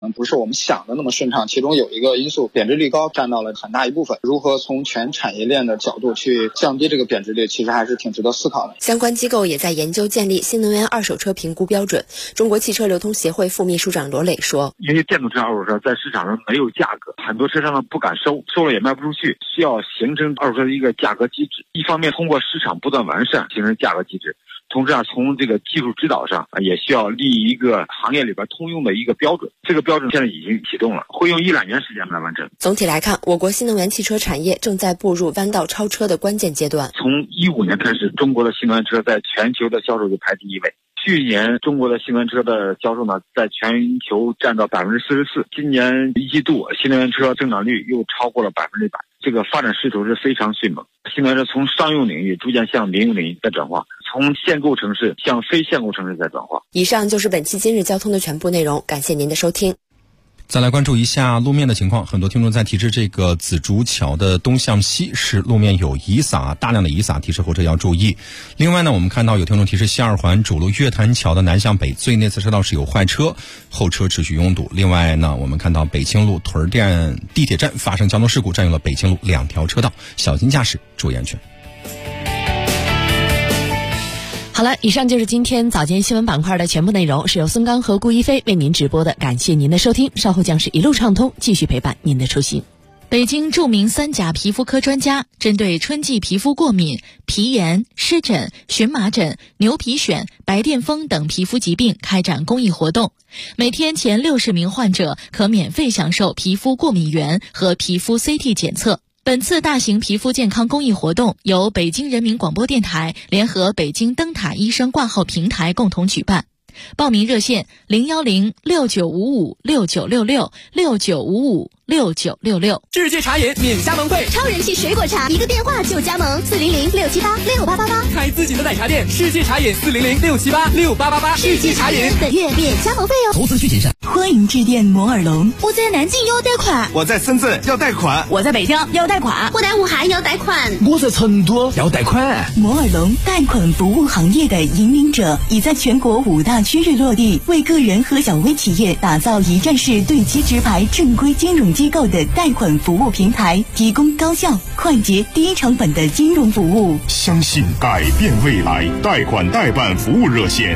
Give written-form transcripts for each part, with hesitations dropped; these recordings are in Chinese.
不是我们想的那么顺畅，其中有一个因素贬值率高占到了很大一部分。如何从全产业链的角度去降低这个贬值率，其实还是挺值得思考的。 相关机构也在研究建立新能源二手车评估标准。中国汽车流通协会副秘书长罗磊说， 因为电动车、二手车在市场上没有价格，很多车商呢不敢收，收了也卖不出去，需要形成二手车的一个价格机制。一方面通过市场不断完善形成价格机制，同时从这个技术指导上也需要立一个行业里边通用的一个标准。这个标准现在已经启动了，会用1-2年时间来完成。 总体来看，我国新能源汽车产业正在步入弯道超车的关键阶段。 从15年开始，中国的新能源车在全球的销售就排第1位。去年中国的新能源车的销售呢，在全球占到44%。今年一季度，新能源车增长率又超过了100%，这个发展势头是非常迅猛。新能源车从商用领域逐渐向民用领域在转化，从限购城市向非限购城市在转化。 以上就是本期今日交通的全部内容，感谢您的收听。 再来关注一下路面的情况，很多听众在提示这个紫竹桥的东向西是路面有遗撒，大量的遗撒，提示后车要注意。另外呢，我们看到有听众提示西二环主路月坛桥的南向北最内侧车道是有坏车，后车持续拥堵。另外呢，我们看到北京路屯店地铁站发生交通事故，占用了北京路2条车道，小心驾驶，注意安全。 好了，以上就是今天早间新闻板块的全部内容，是由孙刚和顾一飞为您直播的，感谢您的收听，稍后将是一路畅通，继续陪伴您的出行。 北京著名3甲皮肤科专家针对春季皮肤过敏、皮炎、湿疹、荨麻疹、牛皮癣、白癜风等皮肤疾病开展公益活动，每天前60名患者可免费享受皮肤过敏原和皮肤 CT 检测。本次大型皮肤健康公益活动由北京人民广播电台联合北京灯塔医生挂号平台共同举办。报名热线010-6955-6966，6955-6966。 世界茶饮免加盟费， 超人气水果茶，一个电话就加盟，400-678-6888。 开自己的奶茶店，世界茶饮400-678-6888。世界茶饮本月免加盟费哦。 投资需谨慎。 欢迎致电摩尔龙。 我在南京要贷款， 我在深圳要贷款， 我在北京要贷款， 我在武汉要贷款， 我在成都要贷款。 摩尔龙贷款服务行业的引领者，已在全国5大区域落地，为个人和小微企业打造一站式对接直排正规金融机构的贷款服务平台，提供高效、快捷、低成本的金融服务。 相信改变未来，贷款代办服务热线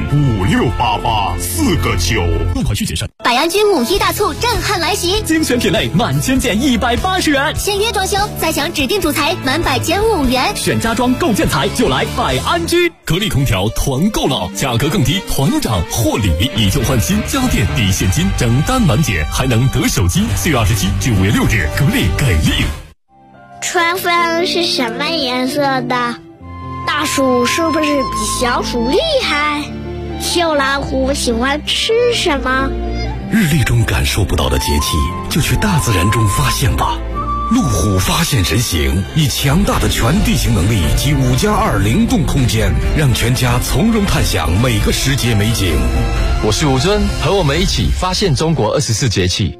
5688-4个9。 贷款需谨慎。 百安君5一大促震撼来袭， 精选品类满千件180元， 签约装修再享指定主材满100减5元， 选家装购建材就来百安居。格力空调团购了，价格更低，团长获礼，以旧换新，家电抵现金，整单满减，还能得手机。4月27至5月6日，格力给力。 春分是什么颜色的？大鼠是不是比小鼠厉害？小老虎喜欢吃什么？ 日历中感受不到的节气，就去大自然中发现吧。路虎发现神行，以强大的全地形能力及5+2灵动空间，让全家从容探享每个时节美景。 我是吴尊，和我们一起发现中国24节气。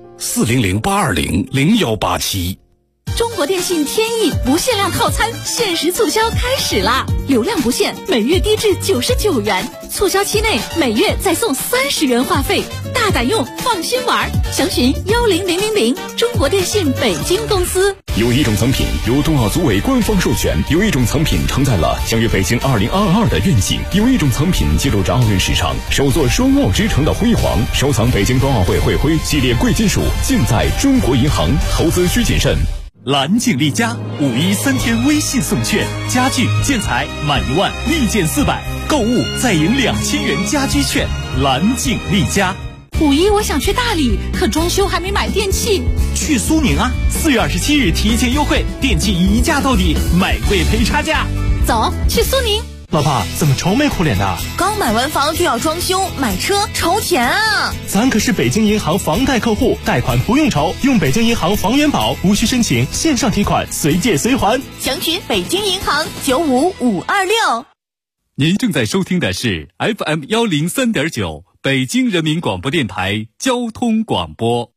400-820-0187。 中国电信天翼不限量套餐限时促销开始啦！流量不限，每月低至99元，促销期内每月再送30元话费，大胆用，放心玩。详询10000，中国电信北京公司。 有一种藏品由冬奥组委官方授权，有一种藏品承载了相约北京2022的愿景，有一种藏品记录着奥运史上首座双奥之城的辉煌。收藏北京冬奥会会徽系列贵金属，尽在中国银行，投资需谨慎。 蓝景丽家5·1 3天微信送券，家具建材满1万立减400，购物再赢2000元家居券。蓝景丽家。 5·1我想去大理，可装修还没买电器。 去苏宁啊！4月27日提前优惠，电器一价到底，买贵赔差价。 走，去苏宁。 老婆，怎么愁眉苦脸的？ 刚买完房就要装修，买车愁钱啊！ 咱可是北京银行房贷客户，贷款不用愁，用北京银行房元宝，无需申请，线上提款，随借随还。 详询北京银行95526。 您正在收听的是 FM 103.9北京人民广播电台交通广播。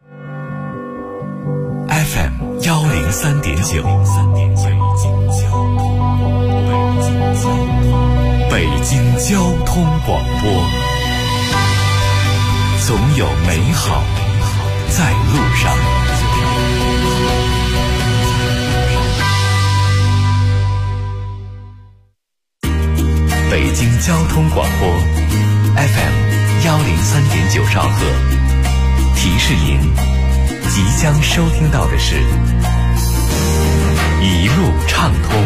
FM 103.9，北京交通广播，总有美好通广播 FM103.9兆赫。提示您，即将收听到的是一路畅通。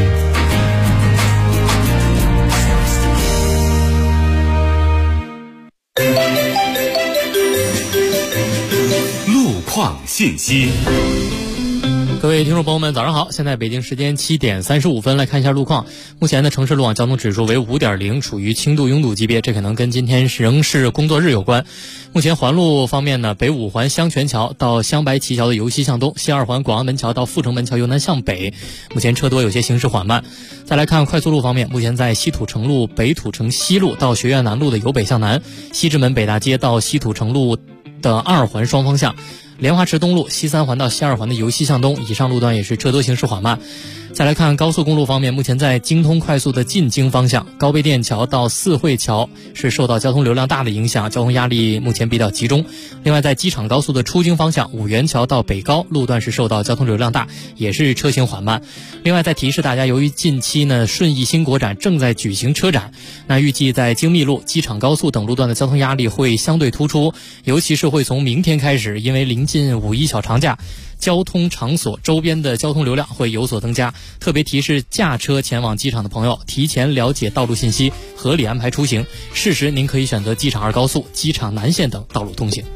路况信息。 各位听众朋友们，早上好！现在北京时间7点35分，来看一下路况。目前的城市路网交通指数为5.0，处于轻度拥堵级别，这可能跟今天仍是工作日有关。目前环路方面呢，北五环香泉桥到香白旗桥的由西向东，西二环广安门桥到阜成门桥由南向北，目前车多，有些行驶缓慢。再来看快速路方面，目前在西土城路北土城西路到学院南路的由北向南，西直门北大街到西土城路的2环双方向，莲花池东路西3环到西2环的由西向东，以上路段也是车多行驶缓慢。再来看高速公路方面，目前在京通快速的进京方向，高碑店桥到四惠桥是受到交通流量大的影响，交通压力目前比较集中。另外在机场高速的出京方向，五元桥到北高路段是受到交通流量大，也是车行缓慢。另外再提示大家，由于近期呢顺义新国展正在举行车展，那预计在京密路、机场高速等路段的交通压力会相对突出，尤其是会从明天开始，因为临近五一小长假，交通场所周边的交通流量会有所增加，特别提示驾车前往机场的朋友提前了解道路信息，合理安排出行。适时您可以选择机场2高速、机场南线等道路通行。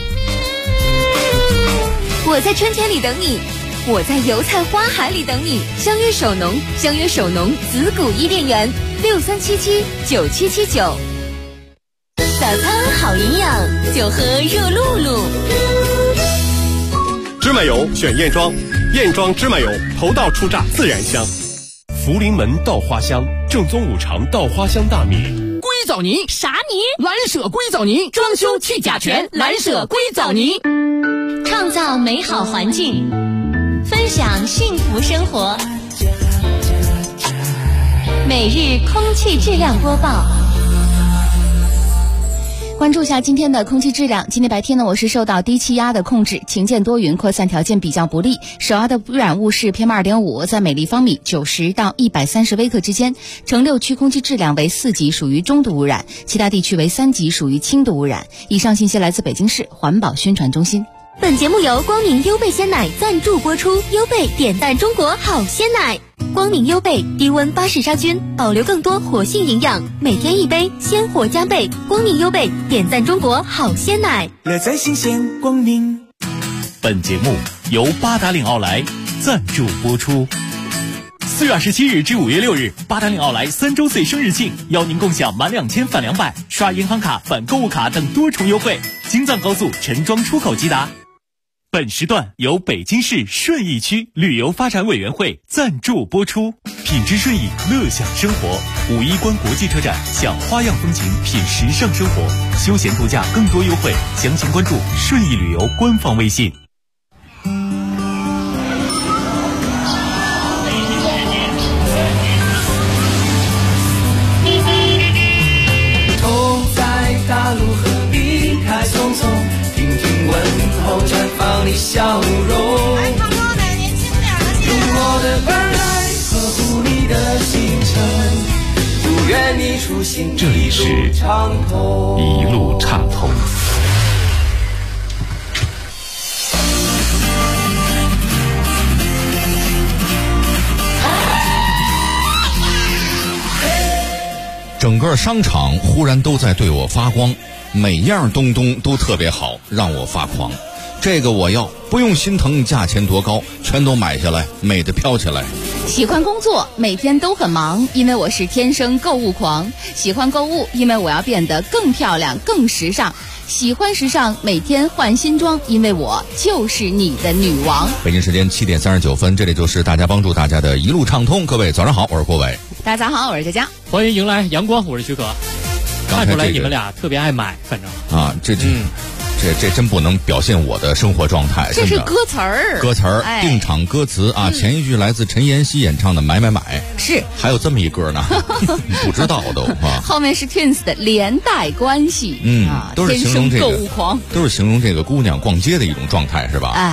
我在春天里等你，我在油菜花海里等你。相约首农，相约首农子谷伊甸园，63779779。早餐好营养，就喝热露露。 芝麻油选燕庄，燕庄芝麻油头道初榨自然香。福临门稻花香，正宗五常稻花香大米。 硅藻泥啥泥？蓝舍硅藻泥，装修去甲醛，蓝舍硅藻泥。 创造美好环境，分享幸福生活。每日空气质量播报。 关注一下今天的空气质量。今天白天呢，我市受到低气压的控制，晴见多云，扩散条件比较不利。首要的污染物是 PM2.5， 在每立方米90到130微克之间。城6区空气质量为4级，属于中度污染；其他地区为3级，属于轻度污染。以上信息来自北京市环保宣传中心。 本节目由光明优贝鲜奶赞助播出，优贝点赞中国好鲜奶。光明优贝低温巴氏杀菌，保留更多活性营养，每天一杯，鲜活加倍。光明优贝点赞中国好鲜奶， 乐在新鲜光明。 本节目由八达岭奥莱赞助播出。4月27日至5月6日，八达岭奥莱3周岁生日庆，邀您共享满2000返200，刷银行卡返购物卡等多重优惠。京藏高速陈庄出口即达。本时段由北京市顺义区旅游发展委员会赞助播出。品质顺义，乐享生活。5·1关国际车展，享花样风情，品时尚生活，休闲度假更多优惠。详情关注顺义旅游官方微信。 走在大路河滨，开匆匆，听听问候，绽放你笑容。用我的耳来呵护你的行程，祝愿你出行这里是一路畅通。整个商场忽然都在对我发光，每样东东都特别好，让我发狂。这个我要，不用心疼价钱多高，全都买下来，美得飘起来。 喜欢工作，每天都很忙，因为我是天生购物狂。喜欢购物，因为我要变得更漂亮、更时尚。喜欢时尚，每天换新装，因为我就是你的女王。 北京时间7点39分，这里就是大家帮助大家的一路畅通。各位早上好，我是郭伟。 大家好，我是佳佳。 欢迎迎来阳光，我是许可。看出来你们俩特别爱买，反正啊，这真不能表现我的生活状态。 这是歌词儿， 定场歌词啊。前一句来自陈妍希演唱的《买买买》， 是还有这么一歌呢，不知道都啊。 后面是 Twins 的连带关系， 都是形容这个购物狂， 都是形容这个姑娘逛街的一种状态，是吧？ 哎。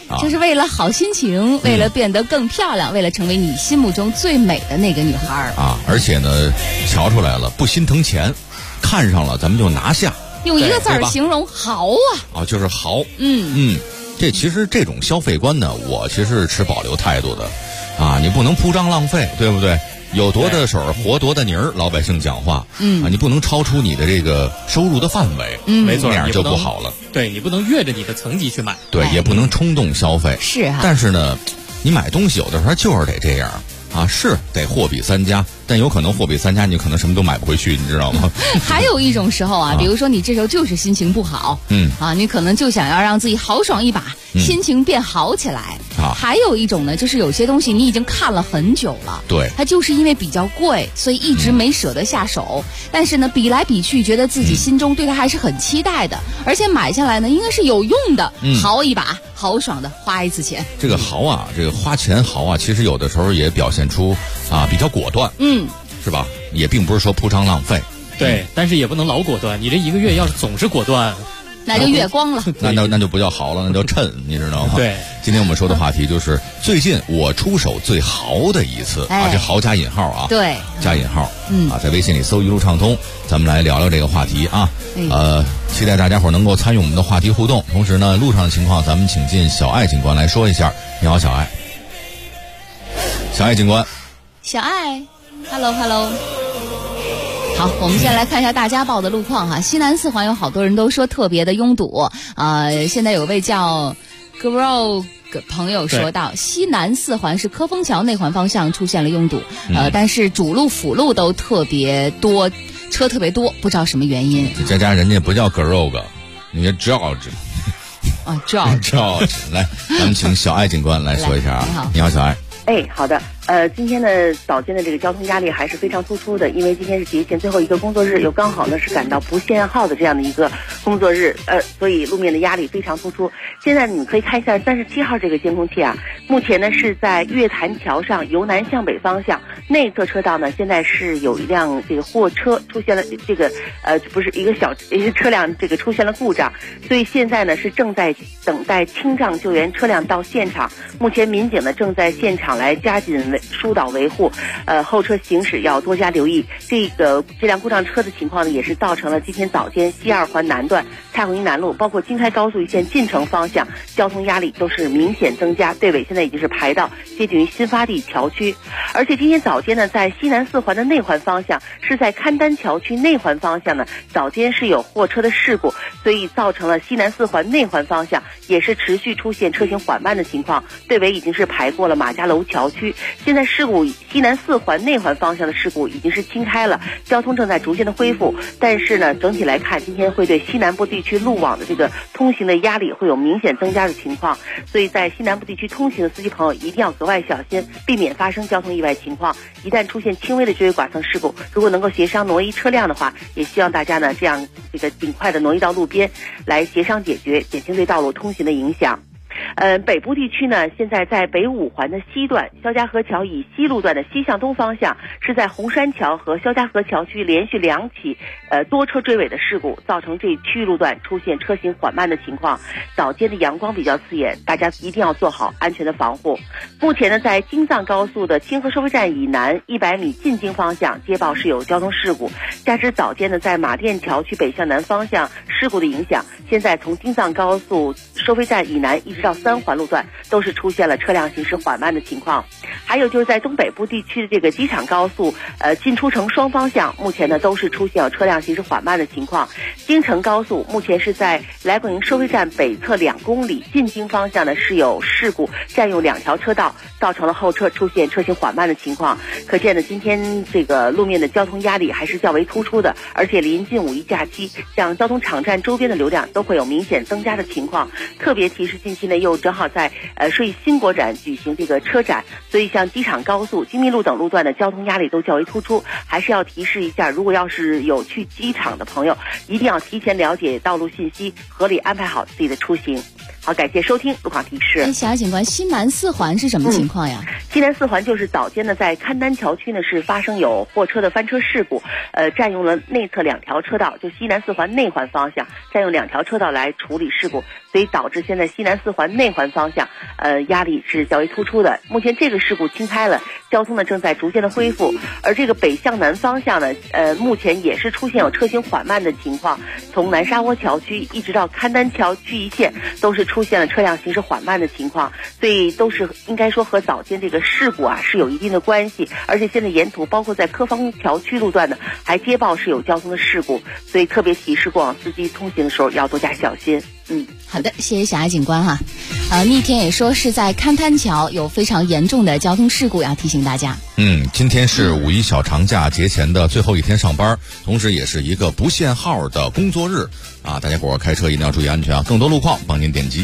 就是为了好心情，为了变得更漂亮，为了成为你心目中最美的那个女孩啊！而且呢，瞧出来了，不心疼钱，看上了咱们就拿下。 用一个字儿形容豪啊！ 就是豪。这其实这种消费观呢，我其实是持保留态度的，啊，你不能铺张浪费，对不对？有多大水活多大泥儿，老百姓讲话，你不能超出你的这个收入的范围， 没错， 那样就不好了。 对，你不能越着你的层级去买， 对，也不能冲动消费。 是啊， 但是呢，你买东西有的时候就是得这样啊，是得货比三家，但有可能货比三家，你可能什么都买不回去，你知道吗？ 还有一种时候啊，比如说你这时候就是心情不好，你可能就想要让自己豪爽一把，心情变好起来。还有一种呢，就是有些东西你已经看了很久了， 对， 它就是因为比较贵，所以一直没舍得下手。但是呢，比来比去，觉得自己心中对它还是很期待的，而且买下来呢，应该是有用的，豪一把，豪爽的花一次钱。 这个豪啊，这个花钱豪啊，其实有的时候也表现出比较果断，是吧？也并不是说铺张浪费， 对，但是也不能老果断。你这一个月要是总是果断， 那就月光了， 那就不叫豪了，那叫趁，你知道吗？ 对， 今天我们说的话题就是最近我出手最豪的一次这豪加引号啊， 对， 加引号，在微信里搜一路畅通，咱们来聊聊这个话题啊，期待大家伙能够参与我们的话题互动。同时呢，路上的情况咱们请进小爱警官来说一下。你好，小爱。小爱警官。 小爱 ，Hello。好，我们先来看一下大家报的路况哈。西南四环有好多人都说特别的拥堵，现在有位叫 Grog 朋友说到，西南四环是科丰桥内环方向出现了拥堵，但是主路辅路都特别多，车特别多，不知道什么原因。 这家人家不叫 Grog， 你叫 George。George， 来，咱们请小爱警官来说一下啊。你好，小爱。 好的。今天的早间的这个交通压力还是非常突出的，因为今天是节前最后一个工作日，又刚好呢是赶到不限号的这样的一个工作日，所以路面的压力非常突出。现在你可以看一下37号这个监控器啊，目前呢是在月坛桥上由南向北方向内侧车道呢，现在是有一辆这个货车出现了这个不是一个车辆这个出现了故障，所以现在呢是正在等待清障救援车辆到现场。目前民警呢正在现场来加紧疏导维护，后车行驶要多加留意。这辆故障车的情况呢，也是造成了今天早间西二环南段、太湖一南路，包括京开高速一线进城方向交通压力都是明显增加，队尾现在已经是排到接近于新发地桥区。而且今天早间呢，在西南四环的内环方向，是在勘丹桥区内环方向呢，早间是有货车的事故，所以造成了西南四环内环方向也是持续出现车行缓慢的情况，队尾已经是排过了马家楼桥区。现在事故西南四环内环方向的事故已经是清开了，交通正在逐渐的恢复，但是呢，整体来看，今天会对西南部地区路网的这个通行的压力会有明显增加的情况，所以在西南部地区通行的司机朋友一定要格外小心，避免发生交通意外情况。一旦出现轻微的追尾剐蹭事故，如果能够协商挪移车辆的话，也希望大家呢这样尽快的挪移到路边来协商解决，减轻对道路通行的影响。北部地区呢，现在在北五环的西段肖家河桥以西路段的西向东方向，是在红山桥和肖家河桥区连续2起多车追尾的事故，造成这区域路段出现车行缓慢的情况。早间的阳光比较刺眼，大家一定要做好安全的防护。目前呢，在京藏高速的清河收费站以南100米进京方向接报是有交通事故，加之早间呢在马甸桥区北向南方向事故的影响，现在从京藏高速收费站以南一直到3环路段都是出现了车辆行驶缓慢的情况。还有就是在东北部地区的这个机场高速进出城双方向，目前呢都是出现了车辆行驶缓慢的情况。京承高速目前是在来广营收费站北侧2公里进京方向呢是有事故，占用2条车道，造成了后车出现车行缓慢的情况。可见呢，今天这个路面的交通压力还是较为突出的，而且临近五一假期，像交通场站周边的流量都会有明显增加的情况。特别提示近期呢又正好在顺义新国展举行这个车展，所以像机场高速、金密路等路段的交通压力都较为突出，还是要提示一下，如果要是有去机场的朋友，一定要提前了解道路信息，合理安排好自己的出行。好。 好，感谢收听路况提示。 小爱警官，西南四环是什么情况呀？ 西南四环就是早间呢，在邯郸桥区呢是发生有货车的翻车事故，占用了内侧2条车道，就西南四环内环方向占用2条车道来处理事故，所以导致现在西南四环内环方向压力是较为突出的。目前这个事故清开了，交通呢正在逐渐的恢复，而这个北向南方向呢，目前也是出现有车行缓慢的情况，从南沙窝桥区一直到邯郸桥区一线都是出现了车辆行驶缓慢的情况，所以都是应该说和早间这个事故是有一定的关系。而且现在沿途包括在科芳桥区路段呢，还接报是有交通的事故，所以特别提示过往司机通行的时候要多加小心。 好的，谢谢小爱警官哈。逆天也说是在勘滩桥有非常严重的交通事故，要提醒大家。 今天是五一小长假节前的最后一天上班，同时也是一个不限号的工作日啊！大家伙开车一定要注意安全啊！更多路况帮您点击。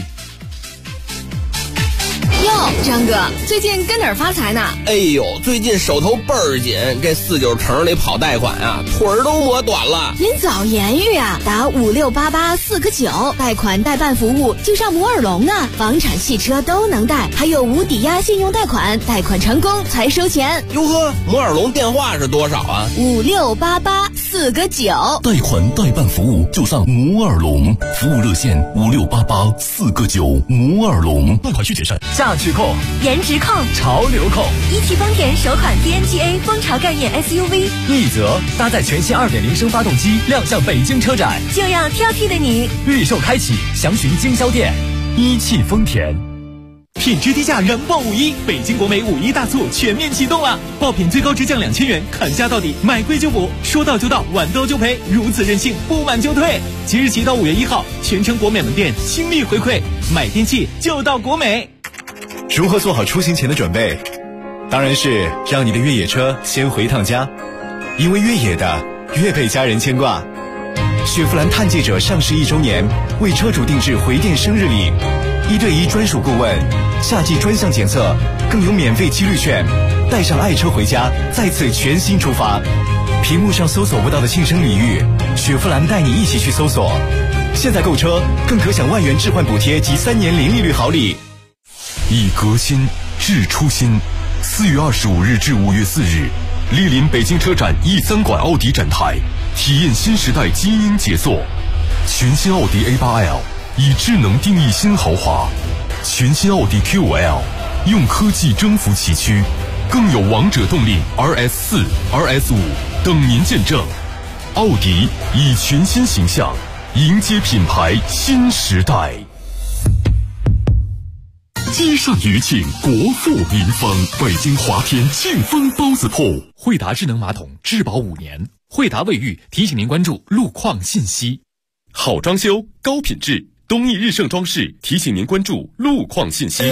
哟，张哥，最近跟哪儿发财呢？ 哎呦，最近手头倍儿紧，这49城里跑贷款啊，腿儿都磨短了。 您早言语啊，打5688-4个9，贷款代办服务就上摩尔龙呢，房产、汽车都能贷，还有无抵押信用贷款，贷款成功才收钱。 哟呵，摩尔龙电话是多少啊 ？5688-4个9， 贷款代办服务就上摩尔龙，服务热线5688-4个9，摩尔龙，贷款需谨慎。 价值控、 颜值控、 潮流控， 一汽丰田首款 DNGA 蜂巢概念 SUV， 奕泽搭载全新2.0升发动机亮相北京车展， 就让挑剔的你预售开启，详询经销店。一汽丰田。 品质低价燃爆5·1，北京国美5·1大促全面启动了，爆品最高直降2000元，砍价到底，买贵就补，说到就到，晚到就赔，如此任性，不满就退。即日起到5月1号，全程国美门店倾力回馈，买电器就到国美。 如何做好出行前的准备？当然是让你的越野车先回趟家，因为越野的越被家人牵挂。雪佛兰探界者上市1周年，为车主定制回电生日礼，1对1专属顾问，夏季专项检测，更有免费几率券，带上爱车回家，再次全新出发。屏幕上搜索不到的庆生礼遇，雪佛兰带你一起去搜索。现在购车更可享万元置换补贴及3年零利率好礼。 以革新致初心，4月25日至5月4日，莅临北京车展E3馆奥迪展台，体验新时代基因杰作。全新奥迪 A8L 以智能定义新豪华，全新奥迪 Q5L 用科技征服崎岖，更有王者动力 RS4、RS5 等您见证。奥迪以全新形象迎接品牌新时代。积善余庆，国富民丰。北京华天庆丰包子铺， 惠达智能马桶质保5年。惠达卫浴提醒您关注路况信息。 好装修，高品质，东义日盛装饰提醒您关注路况信息。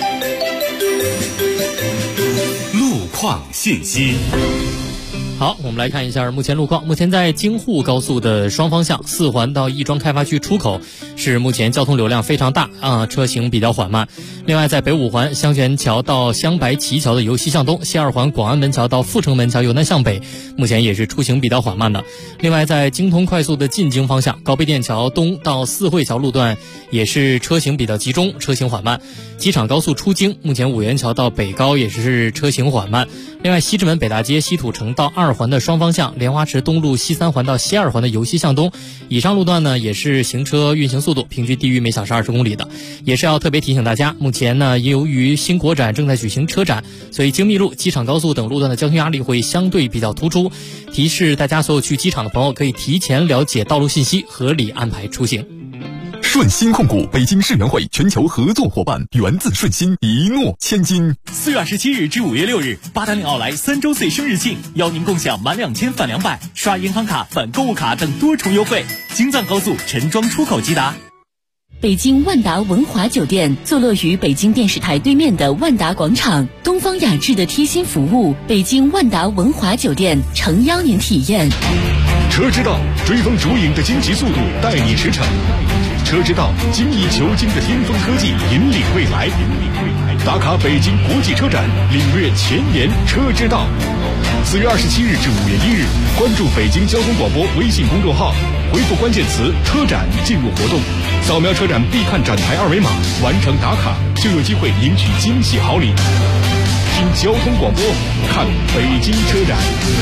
路况信息。 好，我们来看一下目前路况。目前在京沪高速的双方向4环到亦庄开发区出口是目前交通流量非常大车行比较缓慢。另外在北5环香泉桥到香白旗桥的由西向东，西2环广安门桥到阜成门桥由南向北，目前也是出行比较缓慢的。另外在京通快速的进京方向，高碑店桥东到四惠桥路段也是车行比较集中，车行缓慢。机场高速出京，目前五元桥到北高也是车行缓慢。另外西直门北大街西土城到2环的双方向，莲花池东路西3环到西2环的由西向东，以上路段呢也是行车运行速度平均低于每小时20公里的。也是要特别提醒大家，目前呢由于新国展正在举行车展，所以京密路、机场高速等路段的交通压力会相对比较突出，提示大家所有去机场的朋友可以提前了解道路信息，合理安排出行。 顺鑫控股北京世园会全球合作伙伴，源自顺鑫，一诺千金。 4月27日至5月6日，八达岭奥莱3周岁生日庆，邀您共享满2000返200，刷银行卡返购物卡等多重优惠。京藏高速陈庄出口即达。 北京万达文华酒店坐落于北京电视台对面的万达广场，东方雅致的贴心服务，北京万达文华酒店诚邀您体验。 车之道，追风逐影的惊奇速度带你驰骋。 车之道，精益求精的巅峰科技引领未来。打卡北京国际车展，领略前沿车之道。4月27日至5月1日，关注北京交通广播微信公众号，回复关键词“车展”进入活动，扫描车展必看展台二维码，完成打卡就有机会赢取惊喜好礼。听交通广播，看北京车展。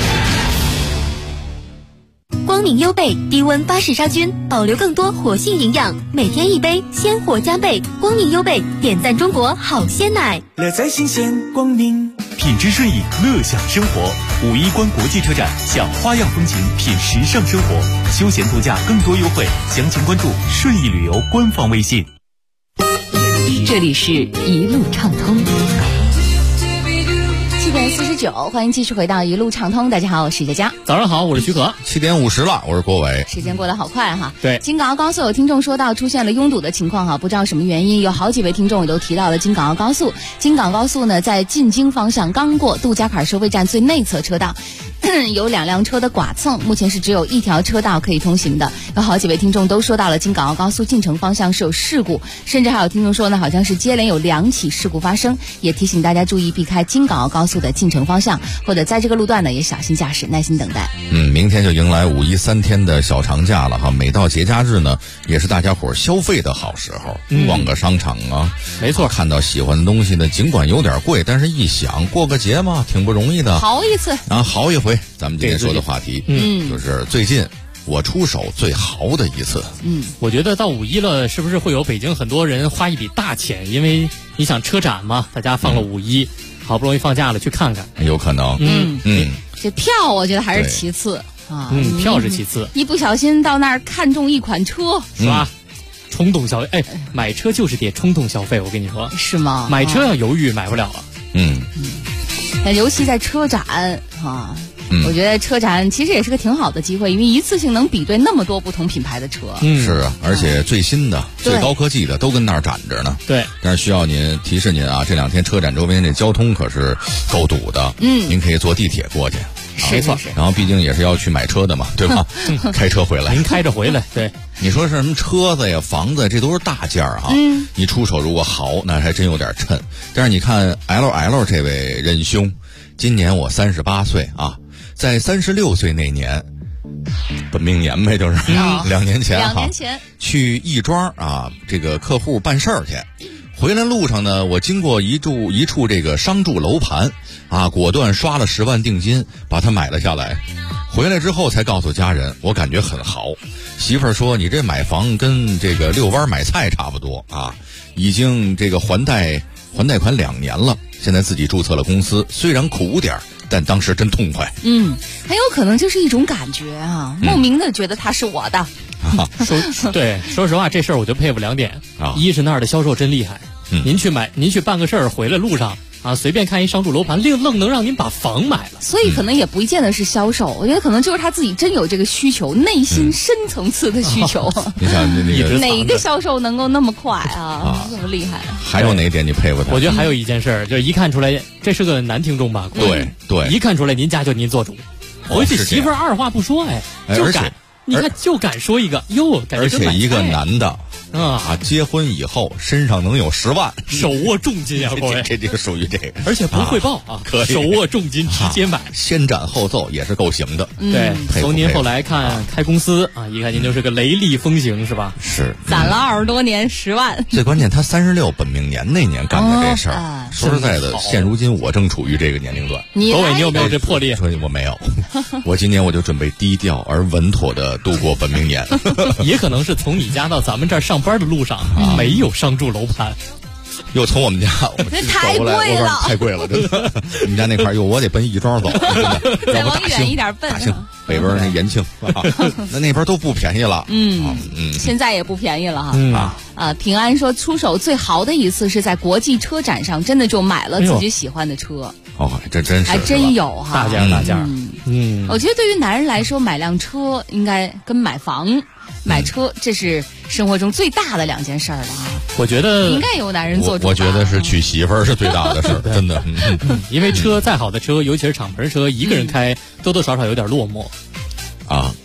光明优贝低温巴氏杀菌，保留更多活性营养，每天一杯，鲜活加倍。光明优贝点赞中国好鲜奶， 乐在新鲜，光明品质顺意，乐享生活。5·1关国际车展，享花样风情，品时尚生活，休闲度假更多优惠，详情关注顺意旅游官方微信。 这里是一路畅通。7点49，欢迎继续回到一路畅通。大家好，我是佳佳。 早上好，我是徐可。 7点50了，我是郭伟。 时间过得好快哈。 对， 京港澳高速有听众说到出现了拥堵的情况哈，不知道什么原因，有好几位听众也都提到了京港澳高速。京港高速呢，在进京方向刚过杜家坎收费站最内侧车道。有2辆车的剐蹭，目前是只有1条车道可以通行的。有好几位听众都说到了京港澳高速进城方向是有事故，甚至还有听众说呢，好像是接连有2起事故发生，也提醒大家注意避开京港澳高速的进城方向，或者在这个路段呢也小心驾驶，耐心等待。 明天就迎来5·1 3天的小长假了哈，每到节假日呢，也是大家伙消费的好时候，逛个商场啊， 没错， 看到喜欢的东西呢，尽管有点贵，但是一想过个节嘛，挺不容易的， 豪一次啊，豪一回。咱们今天说的话题，就是最近我出手最豪的一次。 我觉得到5·1了，是不是会有北京很多人花一笔大钱？因为你想车展嘛，大家放了5·1，好不容易放假了去看看， 有可能。 这票我觉得还是其次啊， 票是其次。 一不小心到那儿看中一款车， 是吧？冲动消费，买车就是得冲动消费，我跟你说， 是吗？ 买车要犹豫，买不了了。 但尤其在车展啊。我觉得车展其实也是个挺好的机会，因为一次性能比对那么多不同品牌的车。 是啊，而且最新的、最高科技的都跟那儿展着呢。 对， 但是需要您提示您啊，这2天车展周边这交通可是够堵的。您可以坐地铁过去。 没错。 然后毕竟也是要去买车的嘛，对吧？开车回来。 您开着回来。对， 你说是什么车子呀、房子，这都是大件儿啊。你出手如果豪，那还真有点趁。但是你看 LL 这位仁兄，今年我38岁啊。在36岁那年，本命年呗，就是2年前 2年前去亦庄啊，这个客户办事儿去，回来路上呢，我经过一处这个商住楼盘啊，果断刷了10万定金，把它买了下来。回来之后才告诉家人，我感觉很豪。媳妇儿说：“你这买房跟这个遛弯买菜差不多啊，已经这个还贷款2年了，现在自己注册了公司，虽然苦点儿。”但当时真痛快。 很有可能就是一种感觉啊，莫名的觉得它是我的。 说实话，这事儿我就佩服2点啊，一是那儿的销售真厉害，您去办个事儿，回来路上啊，随便看一商住楼盘，愣能让您把房买了。 所以可能也不见得是销售，我觉得可能就是他自己真有这个需求，内心深层次的需求。 你想哪个销售能够那么快啊，这么厉害？ 还有哪一点你佩服他？ 我觉得还有一件事儿，就是一看出来这是个男听众吧？ 对， 一看出来您家就您做主，回去媳妇儿二话不说，就敢。你看，就敢说一个哟， 而且一个男的啊，结婚以后身上能有10万， 手握重金啊，各位， 这就属于这个， 而且不汇报啊， 可以手握重金直接买， 先斩后奏也是够行的。 对，从您后来看开公司啊，一看您就是个雷厉风行，是吧？ 是， 攒了20多年10万。 最关键，他36本命年那年干的这事儿，说实在的，现如今我正处于这个年龄段。 各位，你有没有这魄力？ 我没有，我今年我就准备低调而稳妥的度过本命年。 也可能是从你家到咱们这儿上班的路上没有商住楼盘， 又从我们家这太贵了， 太贵了，真的。我们家那块儿我得奔亦庄走， 再往远一点奔。 大庆北边那延庆，那边都不便宜了。 现在也不便宜了哈。平安说出手最豪的一次是在国际车展上，真的就买了自己喜欢的车。 这真是还真有哈， 大件。 我觉得对于男人来说，买辆车应该跟买房、买车，这是生活中最大的2件事了啊。 我觉得应该有男人做主。 我觉得是娶媳妇儿是最大的事儿，真的。 因为车再好的车，尤其是敞篷车，一个人开多多少少有点落寞啊。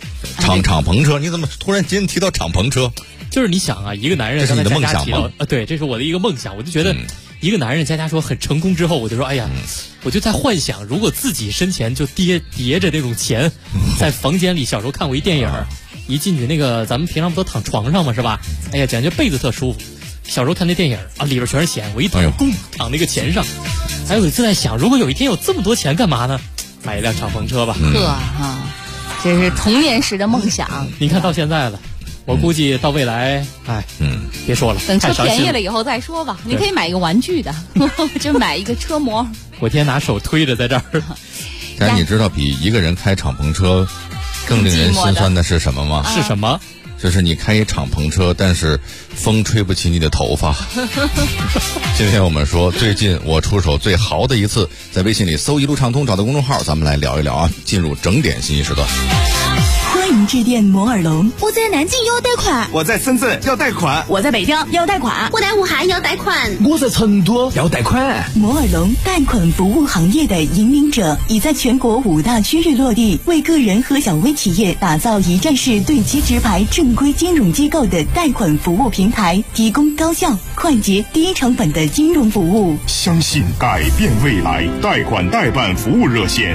敞篷车，你怎么突然间提到敞篷车？ 就是你想啊，一个男人， 这是你的梦想吗？ 对，这是我的一个梦想。我就觉得，一个男人佳佳说很成功之后，我就说，哎呀，我就在幻想，如果自己身前就叠着那种钱，在房间里，小时候看过一电影，一进去那个咱们平常不都躺床上嘛，是吧？哎呀，感觉被子特舒服。小时候看那电影啊，里边全是钱，我一躺躺那个钱上。还有一次在想，如果有一天有这么多钱，干嘛呢？买一辆敞篷车吧。 这是童年时的梦想。 你看到现在了。我估计到未来，别说了， 等车便宜了以后再说吧。你可以买一个玩具的，就买一个车模。 我天天拿手推着在这儿。 但你知道比一个人开敞篷车更令人心酸的是什么吗？ 是什么？ 就是你开一敞篷车，但是风吹不起你的头发。今天我们说，最近我出手最豪的一次，在微信里搜一路畅通，找到公众号，咱们来聊一聊啊。进入整点信息时段。 欢迎致电摩尔龙。 我在南京要贷款， 我在深圳要贷款， 我在北京要贷款， 我在武汉要贷款， 我在成都要贷款。 摩尔龙贷款服务行业的引领者，已在全国5大区域落地，为个人和小微企业打造一站式对接直排正规金融机构的贷款服务平台，提供高效、快捷、低成本的金融服务。 相信改变未来，贷款代办服务热线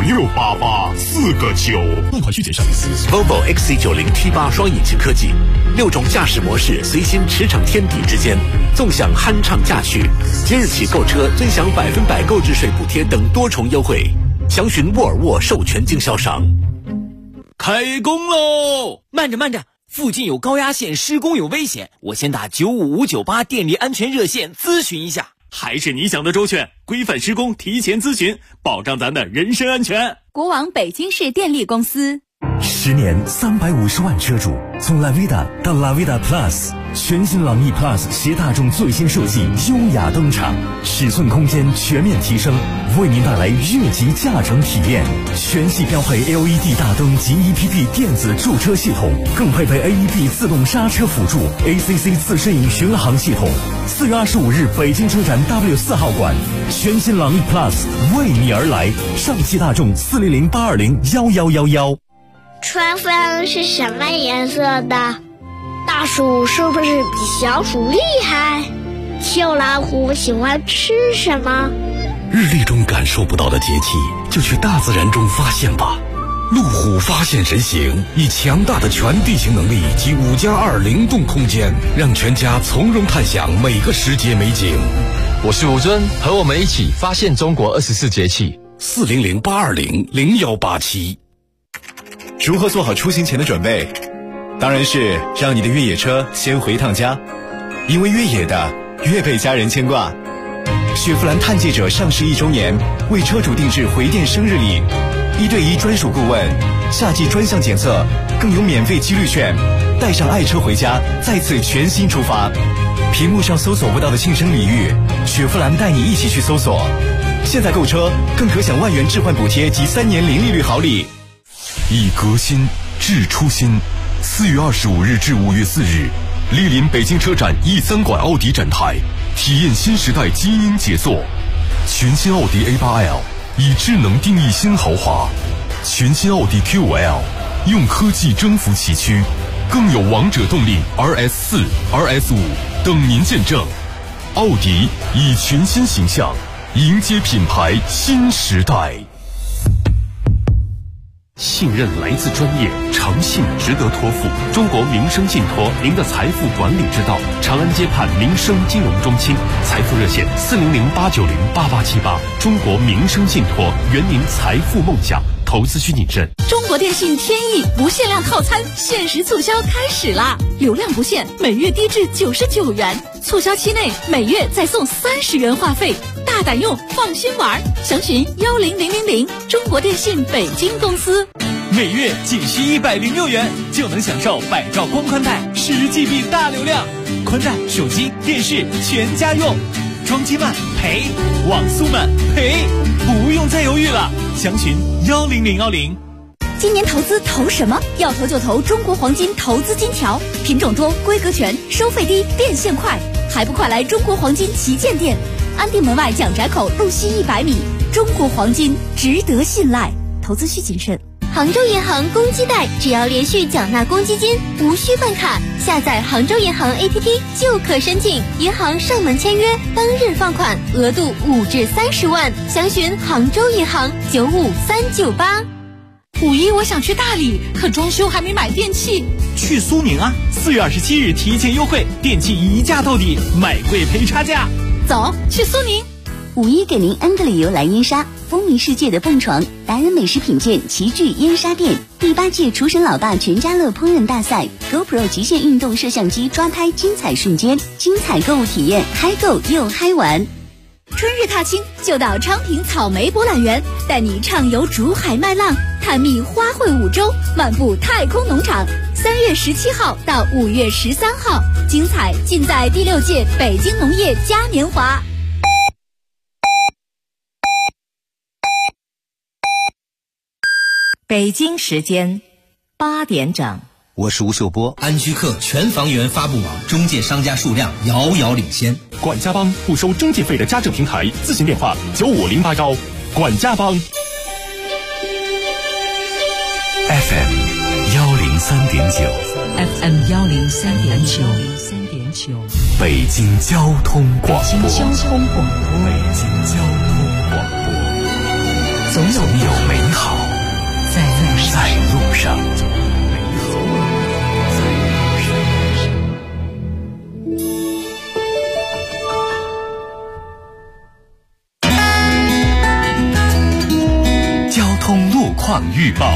5688 4个9。 贷款续减上。 Volvo XC90 T8 双引擎科技，6种驾驶模式随心驰骋天地之间，纵享酣畅驾趣。即日起购车尊享100%购置税补贴等多重优惠，详询沃尔沃授权经销商。 开工喽！慢着，附近有高压线，施工有危险，我先打95598电力安全热线咨询一下。 还是你想的周全，规范施工，提前咨询，保障咱的人身安全。 国网北京市电力公司。 10年350万车主，从 Lavida 到 Lavida Plus， 全新朗逸 Plus 携大众最新设计优雅登场，尺寸空间全面提升，为您带来越级驾乘体验。全系标配 LED 大灯及 EPP 电子驻车系统，更配备 AEB 自动刹车辅助 ACC 自适应巡航系统。4月25日北京车展 W4 号馆，全新朗逸 Plus 为你而来。上汽大众40082011111。 春分是什么颜色的？大鼠是不是比小鼠厉害？秋老虎喜欢吃什么？ 日历中感受不到的节气，就去大自然中发现吧。路虎发现神行，以强大的全地形能力及5+2灵动空间，让全家从容探享每个时节美景。 我是吴尊，和我们一起发现中国24节气。 400-820-0187。 如何做好出行前的准备？当然是让你的越野车先回趟家，因为越野的越被家人牵挂。雪佛兰探界者上市1周年，为车主定制回电生日礼，1对1专属顾问，夏季专项检测，更有免费几率券，带上爱车回家，再次全新出发。屏幕上搜索不到的庆生礼遇，雪佛兰带你一起去搜索。现在购车更可享万元置换补贴及3年零利率好礼。 以革新致初心。4月25日至5月4日，莅临北京车展E3馆奥迪展台，体验新时代基因杰作。全新奥迪 A8L 以智能定义新豪华，全新奥迪 Q5L 用科技征服崎岖，更有王者动力 RS4、RS5 等您见证。奥迪以全新形象迎接品牌新时代。 信任来自专业，诚信值得托付。中国民生信托，您的财富管理之道。长安街畔民生金融中心，财富热线400-890-8878。中国民生信托，圆您财富梦想。投资需谨慎。 中国电信天翼不限量套餐限时促销开始啦！流量不限，每月低至99元，促销期内每月再送30元话费，大胆用，放心玩。详询10000，中国电信北京公司。 每月仅需106元就能享受百兆光宽带10GB 大流量，宽带、手机、电视全家用。装机慢赔，网速慢赔，不用再犹豫了。详询10010。 今年投资投什么？要投就投中国黄金投资金条，品种多，规格全，收费低，变现快，还不快来中国黄金旗舰店，安定门外蒋宅口路西100米。中国黄金值得信赖，投资需谨慎。 杭州银行公积贷，只要连续缴纳公积金，无需办卡，下载杭州银行 APP 就可申请。银行上门签约，当日放款，额度5至30万。详询杭州银行95398。 5·1我想去大理，可装修还没买电器。 去苏宁啊！4月27日提前优惠，电器一价到底，买贵赔差价。 走，去苏宁。 5·1给您 N 个理由来燕莎，风靡世界的蹦床，达人美食品鉴齐聚燕莎店，第8届厨神老爸全家乐烹饪大赛 ，GoPro 极限运动摄像机抓拍精彩瞬间，精彩购物体验，嗨购又嗨玩。 春日踏青就到昌平草莓博览园，带你畅游竹海麦浪，探秘花卉5洲，漫步太空农场。3月17号到5月13号，精彩尽在第6届北京农业嘉年华。 北京时间8点整。 我是吴秀波。安居客全房源发布网中介商家数量遥遥领先。 管家帮不收中介费的家政平台，咨询电话95081。管家帮。 FM 103.9 FM 103.9。 北京交通广播。 北京交通广播。 总有美好在路上。路况预报。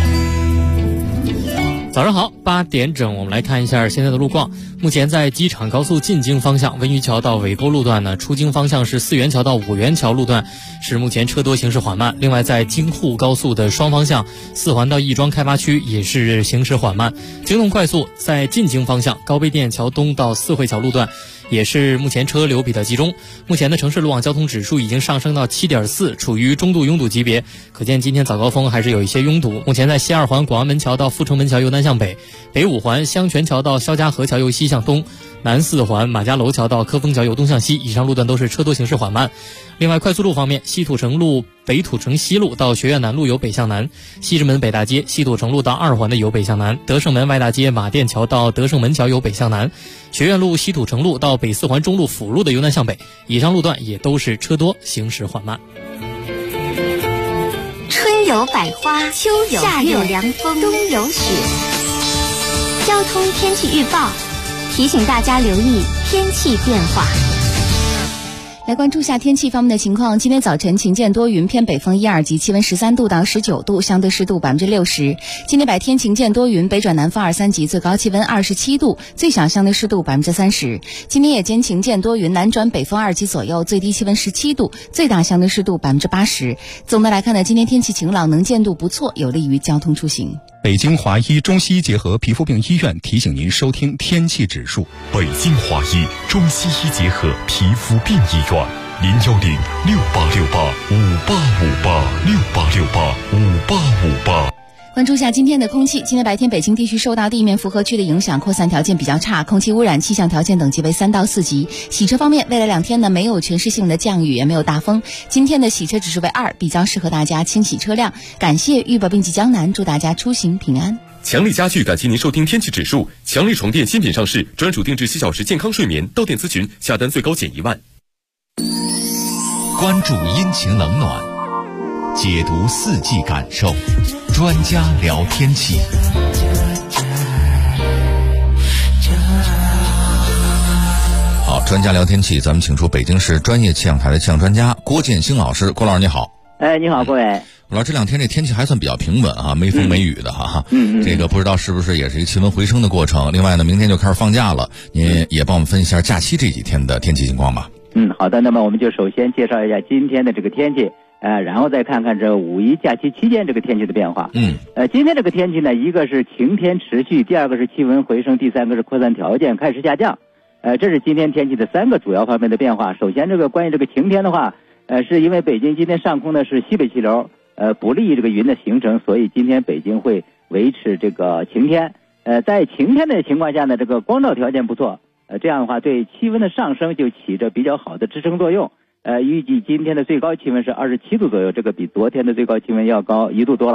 早上好，8点整，我们来看一下现在的路况。目前在机场高速进京方向温榆桥到尾沟路段呢，出京方向是4元桥到5元桥路段是目前车多行驶缓慢。另外在京沪高速的双方向4环到亦庄开发区也是行驶缓慢。京动快速在进京方向高碑店桥东到四惠桥路段也是目前车流比较集中。目前的城市路网交通指数已经上升到7.4，处于中度拥堵级别，可见今天早高峰还是有一些拥堵。目前在西2环广安门桥到阜成门桥由南向北，北5环香泉桥到肖家河桥由西向东，南4环马家楼桥到科丰桥由东向西，以上路段都是车多行驶缓慢。另外快速路方面，西土城路北土城西路到学院南路由北向南，西直门北大街西土城路到2环的由北向南，德胜门外大街马甸桥到德胜门桥由北向南，学院路西土城路到北4环中路辅路的由南向北，以上路段也都是车多行驶缓慢。 春有百花，秋有夏有凉风，冬有雪。交通天气预报提醒大家留意天气变化。 来关注下天气方面的情况。今天早晨晴间多云，偏北风1、2级，气温13度到19度，相对湿度60%。今天白天晴间多云，北转南风2、3级，最高气温27度，最小相对湿度30%。今天夜间晴间多云，南转北风2级左右，最低气温17度，最大相对湿度80%。总的来看呢，今天天气晴朗，能见度不错，有利于交通出行。 北京华医中西医结合皮肤病医院提醒您收听天气指数。 北京华医中西医结合皮肤病医院，010-6868-5858，6868-5858。 关注一下今天的空气。今天白天北京地区受到地面负荷区的影响，扩散条件比较差，空气污染气象条件等级为3到4级。洗车方面，未来2天呢没有全市性的降雨，也没有大风。今天的洗车指数为2，比较适合大家清洗车辆。感谢豫宝并济江南，祝大家出行平安。 强力家具感谢您收听天气指数。强力床垫新品上市，专属定制7小时健康睡眠，到店咨询，下单最高减1万。 关注阴晴冷暖，解读4季感受，专家聊天气。 好，专家聊天气，咱们请出北京市专业气象台的气象专家郭建兴老师。郭老师你好。 你好，各位。 郭老师，这2天这天气还算比较平稳啊，没风没雨的哈。这个不知道是不是也是一个气温回升的过程。另外呢，明天就开始放假了，您也帮我们分析一下假期这几天的天气情况吧。 好的，那么我们就首先介绍一下今天的这个天气，然后再看看这5·1假期期间这个天气的变化。今天这个天气呢，一个是晴天持续，第二个是气温回升，第三个是扩散条件开始下降。这是今天天气的3个主要方面的变化。首先，这个关于这个晴天的话，是因为北京今天上空呢是西北气流，不利于这个云的形成，所以今天北京会维持这个晴天。在晴天的情况下呢，这个光照条件不错，这样的话对气温的上升就起着比较好的支撑作用。预计今天的最高气温是27度左右，这个比昨天的最高气温要高1度多了。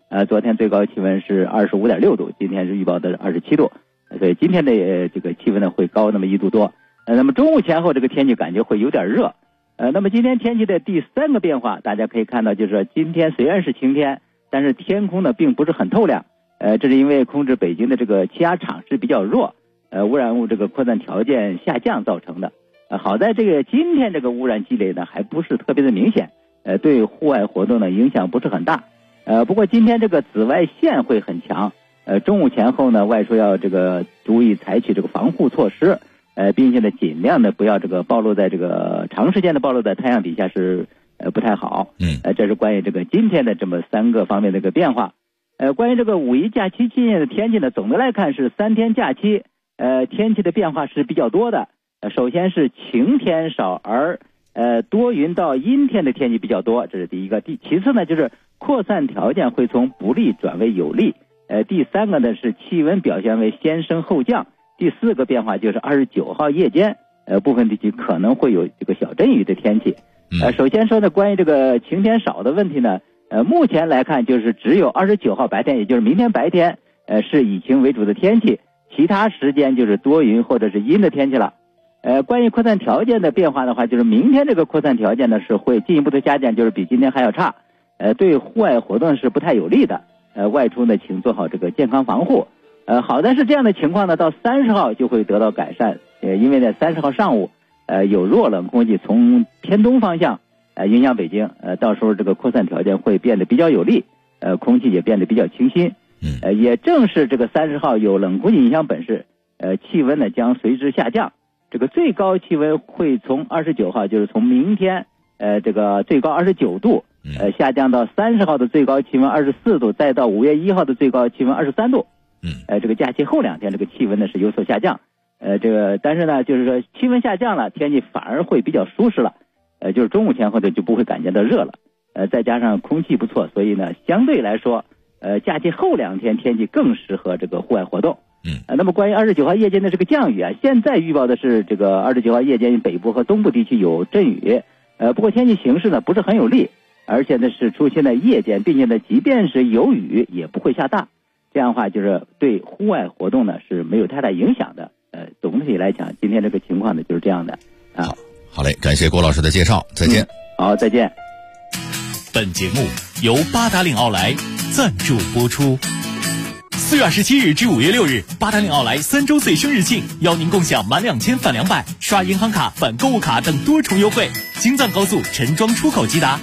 昨天最高气温是25.6度，今天是预报的27度，所以今天的这个气温呢会高那么1度多。那么中午前后这个天气感觉会有点热。那么今天天气的第3个变化，大家可以看到，就是说今天虽然是晴天，但是天空呢并不是很透亮。这是因为控制北京的这个气压场势比较弱，污染物这个扩散条件下降造成的。好在这个今天这个污染积累呢还不是特别的明显，对户外活动呢影响不是很大。不过今天这个紫外线会很强，中午前后呢外出要这个注意采取这个防护措施，并且呢尽量的不要这个暴露在这个长时间的暴露在太阳底下是不太好。这是关于这个今天的这么3个方面的一个变化。关于这个5一假期期间的天气呢，总的来看是3天假期，天气的变化是比较多的。首先是晴天少而多云到阴天的天气比较多，这是第一个。其次呢就是扩散条件会从不利转为有利。第3个呢是气温表现为先升后降。第4个变化就是29号夜间，部分地区可能会有这个小阵雨的天气。首先说呢，关于这个晴天少的问题呢，目前来看就是只有29号白天，也就是明天白天，是以晴为主的天气，其他时间就是多云或者是阴的天气了。关于扩散条件的变化的话，就是明天这个扩散条件呢是会进一步的下降，就是比今天还要差，对户外活动是不太有利的。外出呢，请做好这个健康防护。好在是这样的情况呢，到30号就会得到改善。因为呢30号上午，有弱冷空气从偏东方向影响北京，到时候这个扩散条件会变得比较有利，空气也变得比较清新。也正是这个30号有冷空气影响本市，气温呢将随之下降。这个最高气温会从29号，就是从明天，这个最高29度，下降到30号的最高气温24度，再到5月1号的最高气温23度。这个假期后2天这个气温呢是有所下降。但是呢，就是说气温下降了，天气反而会比较舒适了。就是中午前后的就不会感觉到热了。再加上空气不错，所以呢，相对来说，假期后2天天气更适合这个户外活动。那么关于29号夜间的这个降雨啊，现在预报的是这个29号夜间北部和东部地区有阵雨。不过天气形势呢不是很有利，而且呢是出现在夜间，并且呢即便是有雨也不会下大。这样的话就是对户外活动呢是没有太大影响的。总体来讲，今天这个情况呢就是这样的啊。 好嘞，感谢郭老师的介绍，再见。 好，再见。 本节目由八达岭奥莱赞助播出。4月27日至5月6日，八达岭奥莱3周岁生日庆，邀您共享满2000返200，刷银行卡返购物卡等多重优惠。京藏高速陈庄出口即达。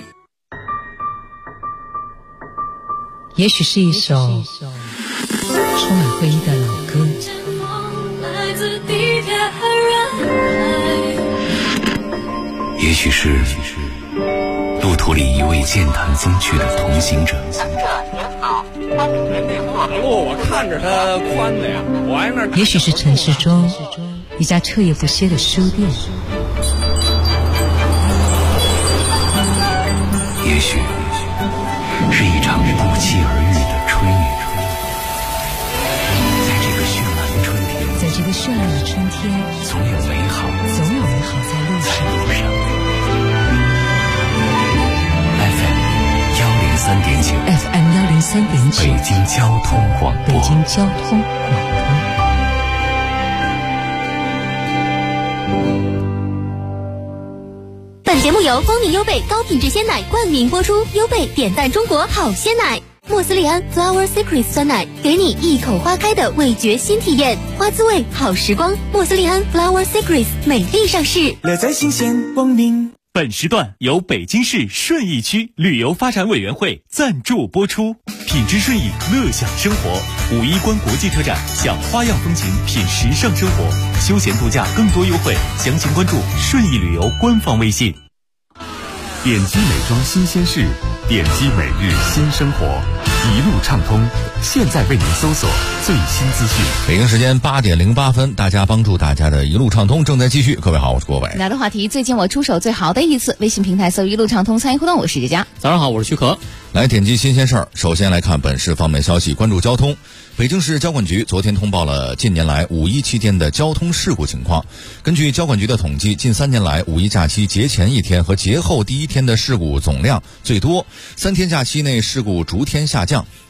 也许是一首充满回忆的老歌， 也许是路途里一位健谈风趣的同行者。 马路我看着它宽的呀，我挨那儿。 也许是城市中一家彻夜不歇的书店， 也许是一场不期而遇的春雨。在这个绚烂的春天， 在这个绚烂的春天， 总有美好在路上。 FM 103.9， 北京交通广播。 本节目由光明优贝高品质鲜奶冠名播出，优贝点赞中国好鲜奶。莫斯利安 Flower Secret 酸奶，给你一口花开的味觉新体验，花滋味好时光。莫斯利安 Flower Secret 美丽上市， 乐在新鲜光明。 本时段由北京市顺义区旅游发展委员会赞助播出，品质顺义，乐享生活。5·1观国际特展，享花样风情，品时尚生活，休闲度假更多优惠，详情关注顺义旅游官方微信。 点击美妆新鲜事，点击每日新生活，一路畅通。现在为您搜索最新资讯。 北京时间8点08分，大家帮助大家的一路畅通正在继续。各位好，我是郭伟。 聊的话题，最近我出手最好的一次，微信平台搜一路畅通参与互动，我是佳佳。 早上好，我是徐可。 来点击新鲜事儿，首先来看本市方面消息，关注交通。北京市交管局昨天通报了近年来5·1期间的交通事故情况。根据交管局的统计，近3年来5·1假期节前一天和节后第一天的事故总量最多，3天假期内事故逐天下降。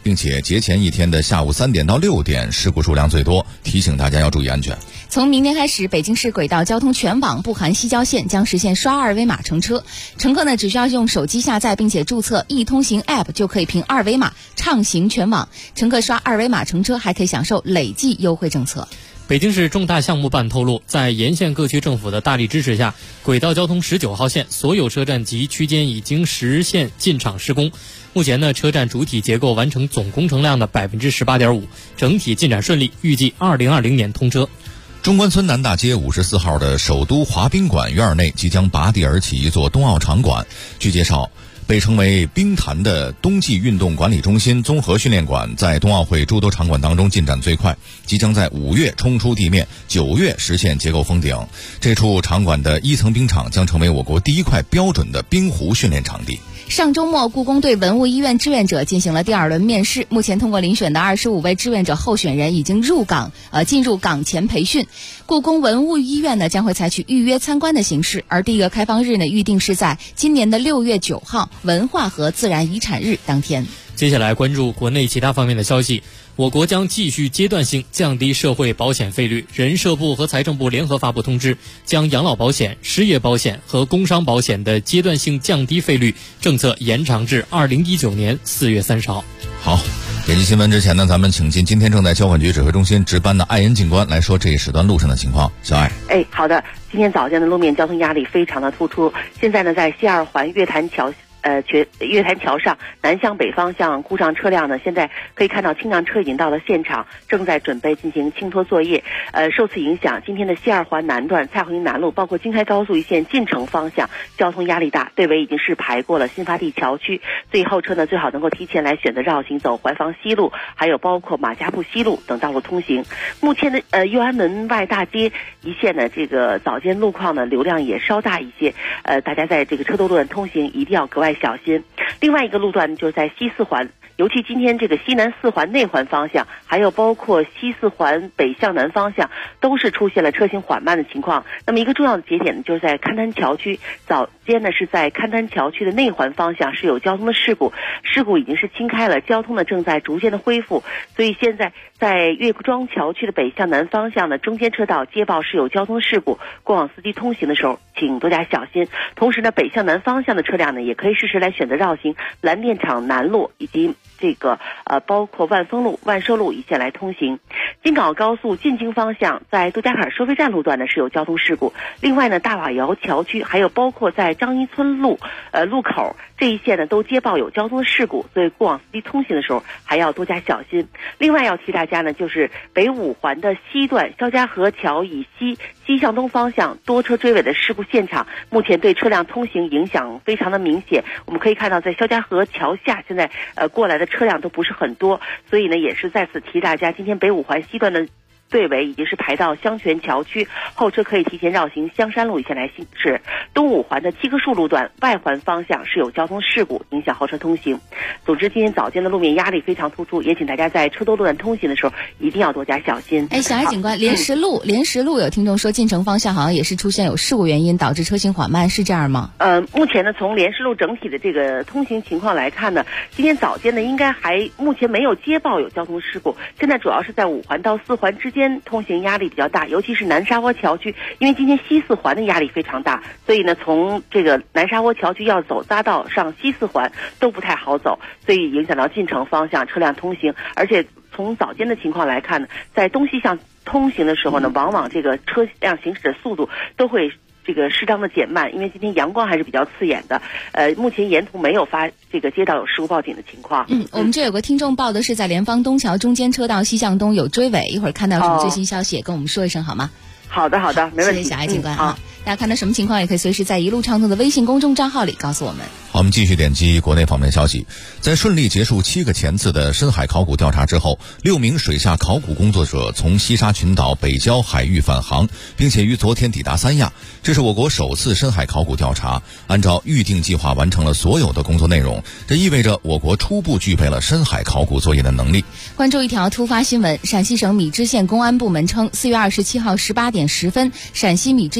并且节前一天的下午3点到6点事故数量最多，提醒大家要注意安全。 从明天开始，北京市轨道交通全网不含西郊线将实现刷二维码乘车。乘客呢只需要用手机下载并且注册易通行 App 就可以凭二维码畅行全网。乘客刷二维码乘车还可以享受累计优惠政策。 北京市重大项目办透露，在沿线各区政府的大力支持下，轨道交通19号线所有车站及区间已经实现进场施工。目前呢，车站主体结构完成总工程量的 18.5%， 整体进展顺利，预计2020年通车。 中关村南大街54号的首都滑冰馆院内即将拔地而起一座冬奥场馆。据介绍，被称为冰坛的冬季运动管理中心综合训练馆在冬奥会诸多场馆当中进展最快，即将在5月冲出地面，9月实现结构封顶。这处场馆的1层冰场将成为我国第一块标准的冰壶训练场地。 上周末，故宫对文物医院志愿者进行了第2轮面试。目前通过遴选的25位志愿者候选人已经进入岗前培训。故宫文物医院呢将会采取预约参观的形式，而第一个开放日呢预定是在今年的6月9号，文化和自然遗产日当天。 接下来关注国内其他方面的消息。我国将继续阶段性降低社会保险费率。人社部和财政部联合发布通知，将养老保险、失业保险和工伤保险的阶段性降低费率政策延长至2019年4月30号。 好，点击新闻之前呢，咱们请进今天正在交管局指挥中心值班的艾恩警官来说这一时段路上的情况。小艾。 好的，今天早间的路面交通压力非常的突出。现在呢，在西二环月坛桥上南向北方向故障车辆呢，现在可以看到轻辆车已经到了现场，正在准备进行清脱作业。受此影响，今天的西二环南段、蔡胡营南路，包括京开高速一线进城方向交通压力大，队尾已经是排过了新发地桥区，所以后车呢最好能够提前来选择绕行走怀房西路，还有包括马家铺西路等道路通行。目前的右安门外大街一线呢，这个早间路况呢流量也稍大一些，大家在这个车多路段通行一定要格外小心。另外一个路段就是在西四环，尤其今天这个西南四环内环方向，还有包括西四环北向南方向，都是出现了车行缓慢的情况。那么一个重要的节点呢，就是在勘滩桥区，早间呢是在勘滩桥区的内环方向是有交通的事故已经是清开了，交通呢正在逐渐的恢复。所以现在在岳庄桥区的北向南方向呢，中间车道接报是有交通事故，过往司机通行的时候请多加小心。同时呢，北向南方向的车辆呢，也可以适时来选择绕行蓝电厂南路以及这个包括万丰路、万寿路一线来通行。京港澳高速进京方向在杜家坎收费站路段呢是有交通事故。另外呢，大瓦窑桥区还有包括在张一村路路口这一线呢都接报有交通事故，所以过往司机通行的时候还要多加小心。另外要提大家呢，就是北五环的西段肖家河桥以西向东方向多车追尾的事故现场，目前对车辆通行影响非常的明显。我们可以看到在肖家河桥下现在过来的车辆都不是很多，所以呢也是在此提大家，今天北五环西段的队尾已经是排到香泉桥区，后车可以提前绕行香山路一线来行驶。东五环的七棵树路段外环方向是有交通事故，影响后车通行。总之，今天早间的路面压力非常突出，也请大家在车多路段通行的时候一定要多加小心。 小艾警官，莲石路有听众说进城方向好像也是出现有事故原因导致车行缓慢，是这样吗？ 目前呢，从莲石路整体的这个通行情况来看呢，今天早间呢应该目前没有接报有交通事故，现在主要是在五环到四环之间通行压力比较大，尤其是南沙窝桥区，因为今天西四环的压力非常大，所以呢从这个南沙窝桥区要走匝道上西四环都不太好走，所以影响到进城方向车辆通行。而且从早间的情况来看呢，在东西向通行的时候呢，往往这个车辆行驶的速度都会这个适当的减慢，因为今天阳光还是比较刺眼的。目前沿途没有接到有事故报警的情况。 我们这有个听众报的是在联芳东桥中间车道西向东有追尾，一会儿看到什么最新消息也跟我们说一声好吗？ 好的，没问题。 谢谢小艾警官啊。大家看到什么情况也可以随时在一路畅通的微信公众账号里告诉我们。 好，我们继续点击国内方面消息。在顺利结束7个前次的深海考古调查之后，6名水下考古工作者从西沙群岛北郊海域返航，并且于昨天抵达三亚。这是我国首次深海考古调查，按照预定计划完成了所有的工作内容，这意味着我国初步具备了深海考古作业的能力。 关注一条突发新闻，陕西省米脂县公安部门称，4月27号18点10分，陕西米脂县第3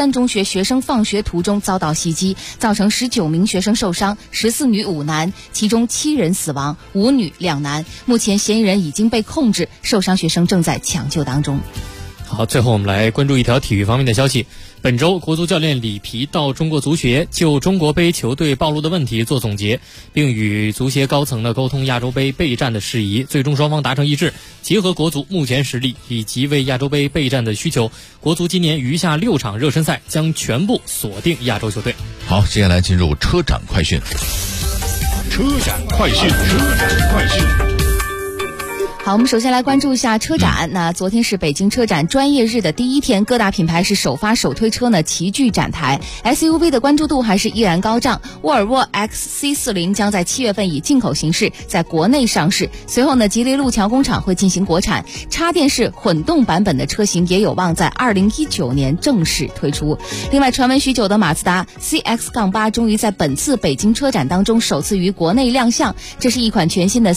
关中学学生放学途中遭到袭击，造成19名学生受伤，14女5男，其中7人死亡，5女2男。目前嫌疑人已经被控制，受伤学生正在抢救当中。 好，最后我们来关注一条体育方面的消息。本周国足教练里皮到中国足协就中国杯球队暴露的问题做总结，并与足协高层的沟通亚洲杯备战的事宜，最终双方达成一致，结合国足目前实力以及为亚洲杯备战的需求，国足今年余下6场热身赛将全部锁定亚洲球队。 好，接下来进入车展快讯。 车展快讯，车展快讯。 好，我们首先来关注一下车展。那昨天是北京车展专业日的第一天，各大品牌是首发首推车呢齐聚展台。SUV 的关注度还是依然高涨，沃尔沃 XC40 将在7月份以进口形式在国内上市。随后呢，吉利路桥工厂会进行国产，插电式混动版本的车型也有望在2019年正式推出。另外，传闻许久的马自达 CX-8 终于在本次北京车展当中首次于国内亮相。这是一款全新的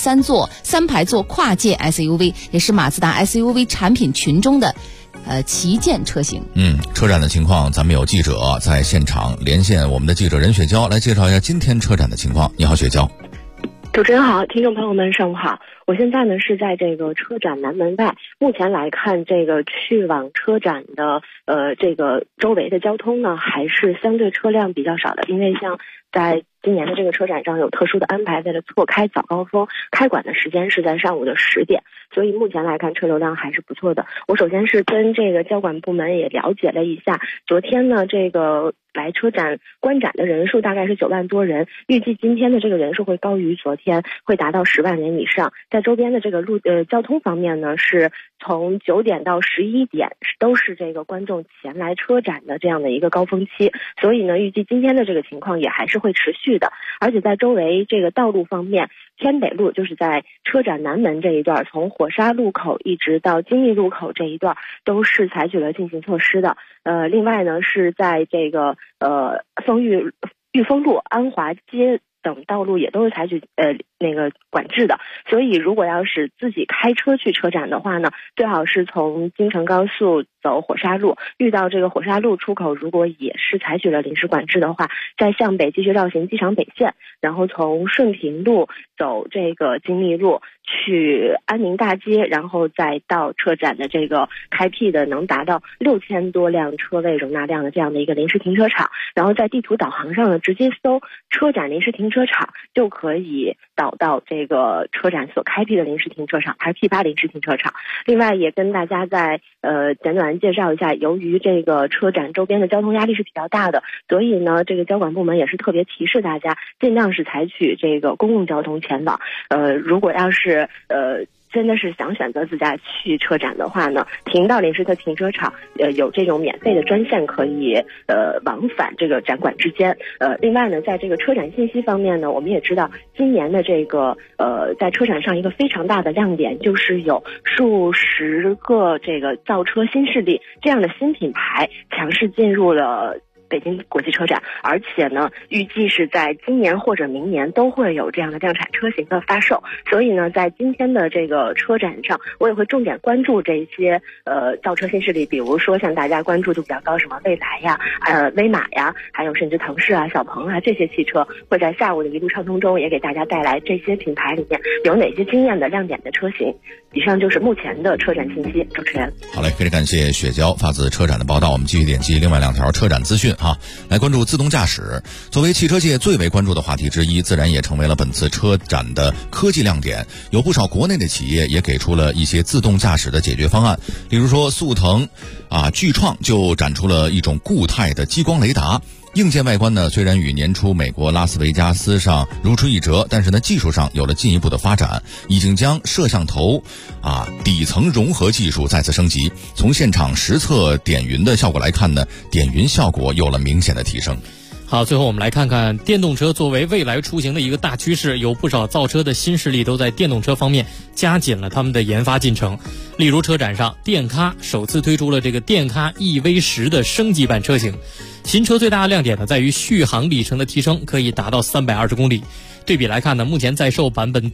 3排座跨界SUV， 也是马自达 SUV 产品群中的旗舰车型。 车展的情况，咱们有记者在现场连线我们的记者任雪娇来介绍一下今天车展的情况。你好，雪娇。 主持人好，听众朋友们上午好。我现在呢是在这个车展南门外，目前来看，这个去往车展的这个周围的交通呢，还是相对车辆比较少的，因为像在今年的这个车展上有特殊的安排，为了错开早高峰，开馆的时间是在上午的10点，所以目前来看车流量还是不错的。我首先是跟这个交管部门也了解了一下，昨天呢这个来车展观展的人数大概是9万多人，预计今天的这个人数会高于昨天，会达到10万人以上。在周边的这个交通方面呢，是从9点到11点都是这个观众前来车展的这样的一个高峰期，所以呢预计今天的这个情况也还是会持续的。而且在周围这个道路方面，天北路就是在车展南门这一段，从火沙路口一直到金义路口这一段都是采取了禁行措施的。另外呢是在这个裕丰路、安华街等道路也都是采取管制的，所以如果要是自己开车去车展的话呢，最好是从京承高速走火沙路，遇到这个火沙路出口如果也是采取了临时管制的话，再向北继续绕行机场北线，然后从顺平路走这个金密路去安宁大街，然后再到车展的这个开辟的能达到6000多辆车位容纳量的这样的一个临时停车场，然后在地图导航上呢直接搜车展临时停车场，就可以导到这个车展所开辟的临时停车场，还是 P8 临时停车场。另外也跟大家再简短介绍一下，由于这个车展周边的交通压力是比较大的，所以呢这个交管部门也是特别提示大家尽量是采取这个公共交通前往。如果要是真的是想选择自驾去车展的话呢，停到临时的停车场，有这种免费的专线可以往返这个展馆之间。另外呢，在这个车展信息方面呢，我们也知道今年的这个在车展上一个非常大的亮点就是有数十个这个造车新势力这样的新品牌强势进入了北京国际车展，而且呢预计是在今年或者明年都会有这样的量产车型的发售。所以呢在今天的这个车展上，我也会重点关注这些造车新势力，比如说像大家关注度比较高什么蔚来呀、威马呀，还有甚至腾势啊、小鹏啊，这些汽车会在下午的一路畅通中也给大家带来这些品牌里面有哪些惊艳的亮点的车型。以上就是目前的车展信息。主持人好嘞，非常感谢雪娇发自车展的报道。我们继续点击另外2条车展资讯来关注自动驾驶。作为汽车界最为关注的话题之一，自然也成为了本次车展的科技亮点。有不少国内的企业也给出了一些自动驾驶的解决方案，例如说速腾巨创就展出了一种固态的激光雷达。硬件外观呢，虽然与年初美国拉斯维加斯上如出一辙，但是呢，技术上有了进一步的发展，已经将摄像头底层融合技术再次升级。从现场实测点云的效果来看呢，点云效果有了明显的提升。 好，最后我们来看看电动车作为未来出行的一个大趋势，有不少造车的新势力都在电动车方面加紧了他们的研发进程。例如车展上，电咖首次推出了这个电咖 EV10 的升级版车型。新车最大的亮点呢，在于续航里程的提升，可以达到320公里。对比来看呢，目前在售版本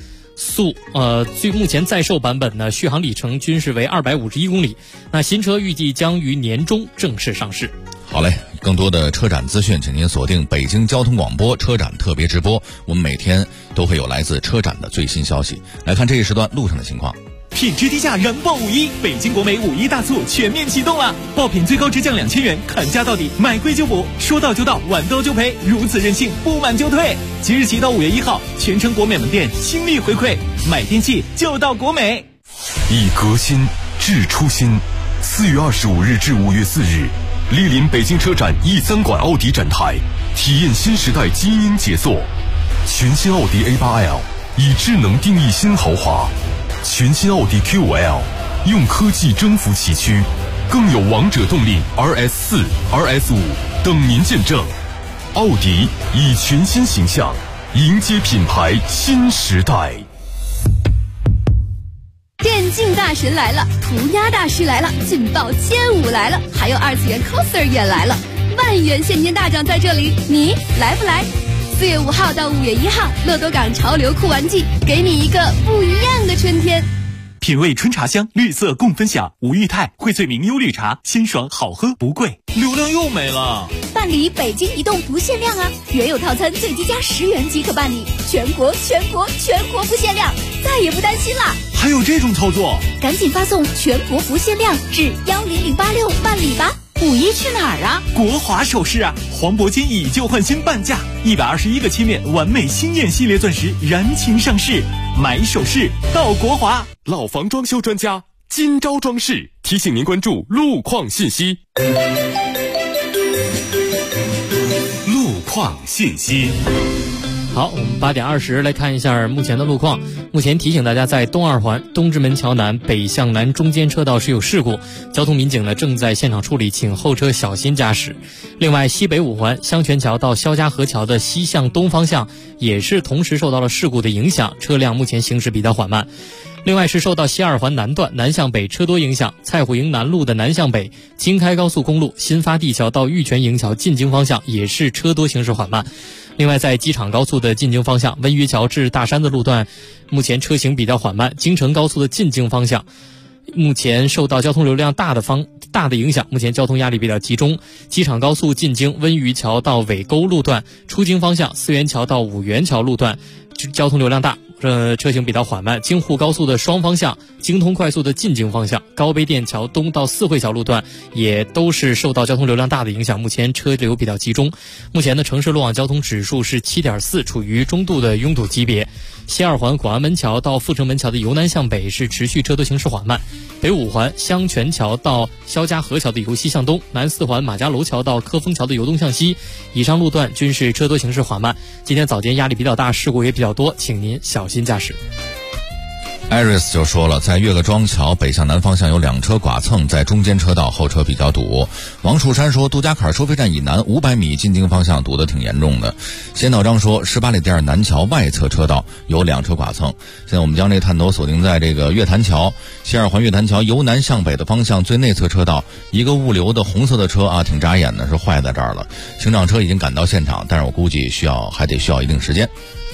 呢，续航里程均是为251公里。那新车预计将于年中正式上市。 好嘞，更多的车展资讯，请您锁定北京交通广播车展特别直播。我们每天都会有来自车展的最新消息。来看这一时段路上的情况。 品质低价燃爆5·1，北京国美5·1大促全面启动了，爆品最高直降2000元，砍价到底，买贵就补，说到就到，晚到就赔，如此任性，不满就退。即日起到5月1号，全城国美门店倾力回馈，买电器就到国美。 以革新治初心。4月25日至5月4日，莅临北京车展E3馆奥迪展台，体验新时代基因解锁。全新奥迪 A8L 以智能定义新豪华，全新奥迪 Q5L 用科技征服崎岖，更有王者动力 RS4、RS5 等您见证。奥迪以全新形象迎接品牌新时代。 电竞大神来了，涂鸦大师来了，劲爆街舞来了，还有二次元 coser 也来了，万元现金大奖在这里，你来不来？4月5号到5月1号，乐多港潮流酷玩季，给你一个不一样的春天。 品味春茶香，绿色共分享。吴裕泰荟萃明优绿茶，鲜爽好喝不贵。流量又没了， 办理北京移动不限量啊！原有套餐最低加10元即可办理，全国不限量，再也不担心啦！ 还有这种操作？ 赶紧发送全国不限量至10086办理吧。5·1去哪儿啊？ 国华首饰啊，黄铂金以旧换新半价，121个切面完美星焰系列钻石燃情上市，买首饰到国华。 老房装修专家金招装饰提醒您关注路况信息。 路况信息。 好，我们8点20来看一下目前的路况。目前提醒大家，在东二环东直门桥南北向南中间车道是有事故，交通民警呢正在现场处理，请后车小心驾驶。另外，西北五环香泉桥到肖家河桥的西向东方向也是同时受到了事故的影响，车辆目前行驶比较缓慢。另外是受到西二环南段南向北车多影响，蔡虎营南路的南向北京开高速公路新发地桥到玉泉营桥进京方向也是车多行驶缓慢。另外在机场高速的进京方向温榆桥至大山的路段目前车行比较缓慢，京承高速的进京方向目前受到交通流量大的影响，目前交通压力比较集中。机场高速进京温榆桥到尾沟路段出京方向四元桥到五元桥路段交通流量大，车行比较缓慢。京沪高速的双方向京通快速的进京方向高碑店桥东到四惠桥路段也都是受到交通流量大的影响，目前车流比较集中。目前的城市路网交通指数是 7.4， 处于中度的拥堵级别。西二环广安门桥到阜成门桥的由南向北是持续车多行驶缓慢。北五环香泉桥到肖家河桥的由西向东，南四环马家楼桥到科丰桥的由东向西，以上路段均是车多行驶缓慢。今天早间压力比较大，事故也比较多，请您小心驾驶。 Iris 就说了，在岳各庄桥北向南方向有2车剐蹭，在中间车道后车比较堵。王树山说，杜家坎收费站以南500米进京方向堵得挺严重的。先导章说，18里店南桥外侧车道有2车剐蹭。现在我们将这探头锁定在这个月坛桥西二环月坛桥由南向北的方向最内侧车道，一个物流的红色的车啊，挺扎眼的，是坏在这儿了。清障车已经赶到现场，但是我估计还得需要一定时间。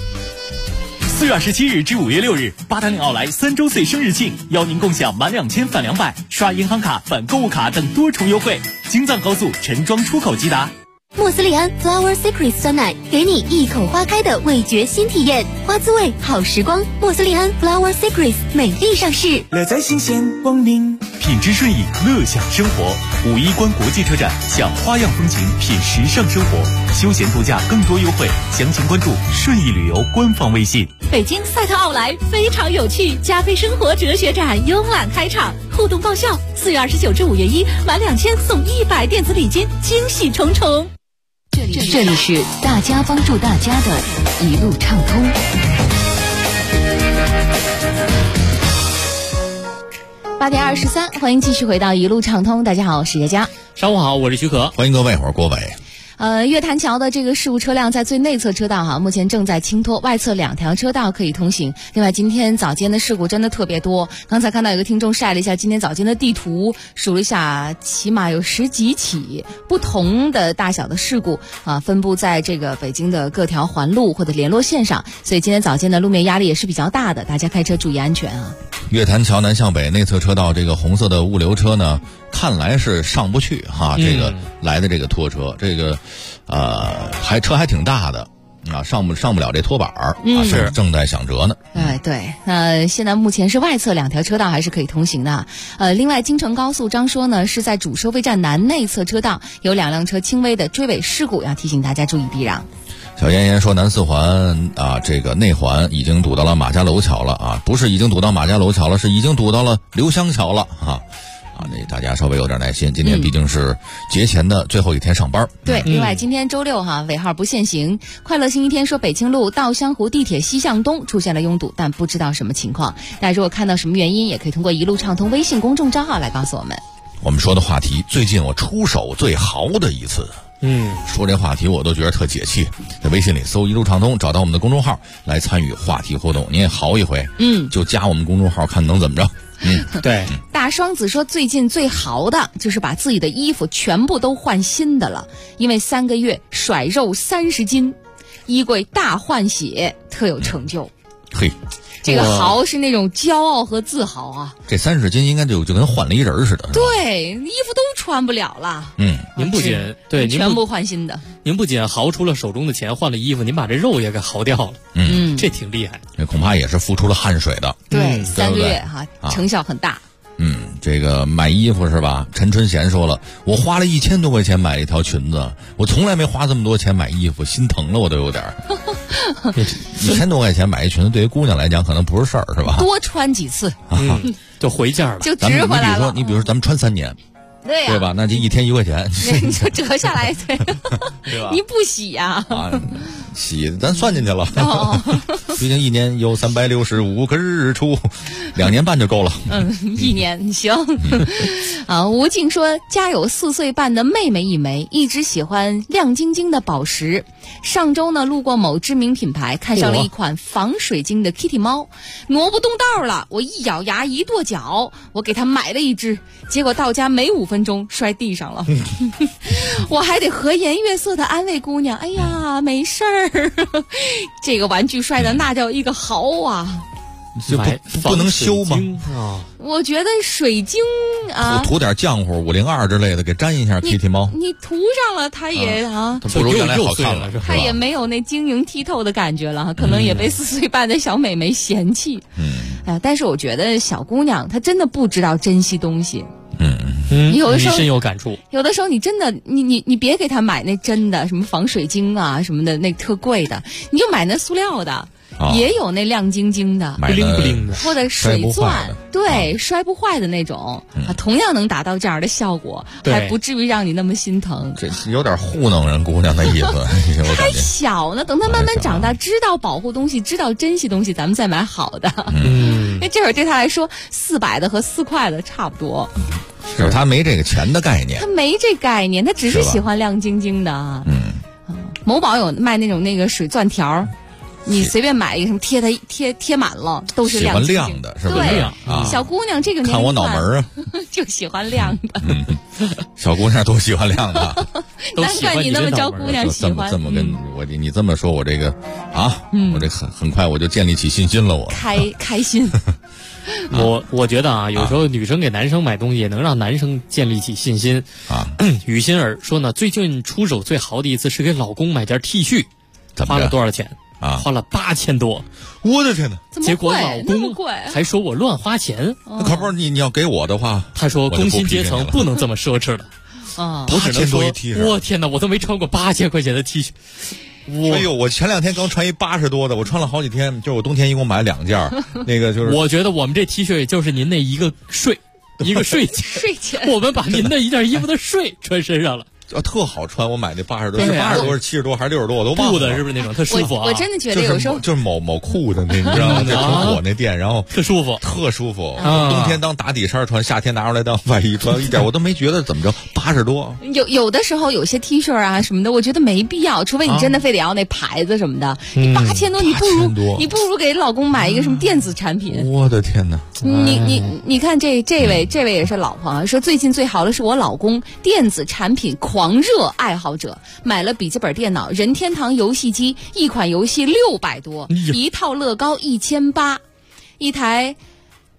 4月27日至5月6日，八达岭奥莱3周岁生日庆，邀您共享满2000返200，刷银行卡返购物卡等多重优惠。京藏高速陈庄出口即达。 莫斯利安 Flower Secret 酸奶，给你一口花开的味觉新体验，花滋味好时光。莫斯利安 Flower Secret 美丽上市， 乐在新鲜光明， 品质顺意，乐享生活。5·1关国际车展，享花样风情，品时尚生活，休闲度假更多优惠，详情关注顺意旅游官方微信。 北京赛特奥莱非常有趣加菲生活哲学展慵懒开场，互动爆笑，4月29至5月1，满2000送100电子礼金，惊喜重重。 这里是大家帮助大家的一路畅通。8点23，欢迎继续回到一路畅通。大家好，我是叶佳。 上午好，我是徐可。 欢迎各位，我是郭伟。 月坛桥的这个事故车辆在最内侧车道目前正在清脱，外侧2条车道可以通行。另外，今天早间的事故真的特别多。刚才看到有个听众晒了一下今天早间的地图，数了一下，起码有10几起不同的大小的事故分布在这个北京的各条环路或者联络线上，所以今天早间的路面压力也是比较大的，大家开车注意安全啊。 月坛桥南向北内侧车道这个红色的物流车呢， 看来是上不去哈。这个来的这个拖车，这个车还挺大的。上不了这拖板儿是正在想辙呢。 对，现在目前是外侧2条车道还是可以通行的。另外，京城高速张说呢是在主收费站南内侧车道有2辆车轻微的追尾事故，要提醒大家注意避让。 小妍妍说，南四环这个内环已经堵到了马家楼桥了不是已经堵到马家楼桥了，是已经堵到了刘香桥了那大家稍微有点耐心，今天毕竟是节前的最后一天上班。 对，另外今天周六尾号不限行。快乐星期天说，北京路稻香湖地铁西向东出现了拥堵，但不知道什么情况。大家如果看到什么原因，也可以通过一路畅通微信公众账号来告诉我们。 我们说的话题，最近我出手最豪的一次。说这话题我都觉得特解气，在微信里搜一路畅通，找到我们的公众号来参与话题互动，你也豪一回，就加我们公众号看能怎么着。 对。 大双子说，最近最豪的就是把自己的衣服全部都换新的了，因为3个月甩肉30斤，衣柜大换血，特有成就。 嘿， 这个豪是那种骄傲和自豪这30斤应该就跟换了一人似的。 对，衣服都穿不了了。 您不仅您全部换新的， 您不仅豪出了手中的钱换了衣服，您把这肉也给豪掉了。这挺厉害。 这恐怕也是付出了汗水的。 对，3个月成效很大。 这个买衣服是吧？陈春贤说了，我花了1000多块钱买了一条裙子，我从来没花这么多钱买衣服，心疼了我都有点。1000多块钱买一裙子，对于姑娘来讲可能不是事儿，是吧？ 多穿几次， 就回价了， 就值回来了。 你比如说咱们穿3年。对吧？那就1天1块钱， 你就折下来，对吧？你不洗呀？ 洗咱算进去了。毕竟1年有365个日出，2年半就够了。 1年行。吴静说，家有4岁半的妹妹一枚，一直喜欢亮晶晶的宝石。上周呢，路过某知名品牌，看上了一款防水晶的 Kitty 猫，挪不动道了。我一咬牙一跺脚，我给她买了一只，结果到家没5分钟摔地上了。我还得和颜悦色的安慰姑娘，哎呀，没事儿。这个玩具摔的那叫一个豪啊！ 就不能修吗？ 我觉得水晶涂点浆糊502之类的给粘一下 Kitty 猫， 你涂上了它也它不如原来好看了， 它也没有那晶莹剔透的感觉了，可能也被4岁半的小美眉嫌弃。但是我觉得小姑娘她真的不知道珍惜东西。有的时候深有感触。 有的时候你真的你别给她买那真的什么防水晶什么的那特贵的，你就买那塑料的。也有那亮晶晶的， 不灵不灵的， 或者水钻，对，摔不坏的那种，同样能达到这样的效果，还不至于让你那么心疼。 这有点糊弄人姑娘的意思。 还小呢，等她慢慢长大，知道保护东西，知道珍惜东西，咱们再买好的。因为这会儿对她来说，400的和4块的差不多。 是她没这个钱的概念， 她没这概念，她只是喜欢亮晶晶的。某宝有卖那个水钻条。你随便买一个什么贴满了都是亮晶晶， 喜欢亮的是吧？ 对，小姑娘这个年龄看我脑门就喜欢亮的。 小姑娘都喜欢亮的， 难怪你那么招姑娘喜欢。 这么跟我你这么说，我这个我这很快我就建立起信心了。我开心。 我觉得有时候女生给男生买东西也能让男生建立起信心于心儿说呢，最近出手最豪的一次是给老公买件 T 恤，花了多少钱？花了8000多， 我的天哪！ 结果老公还说我乱花钱。 可不是你要给我的话， 他说工薪阶层不能这么奢侈了。我只能说，我天哪，我都没穿过8000块钱的 T 恤。 哎呦，我前2天刚穿一80多的，我穿了好几天，就是我冬天一共买了2件，那个就是。 我觉得我们这 T 恤也就是您那一个睡钱，我们把您的一件衣服的睡穿身上了。 特好穿，我买那80多，是80多是70多还是60多，我都忘了。 布的是不是那种特舒服我真的觉得有时候就是某裤的那，你知道吗？那挺火那店，然后特舒服。 冬天当打底衫穿，夏天拿出来当外衣穿，一点我都没觉得怎么着。80多。 有的时候有些 T 恤什么的，我觉得没必要，除非你真的非得要那牌子什么的。8000多，你不如给老公买一个什么电子产品。 我的天哪！ 你看这位也是老婆说最近最好的是我老公电子产品狂热爱好者，买了笔记本电脑、任天堂游戏机，一款游戏600多，一套乐高1800，一台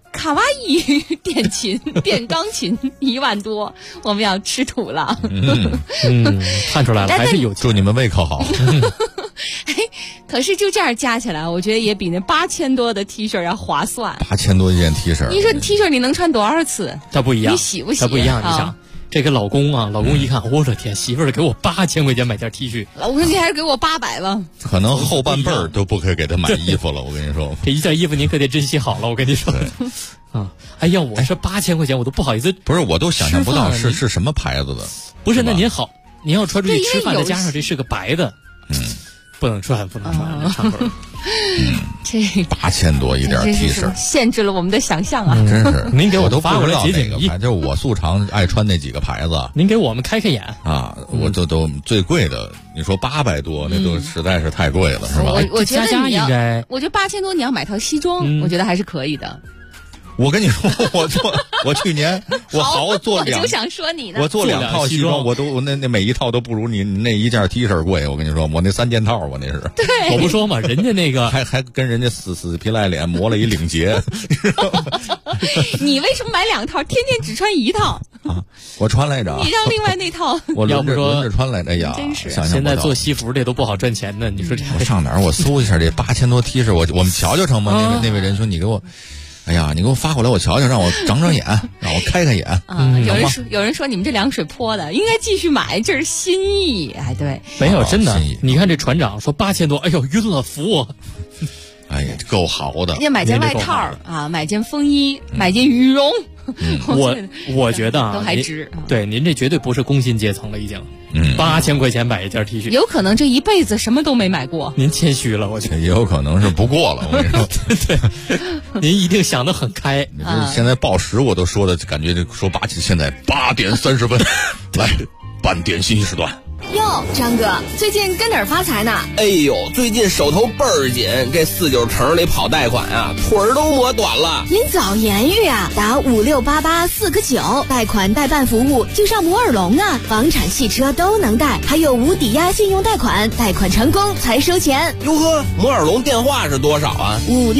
卡哇伊电琴电钢琴1万多，我们要吃土了。 看出来了，还是有。 祝你们胃口好。 可是就这样加起来，我觉得也比那8000多的 T 恤要划算。 8000多一件 T 恤， 你说 T 恤你能穿多少次？ 它不一样， 你洗不洗？ 它不一样，你想。这个老公一看，我的天，媳妇儿给我8000块钱买件 T 恤， 老公你还是给我800吧。 可能后半辈儿都不可以给他买衣服了，我跟你说。 这一件衣服您可得珍惜好了，我跟你说。哎呀，我说8000块钱我都不好意思。 不是，我都想象不到是什么牌子的。 不是，那您好，您要穿出去吃饭，再加上这是个白的，不能穿，唱歌。 这 8000多一点 T 恤， 限制了我们的想象啊！ 真是， 您给我都发过来解解谜， 就是我素常爱穿那几个牌子。 您给我们开眼啊！我都最贵的，你说800多，那都实在是太贵了，是吧？ 我觉得应该， 我觉得8000多你要买套西装，我觉得还是可以的。 我跟你说，我去年我做2， 我就想说你呢。 我做2套西装，我那每一套都不如你那一件 T 恤贵。我跟你说，我那3件套，我那是。 对， 我不说嘛，人家那个还跟人家死皮赖脸磨了一领结。 你为什么买2套？天天只穿1套啊？我穿来着。 你让另外那套， 我轮着穿来着。哎呀， 真是。 现在做西服这都不好赚钱呢。你说这我上哪儿我搜一下这8000多 T 恤，我们瞧瞧成吗？那位仁兄，你给我。哎呀，你给我发过来，我瞧瞧，让我长眼，让我开眼。 有人说你们这凉水泼的，应该继续买，这是心意。哎，对， 没有真的。你看这船长说8000多，哎呦晕了，服我。 哎呀，够好的。 人家买件外套啊，买件风衣，买件羽绒。 我觉得都还值。 对，您这绝对不是工薪阶层了，已经。8000块钱买一件 T 恤， 有可能这一辈子什么都没买过。 您谦虚了，我觉得也有可能是不过了。我跟你说， 对，您一定想得很开。 现在报时我都说的感觉说现在8点30分，来半点信息时段。 哟，张哥，最近跟哪儿发财呢？ 哎呦，最近手头倍儿紧，这49城里跑贷款啊，腿儿都磨短了。 您早言语啊，打5688-4个9，贷款代办服务就上摩尔龙啊，房产、汽车都能贷，还有无抵押信用贷款，贷款成功才收钱。 哟呵，摩尔龙电话是多少啊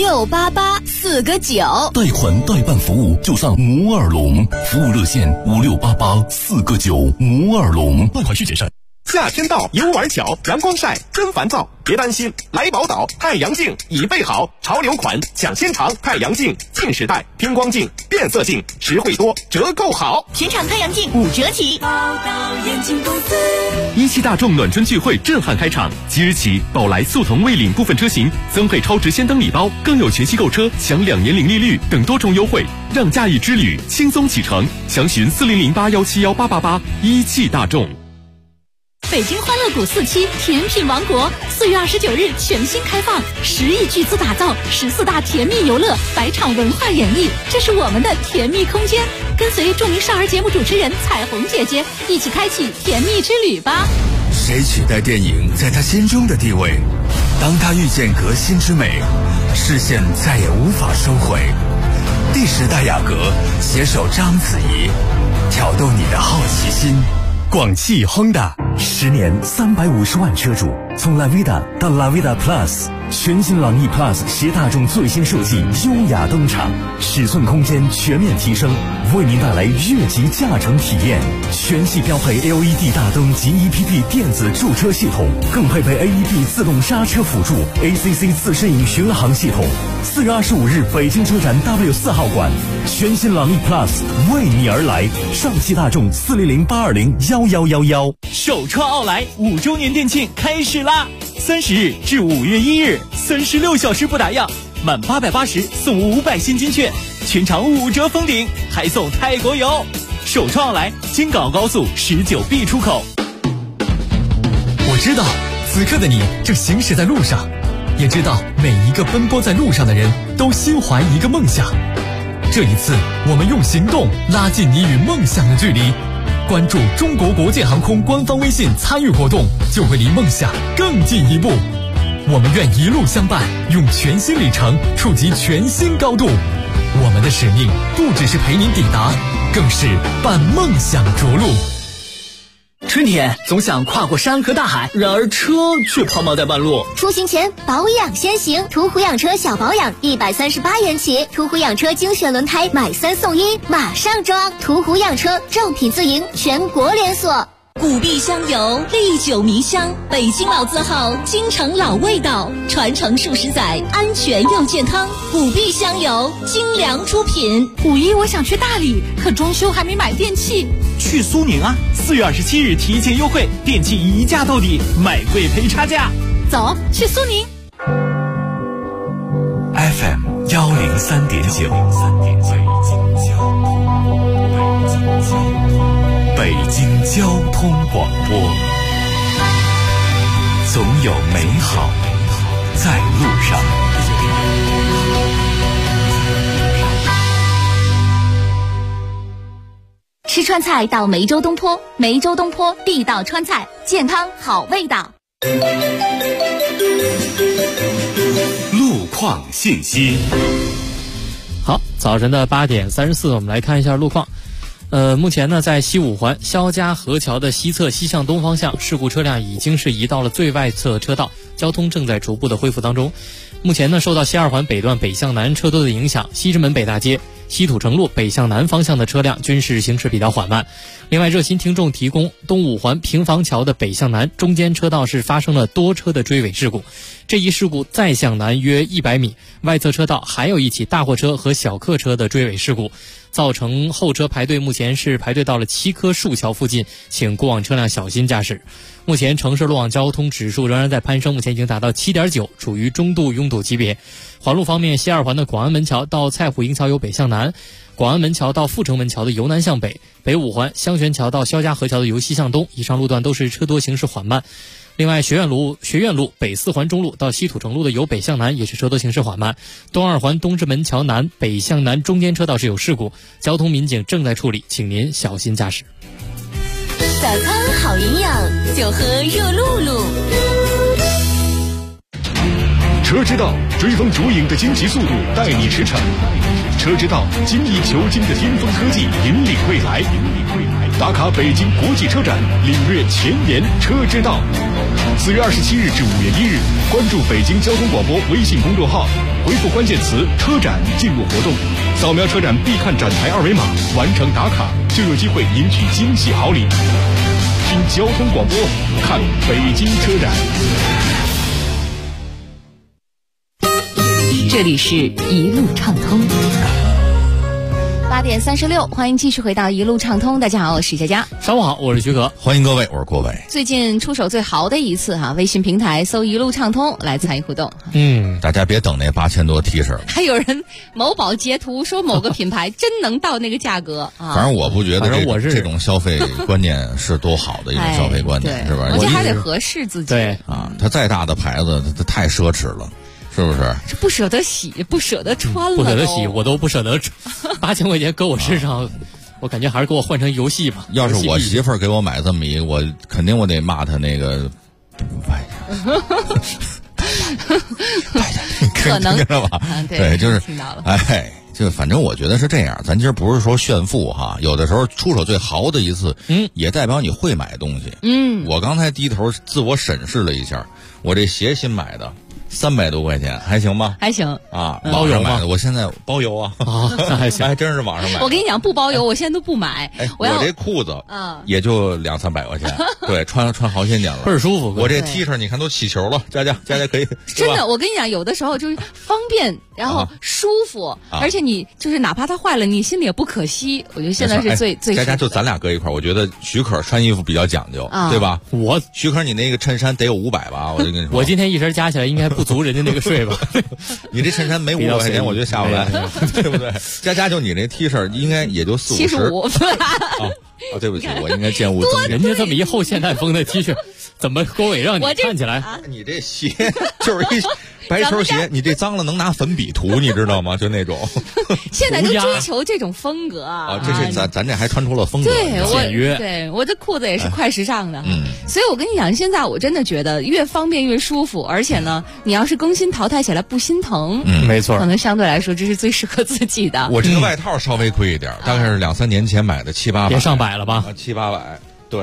？5688-4个9， 贷款代办服务就上摩尔龙，服务热线5688-4个9，摩尔龙，贷款需谨慎。 夏天到，游玩巧，阳光晒真烦躁，别担心，来宝岛太阳镜已备好，潮流款抢先尝，太阳镜近视带、偏光镜、变色镜，实惠多，折扣好， 全场太阳镜5折起。宝岛眼镜公司 17大众暖春聚会震撼开场，即日起，宝来速腾蔚领部分车型增配超值先登礼包，更有全系购车享2年零利率等多重优惠，让假日之旅轻松启程。详询4008171888。17大众。 北京欢乐谷4期甜品王国4月29日全新开放，10亿巨资打造14大甜蜜游乐100场文化演绎，这是我们的甜蜜空间。跟随著名少儿节目主持人彩虹姐姐一起开启甜蜜之旅吧。 谁取代电影在他心中的地位？当他遇见革新之美，视线再也无法收回。第10代雅阁携手章子怡，挑逗你的好奇心。 广汽 Honda 10年350万车主，从 Lavida 到 Lavida Plus， 全新朗逸 Plus 携大众最新设计优雅登场，尺寸空间全面提升，为您带来越级驾乘体验。全系标配 LED 大灯及 EPP 电子驻车系统，更配备 AEB 自动刹车辅助 ACC 自适应巡航系统。4月25日北京车展 W4 号馆，全新朗逸 Plus 为你而来。上汽大众400-820-1111。 首创奥莱5周年店庆开始啦！30日至5月1日，36小时不打烊，满880送500现金券，全场5折封顶，还送泰国游。首创奥莱京港澳高速19B 出口。 我知道，此刻的你正行驶在路上，也知道每一个奔波在路上的人都心怀一个梦想。这一次，我们用行动拉近你与梦想的距离。关注中国国建航空官方微信参与活动，就会离梦想更进一步。我们愿一路相伴，用全新里程触及全新高度。我们的使命不只是陪您抵达，更是伴梦想着陆。 春天总想跨过山和大海，然而车却抛锚在半路。 出行前保养先行，途虎养车小保养138元起，途虎养车精选轮胎买3送1，马上装！途虎养车正品自营，全国连锁。 古碧香油，历久弥香，北京老字号，京城老味道，传承数十载，安全又健康。古碧香油，精良出品。 5·1我想去大理，可装修还没买电器。 去苏宁啊！4月27日提前优惠，电器一价到底，买贵赔差价。 走，去苏宁。 FM 103.9，北京交通广播，总有美好在路上。 吃川菜到梅州东坡，梅州东坡地道川菜，健康好味道。 路况信息。 好，早晨的8点34，我们来看一下路况。目前呢，在西五环肖家河桥的西侧西向东方向，事故车辆已经是移到了最外侧车道，交通正在逐步的恢复当中。目前呢，受到西2环北段北向南车多的影响，西直门北大街、西土城路北向南方向的车辆均是行驶比较缓慢。另外，热心听众提供，东五环平房桥的北向南中间车道是发生了多车的追尾事故，这一事故再向南约100米，外侧车道还有一起大货车和小客车的追尾事故，造成后车排队，目前是排队到了7棵树桥附近，请过往车辆小心驾驶。目前城市路网交通指数仍然在攀升，目前已经达到7.9，处于中度拥堵级别。环路方面，西2环的广安门桥到蔡虎营桥由北向南，广安门桥到阜成门桥的由南向北，北5环香泉桥到肖家河桥的由西向东，以上路段都是车多行驶缓慢。另外，学院路北4环中路到西土城路的由北向南也是车多行驶缓慢。东2环东直门桥南北向南中间车道是有事故，交通民警正在处理，请您小心驾驶。 早餐好营养，就喝热露露。 车之道追风逐影的惊奇速度，带你驰骋。车之道精益求精的巅峰科技，引领未来。打卡北京国际车展，领略前沿车之道。4月27日至5月1日，关注北京交通广播微信公众号，回复关键词车展进入活动，扫描车展必看展台2维码，完成打卡就有机会赢取惊喜好礼。听交通广播，看北京车展。 这里是一路畅通。 8点36，欢迎继续回到一路畅通。大家好，我是佳佳。 上午好，我是徐可。 欢迎各位，我是郭伟。 最近出手最豪的一次微信平台搜一路畅通来参与互动。 大家别等那8000多 T 恤。 还有人某宝截图说某个品牌真能到那个价格啊！ 反正我不觉得这种消费观念是多好的一种消费观念，是吧？ 而且还得合适自己。 对啊，它再大的牌子，它太奢侈了。是不是？ 这不舍得洗，不舍得穿了， 不舍得洗，我都不舍得穿。8000块钱搁我身上，我感觉还是给我换成游戏吧。 要是我媳妇儿给我买这么一个，我肯定得骂她那个， 可能知道吧？对，就是听到了。 哎，就反正我觉得是这样。咱今儿不是说炫富哈，有的时候出手最豪的一次，也代表你会买东西。我刚才低头自我审视了一下，我这鞋新买的。300多块钱还行吗？ 还行啊，网上买的，我现在包邮啊。 那还行， 还真是网上买的。 我跟你讲，不包邮，我现在都不买。 我这裤子也就200-300块钱，对，穿好些年了， 倍儿舒服。 我这 T 恤你看都起球了，佳佳可以。 真的，我跟你讲，有的时候就是方便，然后舒服，而且你就是哪怕它坏了，你心里也不可惜。我觉得现在是最。 佳佳就咱俩搁一块儿，我觉得许可穿衣服比较讲究，对吧？许可你那个衬衫得有500吧？我就跟你说， 我今天一身加起来应该不足人家那个税吧？ 你这衬衫没500块钱，我觉得下不来，对不对？佳就你这 T 恤应该也就40-50。对不起，我应该见物增人家这么一后现代风的 T 恤，怎么郭伟让你看起来？ 你这鞋就是一白球鞋，你这脏了能拿粉笔涂，你知道吗？就那种。 现在都追求这种风格啊！ 这是咱这还穿出了风格， 简约。 对，我这裤子也是快时尚的。所以我跟你讲，现在我真的觉得越方便越舒服，而且呢，你要是更新淘汰起来不心疼， 没错， 可能相对来说这是最适合自己的。 我这个外套稍微贵一点，大概是2-3年前买的，700-800， 别上百了吧 ？700-800，对。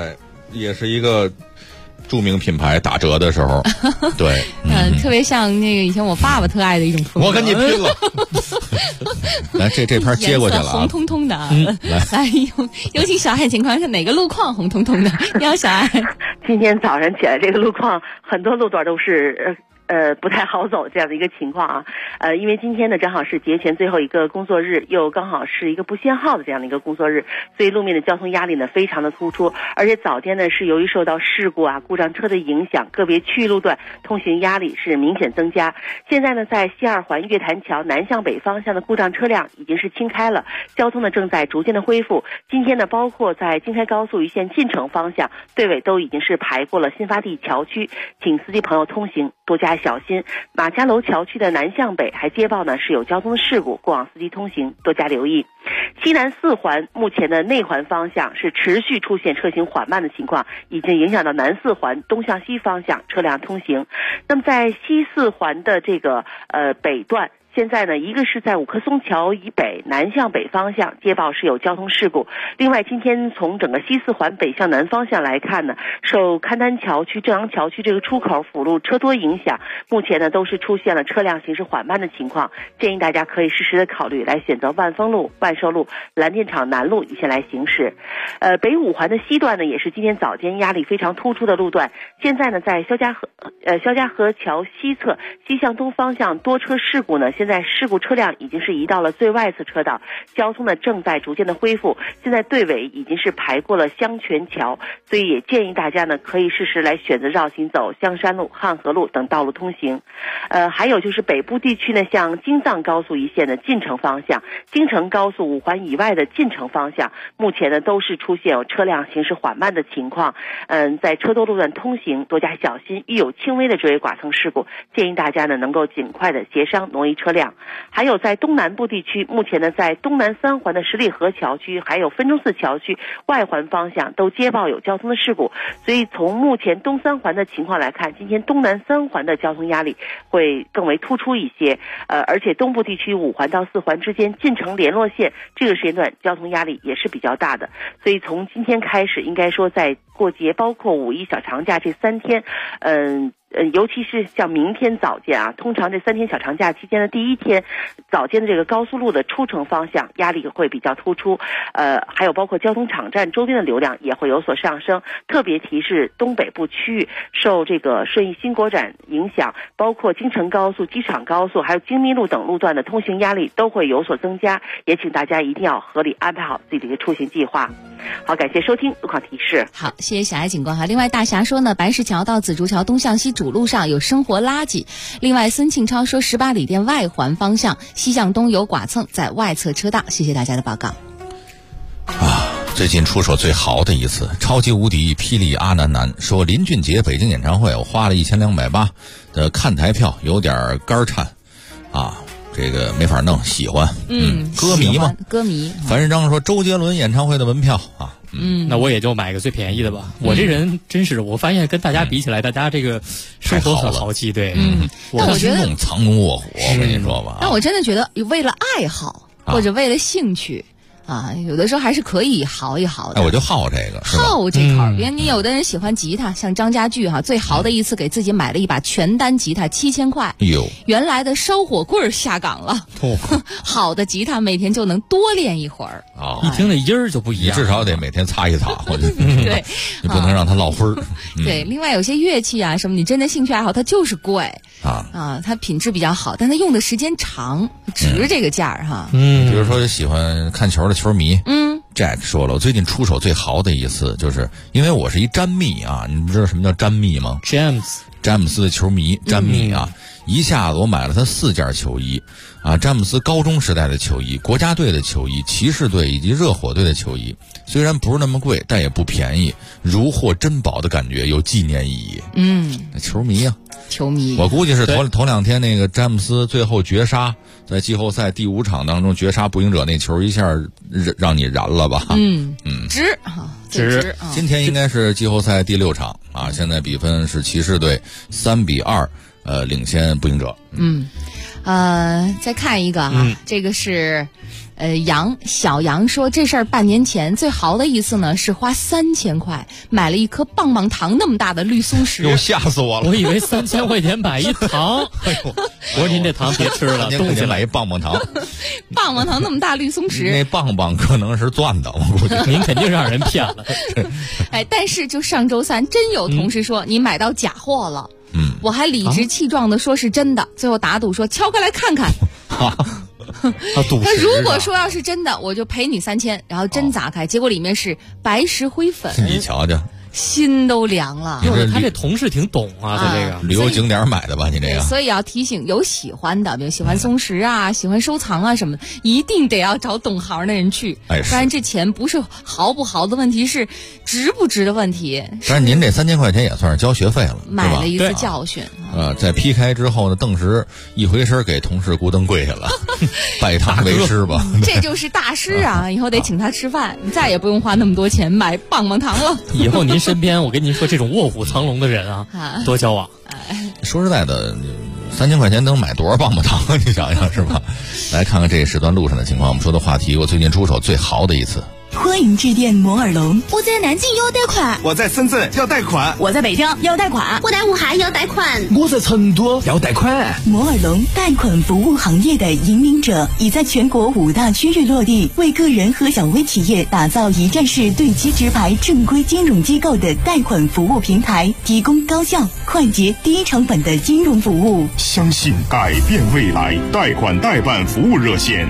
也是一个著名品牌打折的时候，对， 特别像那个以前我爸爸特爱的一种风格。 我跟你拼了！来，这盘接过去了， 红彤彤的。来，有请小爱情况是哪个路况红彤彤的？你好，小爱。 今天早上起来，这个路况很多路段都是不太好走这样的一个情况啊，因为今天呢正好是节前最后一个工作日，又刚好是一个不限号的这样的一个工作日，所以路面的交通压力呢非常的突出，而且早间呢是由于受到事故故障车的影响，个别区域路段通行压力是明显增加。现在呢在西二环月坛桥南向北方向的故障车辆已经是清开了，交通呢正在逐渐的恢复。今天呢包括在京开高速一线进城方向，队尾都已经是排过了新发地桥区，请司机朋友通行多加小心。马家楼桥区的南向北还接报呢是有交通事故，过往司机通行多加留意。西南四环目前的内环方向是持续出现车行缓慢的情况，已经影响到南四环东向西方向车辆通行。那么在西四环的这个北段，现在呢，一个是在五棵松桥以北南向北方向接报是有交通事故。另外，今天从整个西四环北向南方向来看呢，受勘丹桥区、正阳桥区这个出口辅路车多影响，目前呢都是出现了车辆行驶缓慢的情况，建议大家可以适时的考虑来选择万丰路、万寿路、蓝电厂南路一线来行驶。北五环的西段呢，也是今天早间压力非常突出的路段。现在呢，在肖家河桥西侧西向东方向多车事故呢，现在事故车辆已经是移到了最外侧车道，交通呢正在逐渐的恢复。现在队尾已经是排过了香泉桥，所以也建议大家呢可以适时来选择绕行走香山路、汉河路等道路通行。还有就是北部地区呢，像京藏高速一线的进城方向、京承高速五环以外的进城方向，目前呢都是出现有车辆行驶缓慢的情况。在车多路段通行多加小心，遇有轻微的追尾剐蹭事故，建议大家呢能够尽快的协商挪移车辆。还有在东南部地区，目前呢在东南三环的十里河桥区还有分钟寺桥区外环方向都接报有交通的事故，所以从目前东三环的情况来看，今天东南三环的交通压力会更为突出一些。而且东部地区五环到四环之间进城联络线这个时间段交通压力也是比较大的，所以从今天开始，应该说在过节包括五一小长假这3天，尤其是像明天早间通常这3天小长假期间的第一天早间的这个高速路的出城方向压力会比较突出，还有包括交通场站周边的流量也会有所上升，特别提示东北部区域受这个顺义新国展影响，包括京承高速、机场高速还有京密路等路段的通行压力都会有所增加，也请大家一定要合理安排好自己的一个出行计划。好，感谢收听路况提示。 好，谢谢小爱警官。另外大侠说呢，白石桥到紫竹桥东向西主路上有生活垃圾。另外孙庆超说18里店外环方向西向东有剐蹭，在外侧车道。谢谢大家的报告。 最近出手最豪的一次，超级无敌霹雳阿南南说林俊杰北京演唱会我花了1280的看台票，有点肝颤这个没法弄，喜欢歌迷嘛， 歌迷。 樊世章说周杰伦演唱会的门票那我也就买个最便宜的吧。我这人真是，我发现跟大家比起来，大家这个生活很豪气，对， 我觉得藏龙卧虎，我跟你说吧。 但我真的觉得，为了爱好或者为了兴趣有的时候还是可以豪一豪的。 我就好这个， 好这口。别你有的人喜欢吉他，像张家巨最豪的一次给自己买了一把全单吉他7000块。原来的烧火棍下岗了。好的吉他每天就能多练一会儿。 一听那音儿就不一样。 你至少得每天擦一擦， 对， 你不能让它落分儿。 对，另外有些乐器什么，你真的兴趣爱好它就是贵它品质比较好，但它用的时间长，值这个价比如说喜欢看球的球迷Jack 说了，我最近出手最豪的一次，就是因为我是一詹密你们知道什么叫詹密吗？詹姆斯的球迷，詹密一下子我买了他4件球衣詹姆斯高中时代的球衣、国家队的球衣、骑士队以及热火队的球衣，虽然不是那么贵，但也不便宜，如获珍宝的感觉，有纪念意义。球迷球迷， 我估计是头2天那个詹姆斯最后绝杀，在季后赛第5场当中绝杀步行者那球一下让你燃了吧？ 值。 今天应该是季后赛第6场现在比分是骑士队3-2领先步行者。 再看一个这个是小杨说这事儿半年前最豪的一次呢是花3000块买了一颗棒棒糖那么大的绿松石， 又吓死我了。 我以为3000块钱买一糖，哎呦，我说您这糖别吃了，冻起来买一棒棒糖， 棒棒糖那么大绿松石， 那棒棒可能是钻的，我估计您肯定让人骗了。 但是就上周三真有同事说你买到假货了，我还理直气壮的说是真的，最后打赌说敲开来看看。他如果说要是真的，我就赔你3000，然后真砸开，结果里面是白石灰粉， 你瞧瞧， 心都凉了。 他这同事挺懂啊，他这个旅游景点买的吧？你这个， 所以要提醒有喜欢的，比如喜欢松石啊、喜欢收藏啊什么的，一定得要找懂行的人去，不然这钱不是豪不豪的问题，是值不值的问题。 但是您这3000块钱也算是交学费了， 买了一次教训。 在劈开之后呢，顿时一回身给同事咕噔跪下了，拜他为师吧。 这就是大师啊！以后得请他吃饭，你再也不用花那么多钱买棒棒糖了。 以后您身边，我跟您说，这种卧虎藏龙的人啊，多交往。 说实在的，3000块钱能买多少棒棒糖？你想想是吧？来看看这时段路上的情况。我们说的话题，我最近出手最豪的一次。 欢迎致电摩尔龙。 我在南京要贷款， 我在深圳要贷款， 我在北京要贷款， 我在武汉要贷款， 我在成都要贷款。 摩尔龙贷款服务行业的引领者，已在全国5大区域落地，为个人和小微企业打造一站式对接直排正规金融机构的贷款服务平台，提供高效、快捷、低成本的金融服务。 相信改变未来，贷款代办服务热线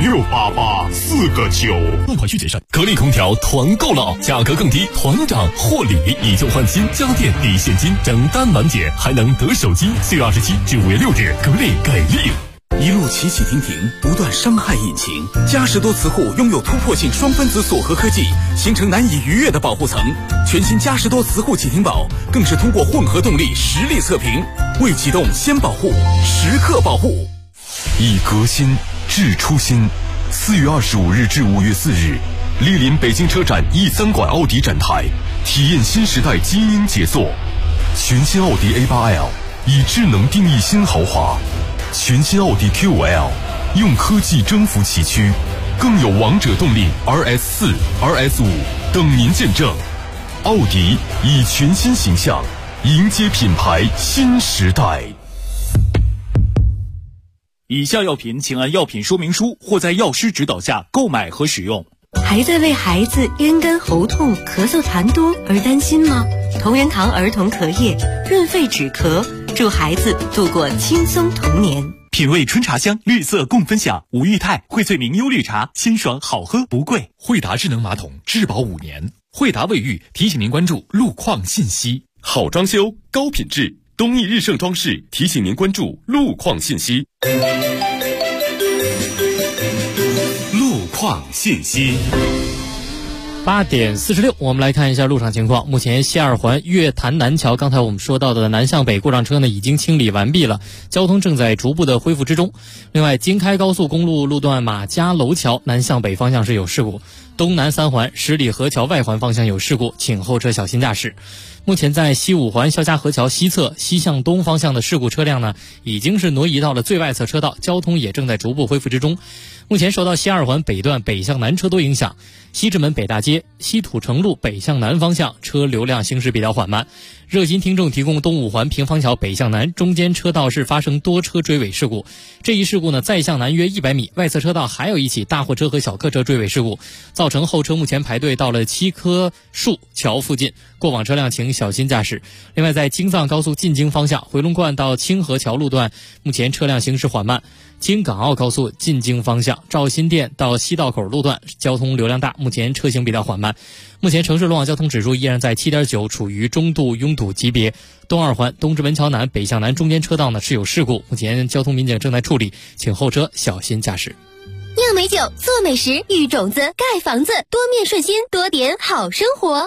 568849。 贷款需谨慎。格力空调团购了，价格更低，团长获礼，以旧换新，家电抵现金，整单满减，还能得手机。4月27至5月6日，格力给力。 一路起起停停，不断伤害引擎。嘉实多磁护拥有突破性双分子锁合科技，形成难以逾越的保护层。全新嘉实多磁护启停宝更是通过混合动力实力测评，未启动先保护，时刻保护。 以革新治初心。4月25日至5月4日，莅临北京车展E3馆奥迪展台，体验新时代精英杰作。全新奥迪 A8L 以智能定义新豪华，全新奥迪 Q5L 用科技征服崎岖，更有王者动力 RS4、RS5 等您见证。奥迪以全新形象迎接品牌新时代。 以下药品请按药品说明书或在药师指导下购买和使用。 还在为孩子咽干喉痛、咳嗽痰多而担心吗？同仁堂儿童咳液润肺止咳，助孩子度过轻松童年。 品味春茶香，绿色共分享。吴裕泰、荟萃明优绿茶，清爽好喝不贵。 惠达智能马桶质保5年。惠达卫浴提醒您关注路况信息。 好装修，高品质。东义日盛装饰提醒您关注路况信息。路况信息。 8点46，我们来看一下路上情况。目前西二环月坛南桥，刚才我们说到的南向北故障车呢，已经清理完毕了，交通正在逐步的恢复之中。另外，京开高速公路路段马家楼桥南向北方向是有事故，东南3环十里河桥外环方向有事故，请后车小心驾驶。目前在西5环肖家河桥西侧西向东方向的事故车辆呢，已经是挪移到了最外侧车道，交通也正在逐步恢复之中。目前受到西二环北段北向南车多影响，西直门北大街、西土城路北向南方向车流量行驶比较缓慢。热心听众提供东5环平房桥北向南中间车道是发生多车追尾事故，这一事故呢再向南约100米，外侧车道还有一起大货车和小客车追尾事故，造成后车目前排队到了7棵树桥附近，过往车辆请小心驾驶。另外，在京藏高速进京方向回龙观到清河桥路段，目前车辆行驶缓慢。京港澳高速进京方向赵新店到西道口路段交通流量大，目前车行比较缓慢。目前城市路网交通指数依然在 7.9， 处于中度拥堵级别。东2环东直门桥南北向南中间车道呢是有事故，目前交通民警正在处理，请后车小心驾驶。 酿美酒，做美食，育种子，盖房子，多面顺心，多点好生活。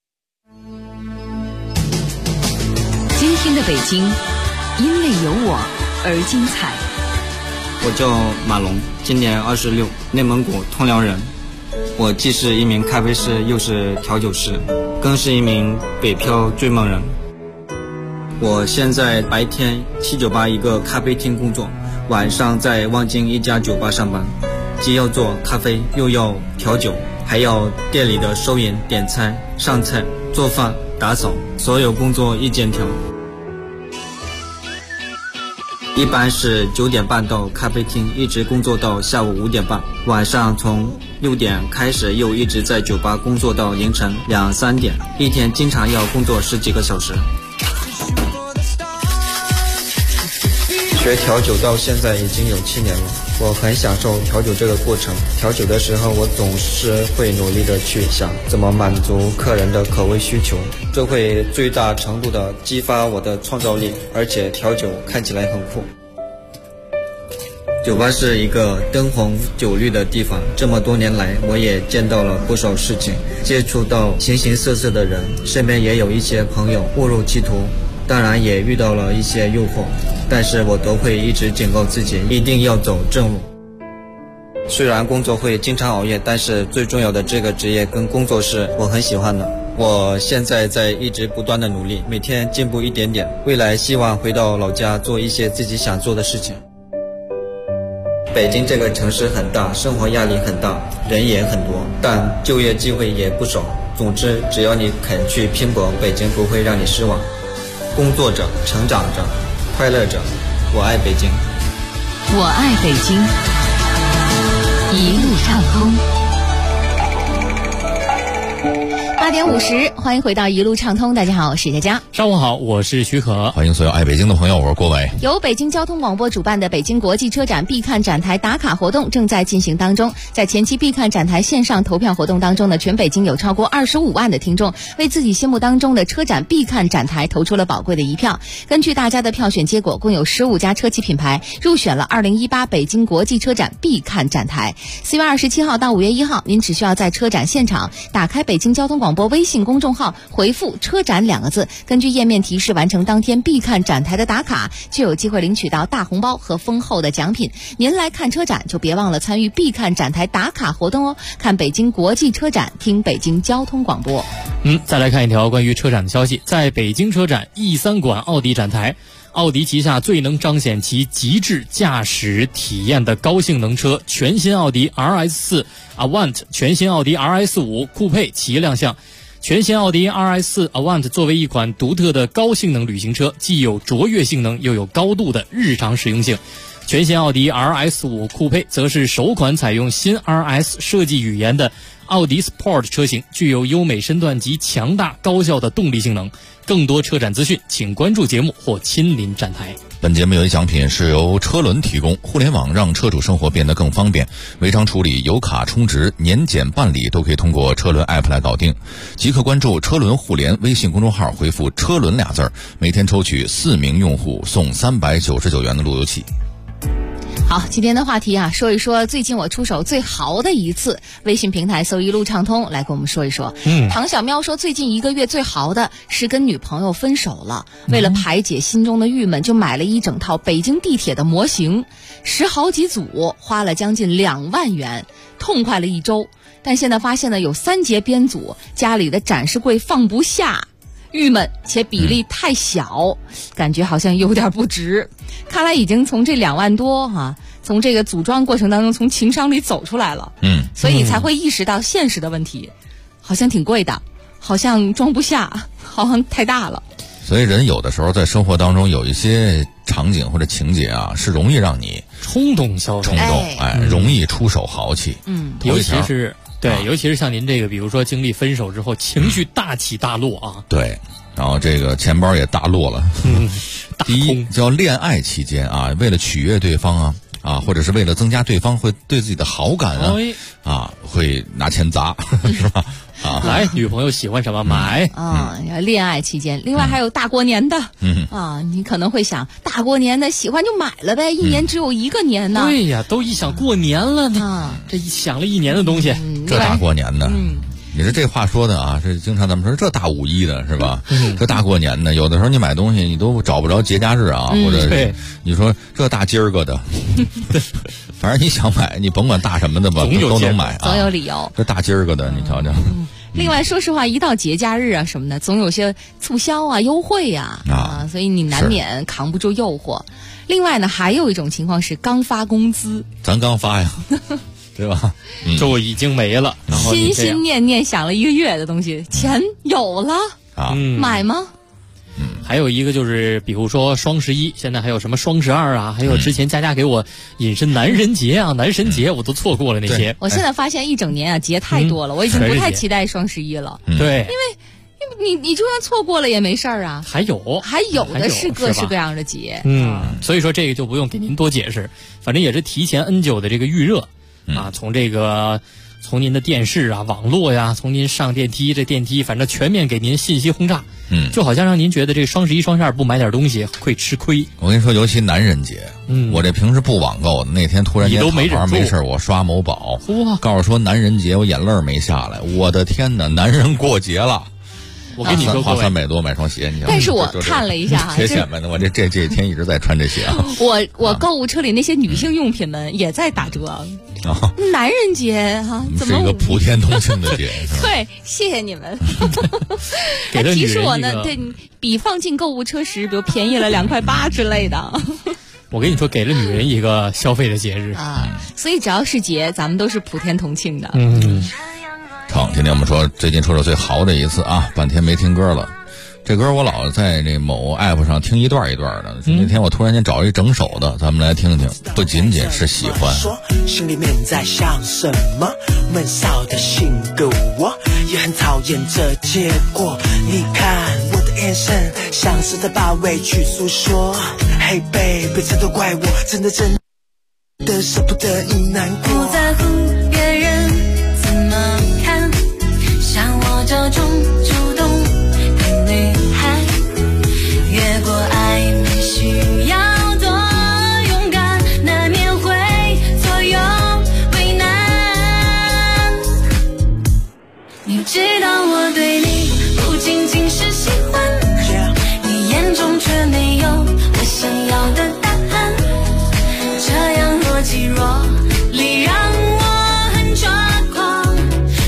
今天的北京，因为有我而精彩。 我叫马龙，今年26，内蒙古通辽人。我既是一名咖啡师，又是调酒师，更是一名北漂追梦人。我现在白天798一个咖啡厅工作，晚上在望京一家酒吧上班。 既要做咖啡，又要调酒，还要店里的收银、点餐、上菜、做饭、打扫，所有工作一肩挑。一般是9点半到咖啡厅，一直工作到下午5点半，晚上从6点开始又一直在酒吧工作到凌晨2、3点，一天经常要工作10几个小时。学调酒到现在已经有7年了，我很享受调酒这个过程。调酒的时候，我总是会努力的去想怎么满足客人的口味需求，这会最大程度的激发我的创造力，而且调酒看起来很酷。酒吧是一个灯红酒绿的地方，这么多年来我也见到了不少事情，接触到形形色色的人，身边也有一些朋友误入歧途，当然也遇到了一些诱惑，但是我都会一直警告自己一定要走正路。虽然工作会经常熬夜，但是最重要的这个职业跟工作是我很喜欢的。我现在在一直不断的努力，每天进步一点点，未来希望回到老家做一些自己想做的事情。北京这个城市很大，生活压力很大，人也很多，但就业机会也不少。总之，只要你肯去拼搏，北京不会让你失望。工作着，成长着，快乐着，我爱北京。 我爱北京，一路畅通。8点50，欢迎回到一路畅通。大家好，我是佳佳。 上午好，我是许可。 欢迎所有爱北京的朋友，我是郭伟。 由北京交通广播主办的北京国际车展必看展台打卡活动正在进行当中。在前期必看展台线上投票活动当中呢，全北京有超过25万的听众为自己心目当中的车展必看展台投出了宝贵的一票。根据大家的票选结果，共有15家车企品牌入选了2018北京国际车展必看展台。4月27号到5月1号，您只需要在车展现场打开北京交通广播微信公众号，回复车展2个字，根据页面提示完成当天必看展台的打卡，就有机会领取到大红包和丰厚的奖品。您来看车展就别忘了参与必看展台打卡活动哦，看北京国际车展，听北京交通广播。 再来看一条关于车展的消息，在北京车展 E3 馆奥迪展台，奥迪旗下最能彰显其极致驾驶体验的高性能车，全新奥迪 RS4 Avant、全新奥迪 RS5 酷配齐亮相。全新奥迪 RS4 Avant 作为一款独特的高性能旅行车，既有卓越性能，又有高度的日常实用性。全新奥迪 RS5 酷配则是首款采用新 RS 设计语言的奥迪 Sport 车型，具有优美身段及强大高效的动力性能。更多车展资讯请关注节目或亲临展台。 本节目有一奖品是由车轮提供，互联网让车主生活变得更方便，违章处理、油卡充值、年检办理都可以通过车轮 App 来搞定。即刻关注车轮互联微信公众号，回复车轮2字，每天抽取4名用户送399元的路由器。 好，今天的话题啊，说一说最近我出手最豪的一次。微信平台搜一路畅通来跟我们说一说。唐小喵说，最近1个月最豪的是跟女朋友分手了，为了排解心中的郁闷，就买了一整套北京地铁的模型，10好几组，花了将近2万元，痛快了1周。但现在发现呢，有3节编组，家里的展示柜放不下，郁闷且比例太小，感觉好像有点不值。看来已经从这2万多从这个组装过程当中从情商里走出来了，所以才会意识到现实的问题，好像挺贵的，好像装不下，好像太大了。 所以人有的时候在生活当中有一些场景或者情节啊，是容易让你冲动消费， 容易出手豪气。 尤其是尤其是像您这个，比如说经历分手之后，情绪大起大落啊。 对，然后这个钱包也大落了。第一叫恋爱期间啊，为了取悦对方或者是为了增加对方会对自己的好感会拿钱砸，是吧？ 来，女朋友喜欢什么买恋爱期间，另外还有大过年的你可能会想，大过年的喜欢就买了呗，一年只有1个年呢。 对呀，都一想过年了这一想了1年的东西， 这大过年的。你说这话说的这经常咱们说这大5一的是吧？这大过年的，有的时候你买东西你都找不着节假日或者你说这大今儿个的，反正你想买，你甭管大什么的吧，都能买总有理由。 这大今儿个的，你瞧瞧。 另外，说实话，一到节假日什么的，总有些促销优惠所以你难免扛不住诱惑。另外呢，还有一种情况是刚发工资， 咱刚发呀。 对吧？ 就已经没了。然后心心念念想了1个月的东西，钱有了啊， 买吗？ 还有一个就是，比如说双11，现在还有什么双12啊，还有之前佳佳给我引申男人节啊、男神节，我都错过了那些。 我现在发现一整年啊节太多了，我已经不太期待双11了。 对， 因为你就算错过了也没事儿啊。 还有的是各式各样的节。 所以说这个就不用给您多解释，反正也是提前 N 久的这个预热啊，从您的电视啊、网络呀，从您上电梯，这电梯反正全面给您信息轰炸。就好像让您觉得这双11、双12不买点东西会吃亏。 我跟你说，尤其男人节，我这平时不网购的，那天突然间躺没事我刷某宝，告诉说男人节，我眼泪没下来。我的天哪，男人过节了！ 我跟你说， 花300多买双鞋，你但是我看了一下铁血们，我这几天一直在穿这鞋啊。 我购物车里那些女性用品们也在打折。男人节哈，怎么是一个普天同庆的节？ 对，谢谢你们。还提示我呢，对比放进购物车时，比如便宜了2.8块之类的。 我跟你说，给了女人一个消费的节日啊，所以只要是节，咱们都是普天同庆的。 好，今天我们说最近说的最豪的一次啊，半天没听歌了。这歌我老在这某 app 上听一段一段的，那天我突然间找一整首的，咱们来听听。不仅仅是喜欢， 说心里面在想什么，闷骚的性格我也很讨厌这结果。你看我的眼神像是在把委屈诉说。Hey baby， 这都怪我，真的舍不得你难过。 不在乎别人怎么看，像我这种主动的女孩，越过暧昧需要多勇敢，难免会左右为难。你知道我对你不仅仅是喜欢，你眼中却没有我想要的答案，这样若即若离让我很抓狂。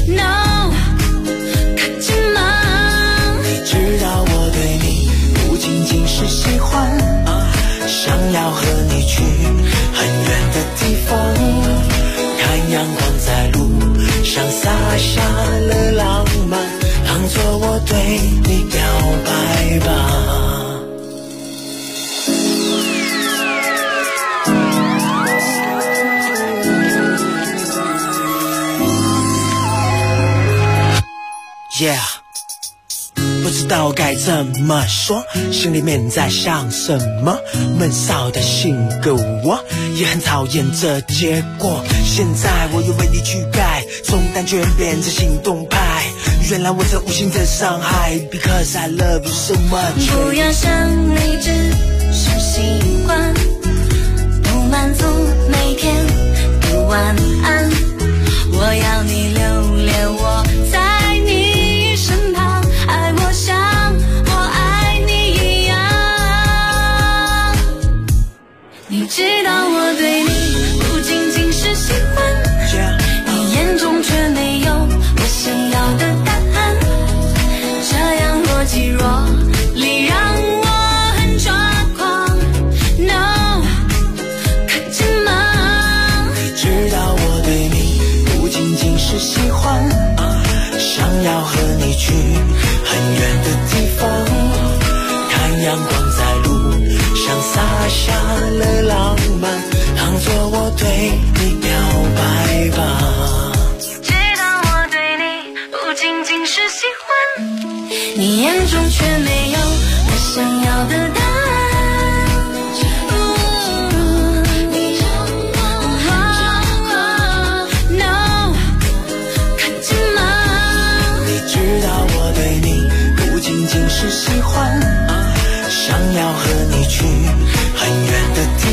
No， 可紧吗？ 你知道我对你不仅仅是喜欢，想要和你去很远的地方，看阳光在路上洒下了浪漫，当作我对你表白吧。Yeah， 不知道该怎么说，心里面在想什么，闷骚的性格我也很讨厌这结果。现在我又为你去改，从单纯变成行动派，原来我这无形的伤害 ，Because I love you so much。 不要想你只是习惯，不满足每天的晚安，我要你留恋我在你身旁，爱我像我爱你一样。你知道我对你不仅仅是喜欢，你眼中却没有我想要的答案，这样若即若离让我很抓狂。No， 可紧吗？ 你知道我对你不仅仅是喜欢，想要和你去很远的地方，看阳光在路上洒下了浪漫，当作我对你表白吧。 知道我对你不仅仅是喜欢，你眼中却没有我想要的答案。No， 看紧吗？ 你知道我对你不仅仅是喜欢，想要和你去很远的地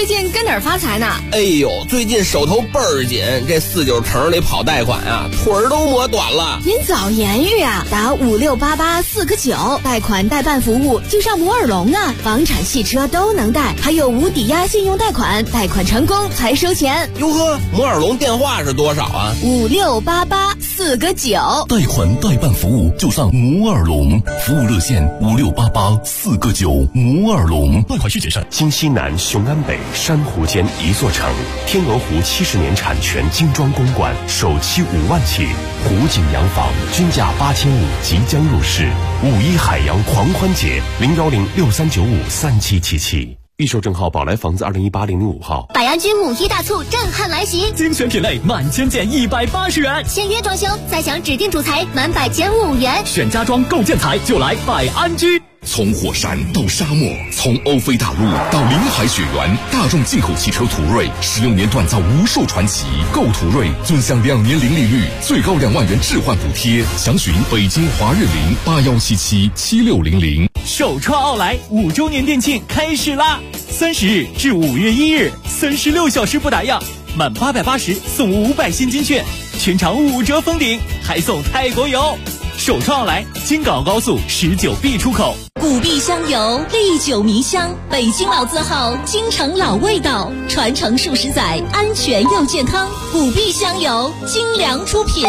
最近跟哪儿发财呢？ 哎呦，最近手头倍儿紧，这49城里跑贷款啊，腿儿都磨短了。 您早言语啊，打5688-4个9，贷款代办服务就上摩尔龙啊，房产汽车都能贷，还有无抵押信用贷款，贷款成功才收钱。 哟呵，摩尔龙电话是多少啊 ？5688-4个9， 贷款代办服务就上摩尔龙，服务热线5688-4个9，摩尔龙。 贷款需谨慎。 京西南雄安北珊瑚间一座城，天鹅湖70年产权精装公馆，首期5万起，湖景洋房均价8500即将入市。5·1海洋狂欢节，01063953777。预售证号宝来房子2018-005号。 百安居5·1大促震撼来袭， 精选品类满千件180元， 签约装修再享指定主材满100减5元， 选家装购建材就来百安居。 从火山到沙漠，从欧菲大陆到临海雪原，大众进口汽车途锐16年锻造无数传奇。购途锐尊享2年零利率，最高2万元置换补贴。详询北京华润林81777600。 首创奥莱5周年店庆开始啦！30日至5月1日，36小时不打烊，满880送500现金券，全场5折封顶，还送泰国游。首创奥莱京港高速19B 出口。 古碧香油，历久弥香，北京老字号，京城老味道，传承数十载，安全又健康。古碧香油，精良出品。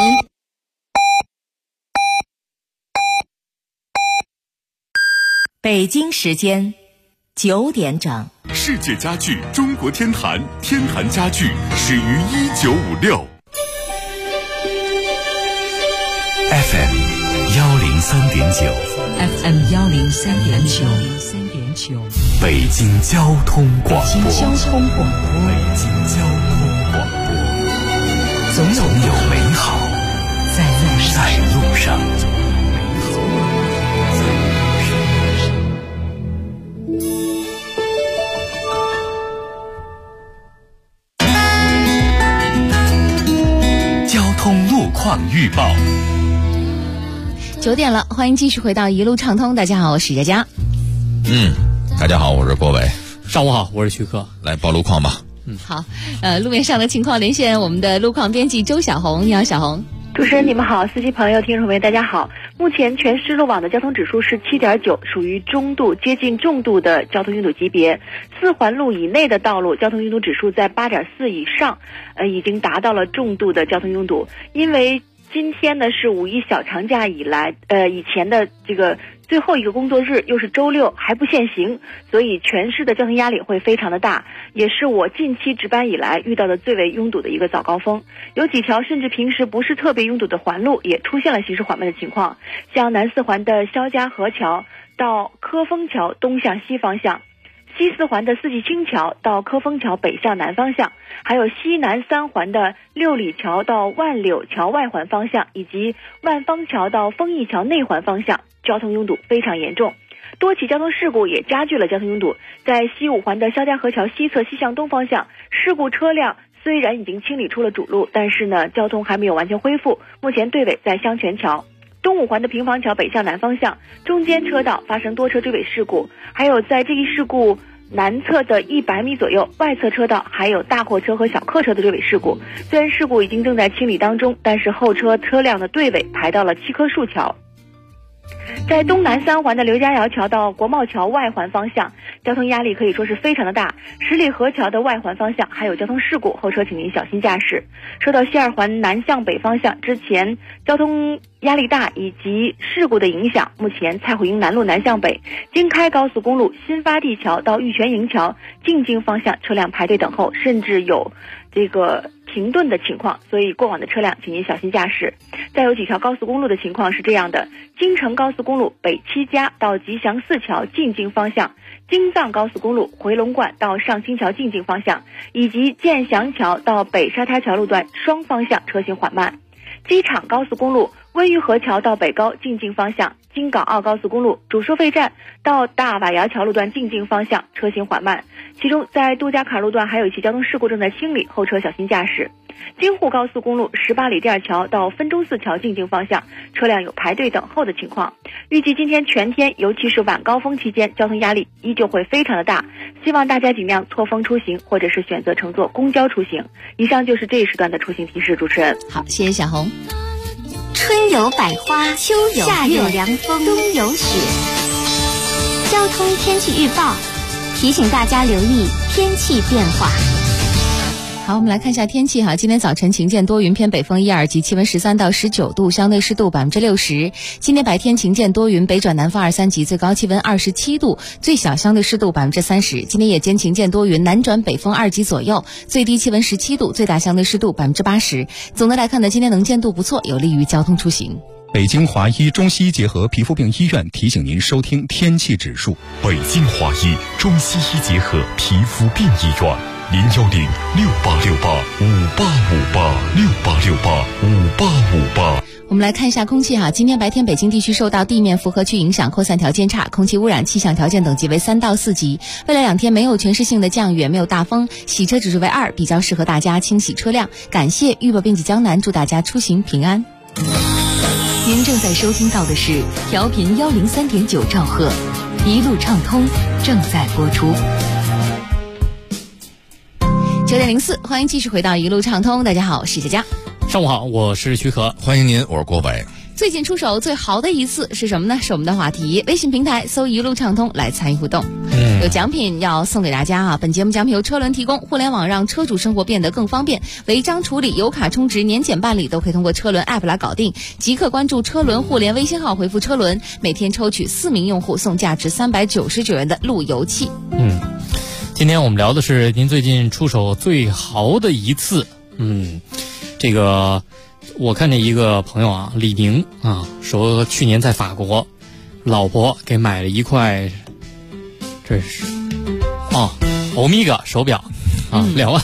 北京时间9点整。 世界家具中国天坛，天坛家具始于1956。 FM 103.9 FM 103.9， 北京交通广播。 北京交通广播。 总有美好在路上。交通路况预报。 9点了，欢迎继续回到一路畅通。大家好，我是佳佳。 大家好，我是郭伟。 上午好，我是徐克。 来报路况吧。 好，路面上的情况连线我们的路况编辑周小红。你好，小红。 主持人你们好，司机朋友、听众朋友大家好。目前全市路网的交通指数是7.9，属于中度接近重度的交通拥堵级别。4环路以内的道路交通拥堵指数在8.4以上，已经达到了重度的交通拥堵。因为今天呢是5·1小长假以前的这个最后一个工作日，又是周六，还不限行，所以全市的交通压力会非常的大，也是我近期值班以来遇到的最为拥堵的一个早高峰。有几条甚至平时不是特别拥堵的环路也出现了行驶缓慢的情况，像南4环的肖家河桥到科丰桥东向西方向，西4环的四季青桥到科丰桥北向南方向，还有西南3环的六里桥到万柳桥外环方向，以及万方桥到丰益桥内环方向，交通拥堵非常严重。多起交通事故也加剧了交通拥堵。在西5环的肖家河桥西侧西向东方向，事故车辆虽然已经清理出了主路，但是呢，交通还没有完全恢复，目前队尾在香泉桥。东5环的平房桥北向南方向，中间车道发生多车追尾事故，还有在这一事故南侧的100米左右，外侧车道还有大货车和小客车的追尾事故。虽然事故已经正在清理当中，但是后车车辆的队尾排到了7棵树桥。在东南3环的刘家窑桥到国贸桥外环方向，交通压力可以说是非常的大。十里河桥的外环方向还有交通事故，后车请您小心驾驶。受到西2环南向北方向之前交通压力大以及事故的影响，目前蔡虎营南路南向北、京开高速公路新发地桥到玉泉营桥进京方向车辆排队等候，甚至有这个停顿的情况，所以过往的车辆请您小心驾驶。再有几条高速公路的情况是这样的：京承高速公路北七家到吉祥4桥进京方向，京藏高速公路回龙观到上清桥进京方向，以及建祥桥到北沙滩桥路段双方向车行缓慢。机场高速公路温榆河桥到北高进京方向， 京港澳高速公路主收费站到大瓦窑桥路段进京方向车行缓慢，其中在杜家坎路段还有一起交通事故正在清理，后车小心驾驶。京沪高速公路18里店桥到分钟寺桥进京方向车辆有排队等候的情况。预计今天全天，尤其是晚高峰期间，交通压力依旧会非常的大，希望大家尽量错峰出行，或者是选择乘坐公交出行。以上就是这一时段的出行提示，主持人。 好，谢谢小红。 春有百花，秋有夏有凉风，冬有雪。交通天气预报提醒大家留意天气变化。 好，我们来看一下天气哈。今天早晨晴见多云，偏北风1、2级，气温13到19度，相对湿度60%。今天白天晴见多云，北转南风2、3级，最高气温27度，最小相对湿度30%。今天夜间晴见多云，南转北风2级左右，最低气温17度，最大相对湿度80%。总的来看呢，今天能见度不错，有利于交通出行。 北京华医中西医结合皮肤病医院提醒您收听天气指数。 北京华医中西医结合皮肤病医院，010-6868-5858，6868-5858。 我们来看一下空气哈，今天白天北京地区受到地面复合区影响，扩散条件差，空气污染气象条件等级为3到4级。未来2天没有全市性的降雨，也没有大风，洗车指数为2，比较适合大家清洗车辆。感谢豫博并济江南，祝大家出行平安。 您正在收听到的是调频103.9兆赫，一路畅通正在播出。 9点04，欢迎继续回到一路畅通。大家好，我是佳佳。 上午好，我是徐可。 欢迎您，我是郭伟。 最近出手最豪的一次是什么呢？是我们的话题，微信平台搜一路畅通来参与互动。有奖品要送给大家啊！本节目奖品由车轮提供，互联网让车主生活变得更方便，违章处理、油卡充值、年检办理都可以通过车轮 App 来搞定。即刻关注车轮互联微信号，回复车轮，每天抽取4名用户送价值399元的路由器。 今天我们聊的是您最近出手最豪的一次。这个我看见一个朋友啊，李宁啊，说去年在法国，老婆给买了一块，这是欧米伽手表啊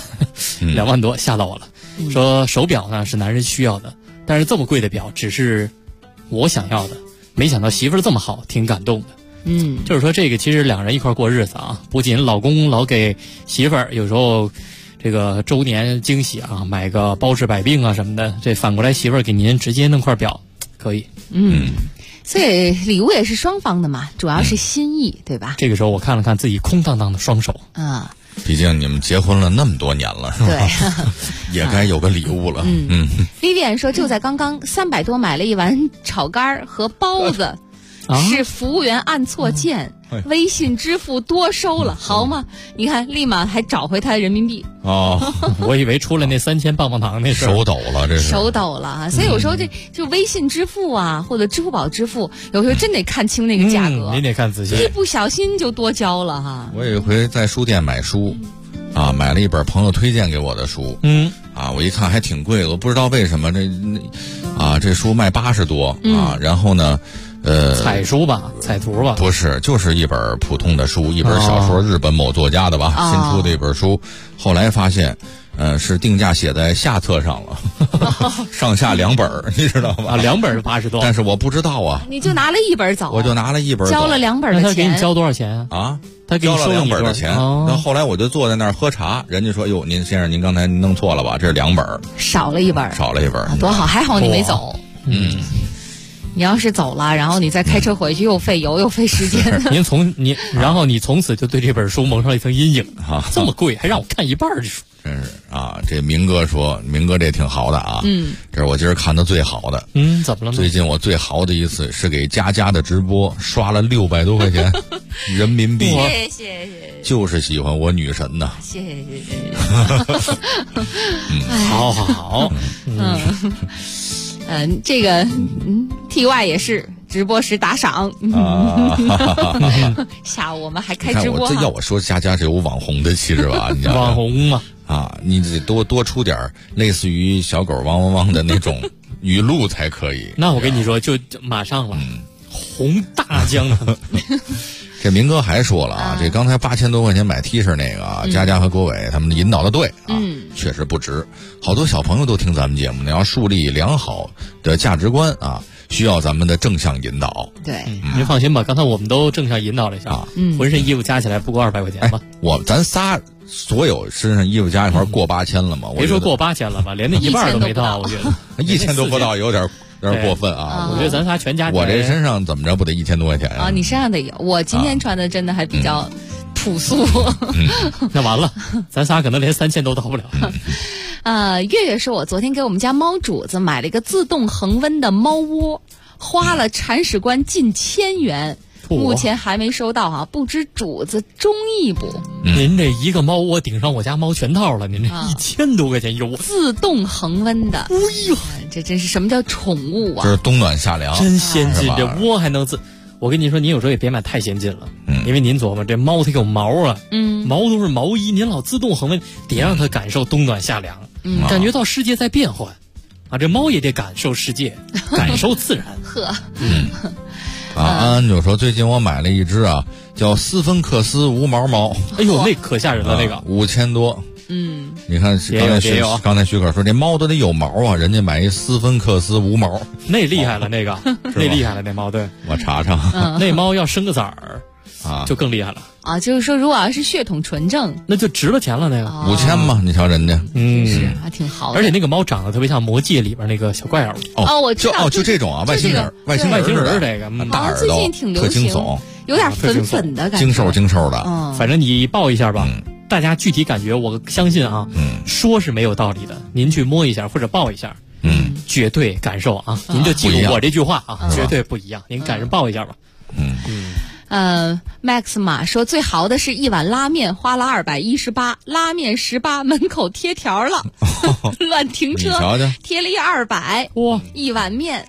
，2万多，吓到我了。说手表呢是男人需要的，但是这么贵的表只是我想要的，没想到媳妇儿这么好，挺感动的。就是说这个其实两人一块过日子啊，不仅老公老给媳妇儿有时候这个周年惊喜啊，买个包治百病啊什么的，这反过来媳妇儿给您直接弄块表可以。 所以礼物也是双方的嘛，主要是心意，对吧？ 这个时候我看了看自己空荡荡的双手啊， 毕竟你们结婚了那么多年了，是吧？对，也该有个礼物了。 Vivian 说就在刚刚300多买了一碗炒肝和包子。是服务员按错键，微信支付多收了，好吗？你看，立马还找回他人民币。 我以为出了那3000棒棒糖那事手抖了，这是手抖了啊！所以有时候这就微信支付啊，或者支付宝支付，有时候真得看清那个价格， 你得看仔细， 一不小心就多交了哈。 我有一回在书店买书，买了一本朋友推荐给我的书，我一看还挺贵的，我不知道为什么这书卖80多啊，然后呢。 彩书吧，彩图吧？ 不是，就是一本普通的书，一本小说，日本某作家的吧，新出的一本书。后来发现，是定价写在下册上了，上下2本，你知道吧 ？2本是80多， 但是我不知道啊。 你就拿了1本走， 我就拿了1本走， 交了2本的钱。 他给你交多少钱啊？ 他给你交了2本的钱。那后来我就坐在那儿喝茶，人家说：“哟，您先生，您刚才弄错了吧？这是2本， 少了1本， 少了1本， 多好，还好你没走。”你要是走了，然后你再开车回去，又费油又费时间。 然后你从此就对这本书蒙上了一层阴影啊！这么贵，还让我看1半的书， 真是啊！这明哥说，明哥这挺好的啊。这是我今儿看的最好的。 怎么了呢？ 最近我最豪的一次是给佳佳的直播刷了600多块钱人民币。 谢谢。 就是喜欢我女神呐。 谢谢。 好。 这个TY 也是直播时打赏下午我们还开直播。 这要我说，佳佳是有网红的气质吧？你网红嘛你得多出点类似于小狗汪汪汪的那种语录才可以。 那我跟你说，就马上了，红大江。 这明哥还说了啊，这刚才8000多块钱买 T 恤那个佳佳和郭伟他们引导的对啊，确实不值。好多小朋友都听咱们节目呢，要树立良好的价值观啊， 需要咱们的正向引导。 对， 您放心吧，刚才我们都正向引导了一下，浑身衣服加起来不过200块钱吧？ 咱仨所有身上衣服加一块过8000了吗？ 别说过8000了吧，连那一半都没到，我觉得 1000都不到，有点过分啊！ 我觉得咱仨全加起来， 我这身上怎么着不得1000多块钱啊？你身上得有，我今天穿的真的还比较朴素。 那完了，咱仨可能连3000都到不了。 月月说，我昨天给我们家猫主子买了一个自动恒温的猫窝，花了铲屎官近1000元。目前还没收到啊，不知主子中意不？ 您这一个猫窝顶上我家猫全套了，您这1000多块钱有自动恒温的。哎呦，这真是什么叫宠物啊？ 这是冬暖夏凉， 真先进，这窝还能我跟您说，您有时候也别买太先进了，因为您琢磨这猫它有毛啊，毛都是毛衣，您老自动恒温，得让它感受冬暖夏凉，感觉到世界在变换，啊，这猫也得感受世界，感受自然。 安安就说，最近我买了一只叫斯芬克斯无毛猫。 哎呦，那可吓人了，那个 5000多。你看刚才徐可说这猫都得有毛啊，人家买一斯芬克斯无毛， 那厉害了，那个那厉害了，那猫。对， 我查查， 那猫要生个崽儿就更厉害了啊！就是说，如果要是血统纯正， 那就值了钱了。那个 5000嘛，你瞧人家， 是还挺好的。 而且那个猫长得特别像《魔戒》里边那个小怪偶。 我知道， 就这种外星人，外星人这个大耳朵， 最近挺流行， 特惊悚， 有点粉粉的感觉， 精瘦的。 反正你抱一下吧，大家具体感觉，我相信啊，说是没有道理的，您去摸一下或者抱一下，绝对感受啊，您就记住我这句话啊，绝对不一样，您赶上抱一下吧。 Max 马说，最豪的是一碗拉面花了218，拉面18，门口贴条了，乱停车，贴了200，哇，一碗面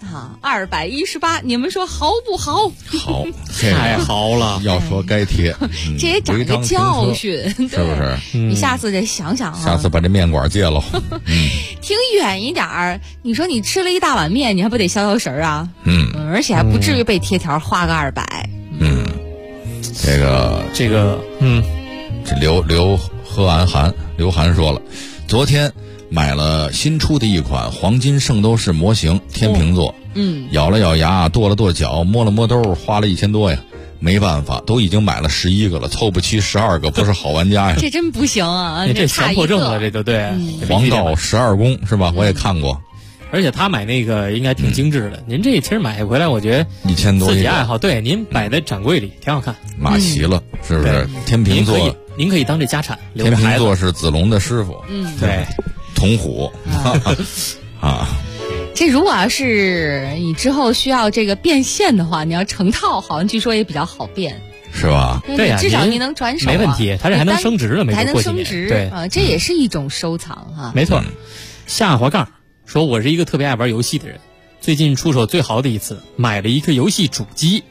218，你们说豪不豪？ 好， 太豪了， 要说该贴， 这也长个教训， 是不是？ 你下次得想想下次把这面馆戒了。 挺远一点儿，你说你吃了一大碗面，你还不得消神啊？而且还不至于被贴条花个200。 这个，这刘涵说了，昨天买了新出的一款黄金圣斗士模型，天秤座，咬了咬牙，跺了跺脚，摸了摸兜，花了1000多呀。没办法，都已经买了11个了，凑不齐12个，不是好玩家呀。 这真不行啊！ 这强迫症了，这就对。 黄道12宫是吧？我也看过。 而且他买那个应该挺精致的，您这其实买回来，我觉得 1000多， 自己爱好。对，您摆在展柜里挺好看， 码齐了，是不是？天秤座， 您可以当这家产。 天秤座是子龙的师傅， 对， 铜虎啊。 这如果要是你之后需要这个变现的话，你要成套，好像据说也比较好变， 是吧？ 对呀， 至少你能转手， 没问题。它这还能升值了， 还能升值， 对这也是一种收藏哈。 没错。下滑杠说，我是一个特别爱玩游戏的人，最近出手最豪的一次，买了一个游戏主机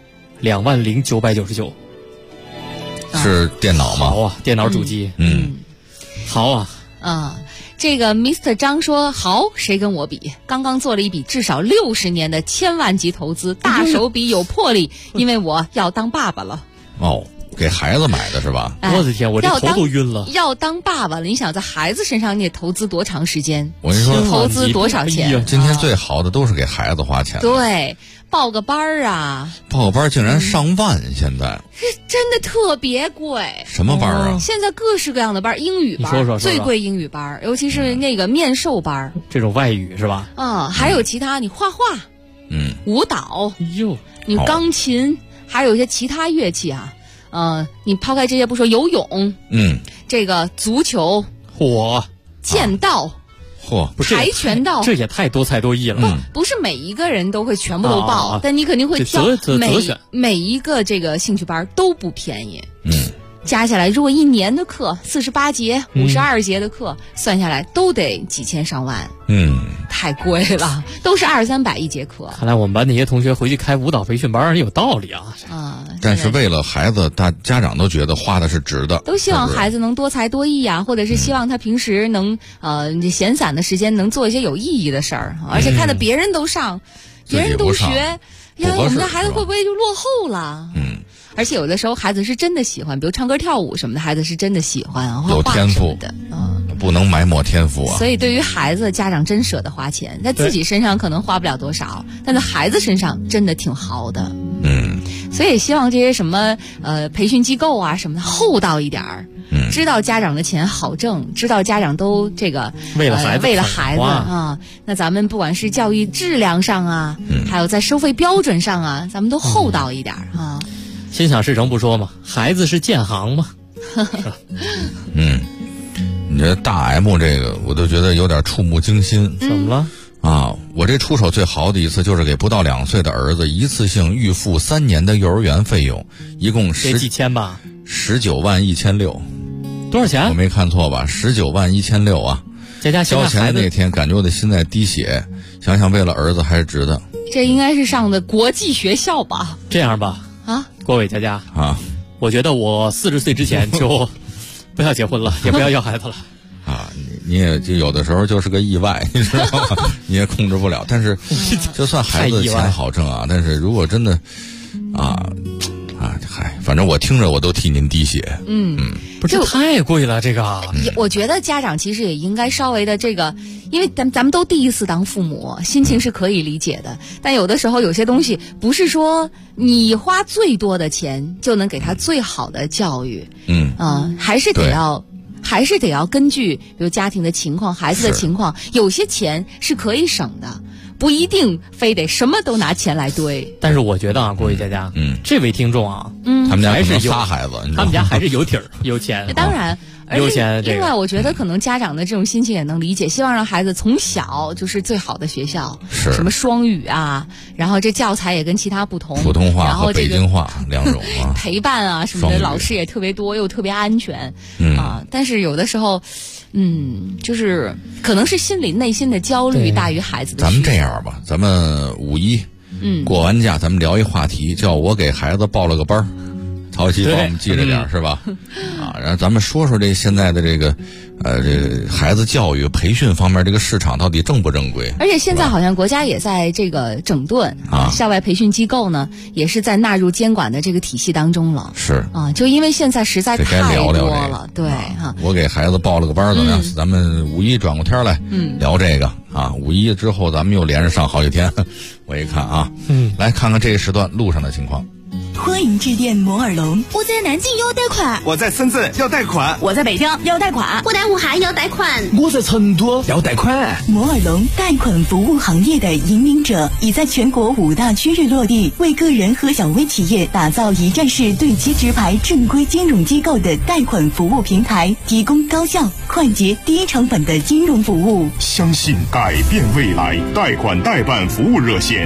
，20999。 是电脑吗？ 好啊，电脑主机，好啊。 这个 Mr. 张说，好，谁跟我比？刚刚做了一笔至少60年的1000万级投资，大手笔有魄力，因为我要当爸爸了。 给孩子买的是吧？ 我的天，我这头都晕了。 要当爸爸了，你想在孩子身上你得投资多长时间？ 我跟你说， 投资多少钱？ 今天最好的都是给孩子花钱。 对，报个班儿啊！ 报个班竟然上万，现在是真的特别贵。 什么班啊？ 现在各式各样的班，英语班， 说最贵英语班，尤其是那个面授班， 这种外语是吧？ 还有其他，你画画，舞蹈，你钢琴，还有一些其他乐器啊。你抛开这些不说，游泳，这个足球，剑道，跆拳道， 这也太多才多艺了。 不是每一个人都会全部都报，但你肯定会挑每一个这个兴趣班都不便宜。加下来，如果1年的课48节、52节的课，算下来都得几千上万。太贵了，都是200-300一节课。 看来我们班那些同学回去开舞蹈培训班有道理啊。 但是为了孩子，家长都觉得花的是值的， 都希望孩子能多才多艺啊，或者是希望他平时能闲散的时间能做一些有意义的事儿，而且看到别人都上，别人都学，我们家孩子会不会就落后了？而且有的时候孩子是真的喜欢，比如唱歌跳舞什么的，孩子是真的喜欢， 有天赋的。 不能埋没天赋啊。 所以对于孩子，家长真舍得花钱，在自己身上可能花不了多少，但在孩子身上真的挺豪的。所以希望这些什么培训机构啊什么的厚道一点儿。知道家长的钱好挣，知道家长都这个为了孩子啊，那咱们不管是教育质量上啊，还有在收费标准上啊，咱们都厚道一点啊。 心想事成不说嘛，孩子是建行嘛。 你这大 M 这个我都觉得有点触目惊心。 怎么了？ 我这出手最豪的一次就是给不到2岁的儿子一次性预付3年的幼儿园费用，一共几千吧 ，19万1600。 多少钱？ 我没看错吧？19万1600啊！交钱的那天感觉我的心在滴血，想想为了儿子还是值得。 这应该是上的国际学校吧？ 这样吧，郭伟佳佳我觉得我40岁之前就不要结婚了，也不要孩子了。 你也就有的时候就是个意外，你知道吗？你也控制不了。但是就算孩子钱好挣啊，但是如果真的反正我听着我都替您滴血。 不是太贵了这个。 我觉得家长其实也应该稍微的这个，因为咱们都第一次当父母，心情是可以理解的。但有的时候有些东西不是说你花最多的钱就能给他最好的教育。还是得要根据比如家庭的情况、孩子的情况，有些钱是可以省的。不一定非得什么都拿钱来堆。 但是我觉得郭伟佳佳，这位听众他们家还是有仨孩子， 他们家还是有底儿，有钱。 当然， 有钱。 另外，我觉得可能家长的这种心情也能理解，希望让孩子从小就是最好的学校，什么双语啊，然后这教材也跟其他不同， 普通话和北京话2种陪伴啊什么的，老师也特别多，又特别安全但是有的时候。就是可能是内心的焦虑大于孩子的。 咱们这样吧，咱们5一过完假，咱们聊一话题，叫我给孩子报了个班儿。曹曦帮我们记着点是吧？然后咱们说说这现在的这个这孩子教育培训方面这个市场到底正不正规？ 而且现在好像国家也在这个整顿校外培训机构呢，也是在纳入监管的这个体系当中了。 是就因为现在实在太多了，对我给孩子报了个班怎么样？咱们5一转过天来聊这个5一之后咱们又连着上好几天。我一看来看看这一时段路上的情况。 欢迎致电摩尔龙。 我在南京要贷款， 我在深圳要贷款， 我在北京要贷款， 我在武汉要贷款， 我在成都要贷款。 摩尔龙贷款服务行业的引领者，已在全国5大区域落地，为个人和小微企业打造一站式对接直排正规金融机构的贷款服务平台，提供高效、快捷、低成本的金融服务。 相信改变未来，贷款代办服务热线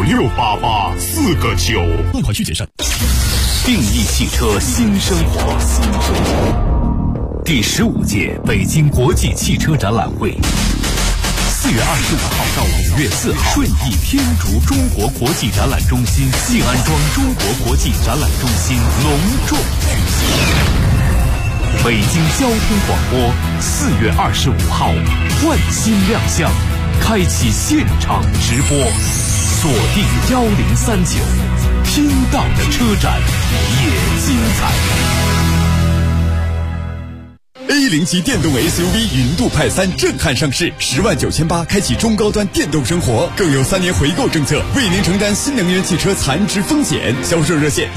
568849 贷款需谨慎。 定义汽车新生活。第15届北京国际汽车展览会，4月25号到5月4号，顺义天竺中国国际展览中心西安庄中国国际展览中心隆重举行。北京交通广播4月25号换新亮相，开启现场直播，锁定1039，听到的车展也精彩。 A0级电动 SUV 云度派3震撼上市，10万9800开启中高端电动生活，更有3年回购政策，为您承担新能源汽车残值风险。销售热线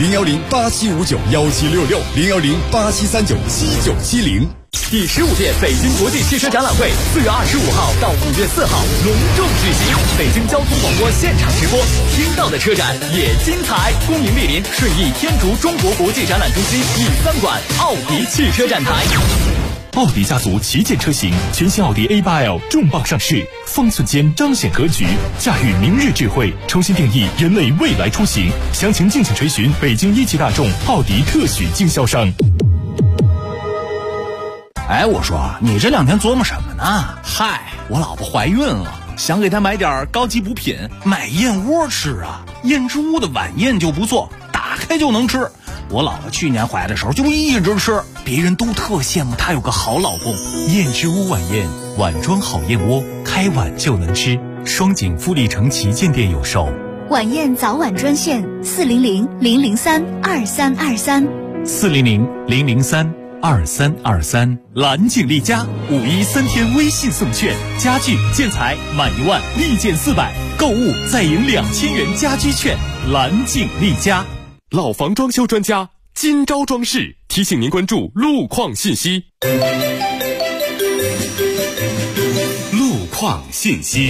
01087591766，01087397970。 第15届北京国际汽车展览会4月25号到5月4号隆重举行，北京交通广播现场直播，听到的车展也精彩。恭迎莅临顺义天竺中国国际展览中心E3馆奥迪汽车展台。 奥迪家族旗舰车型全新奥迪 A8L 重磅上市，方寸间彰显格局，驾驭明日智慧，重新定义人类未来出行。详情敬请垂询北京一汽大众奥迪特许经销商。 我说你这2天琢磨什么呢？嗨，我老婆怀孕了，想给她买点高级补品，买燕窝吃啊。燕之屋的晚宴就不错，打开就能吃。我老婆去年怀的时候就一直吃，别人都特羡慕她有个好老公。 燕之屋晚宴，碗装好燕窝，开碗就能吃。双井富力城旗舰店有售。 晚宴早晚专线400-003-2323，400-003-2323。 2323。蓝景丽家513天微信送券，家具建材满1万立减400，购物再赢2000元家居券。蓝景丽家， 老房装修专家金招装饰提醒您关注路况信息。路况信息。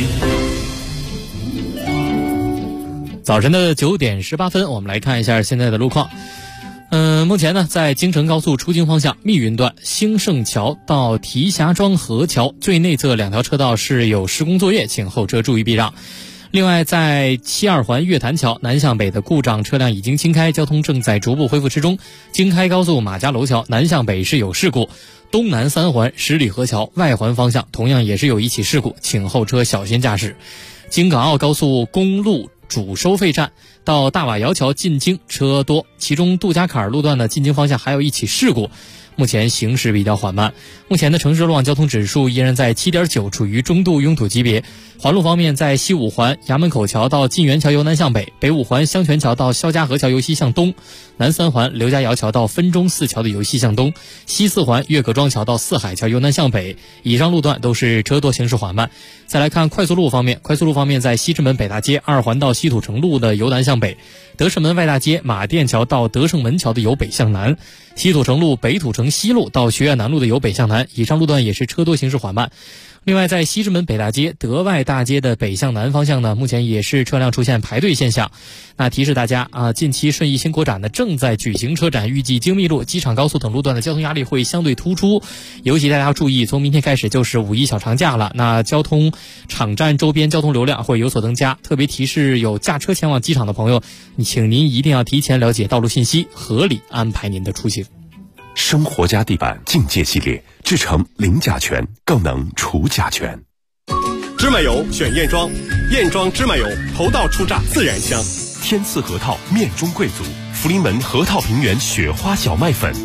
早晨的9点18分，我们来看一下现在的路况。目前呢，在京承高速出京方向密云段兴盛桥到提辖庄河桥最内侧2条车道是有施工作业，请后车注意避让。另外，在7·2环月坛桥南向北的故障车辆已经清开，交通正在逐步恢复之中。京开高速马家楼桥南向北是有事故，东南3环十里河桥外环方向同样也是有一起事故，请后车小心驾驶。京港澳高速公路主收费站到大瓦窑桥进京车多，其中杜家坎儿路段的进京方向还有一起事故，目前行驶比较缓慢。目前的城市路网交通指数依然在 7.9， 处于中度拥堵级别。环路方面，在西5环衙门口桥到晋源桥由南向北，北5环香泉桥到肖家河桥由西向东，南3环刘家窑桥到分钟寺桥的由西向东，西4环岳各庄桥到四海桥由南向北。以上路段都是车多，行驶缓慢。再来看快速路方面，在西直门北大街2环到西土城路的由南向北，德胜门外大街马甸桥到德胜门桥的由北向南，西土城路北土城西路到学院南路的由北向南。以上路段也是车多，行驶缓慢。另外，在西直门北大街德外大街的北向南方向呢，目前也是车辆出现排队现象。那提示大家近期顺义新国展呢正在举行车展，预计京密路、机场高速等路段的交通压力会相对突出，尤其大家要注意，从明天开始就是5·1小长假了，那交通场站周边交通流量会有所增加。特别提示有驾车前往机场的朋友，请您一定要提前了解道路信息，合理安排您的出行。 生活家地板境界系列制成零甲醛，更能除甲醛。 芝麻油选燕庄，燕庄芝麻油头道出榨自然香。 天赐核桃面中贵族，福临门核桃平原雪花小麦粉。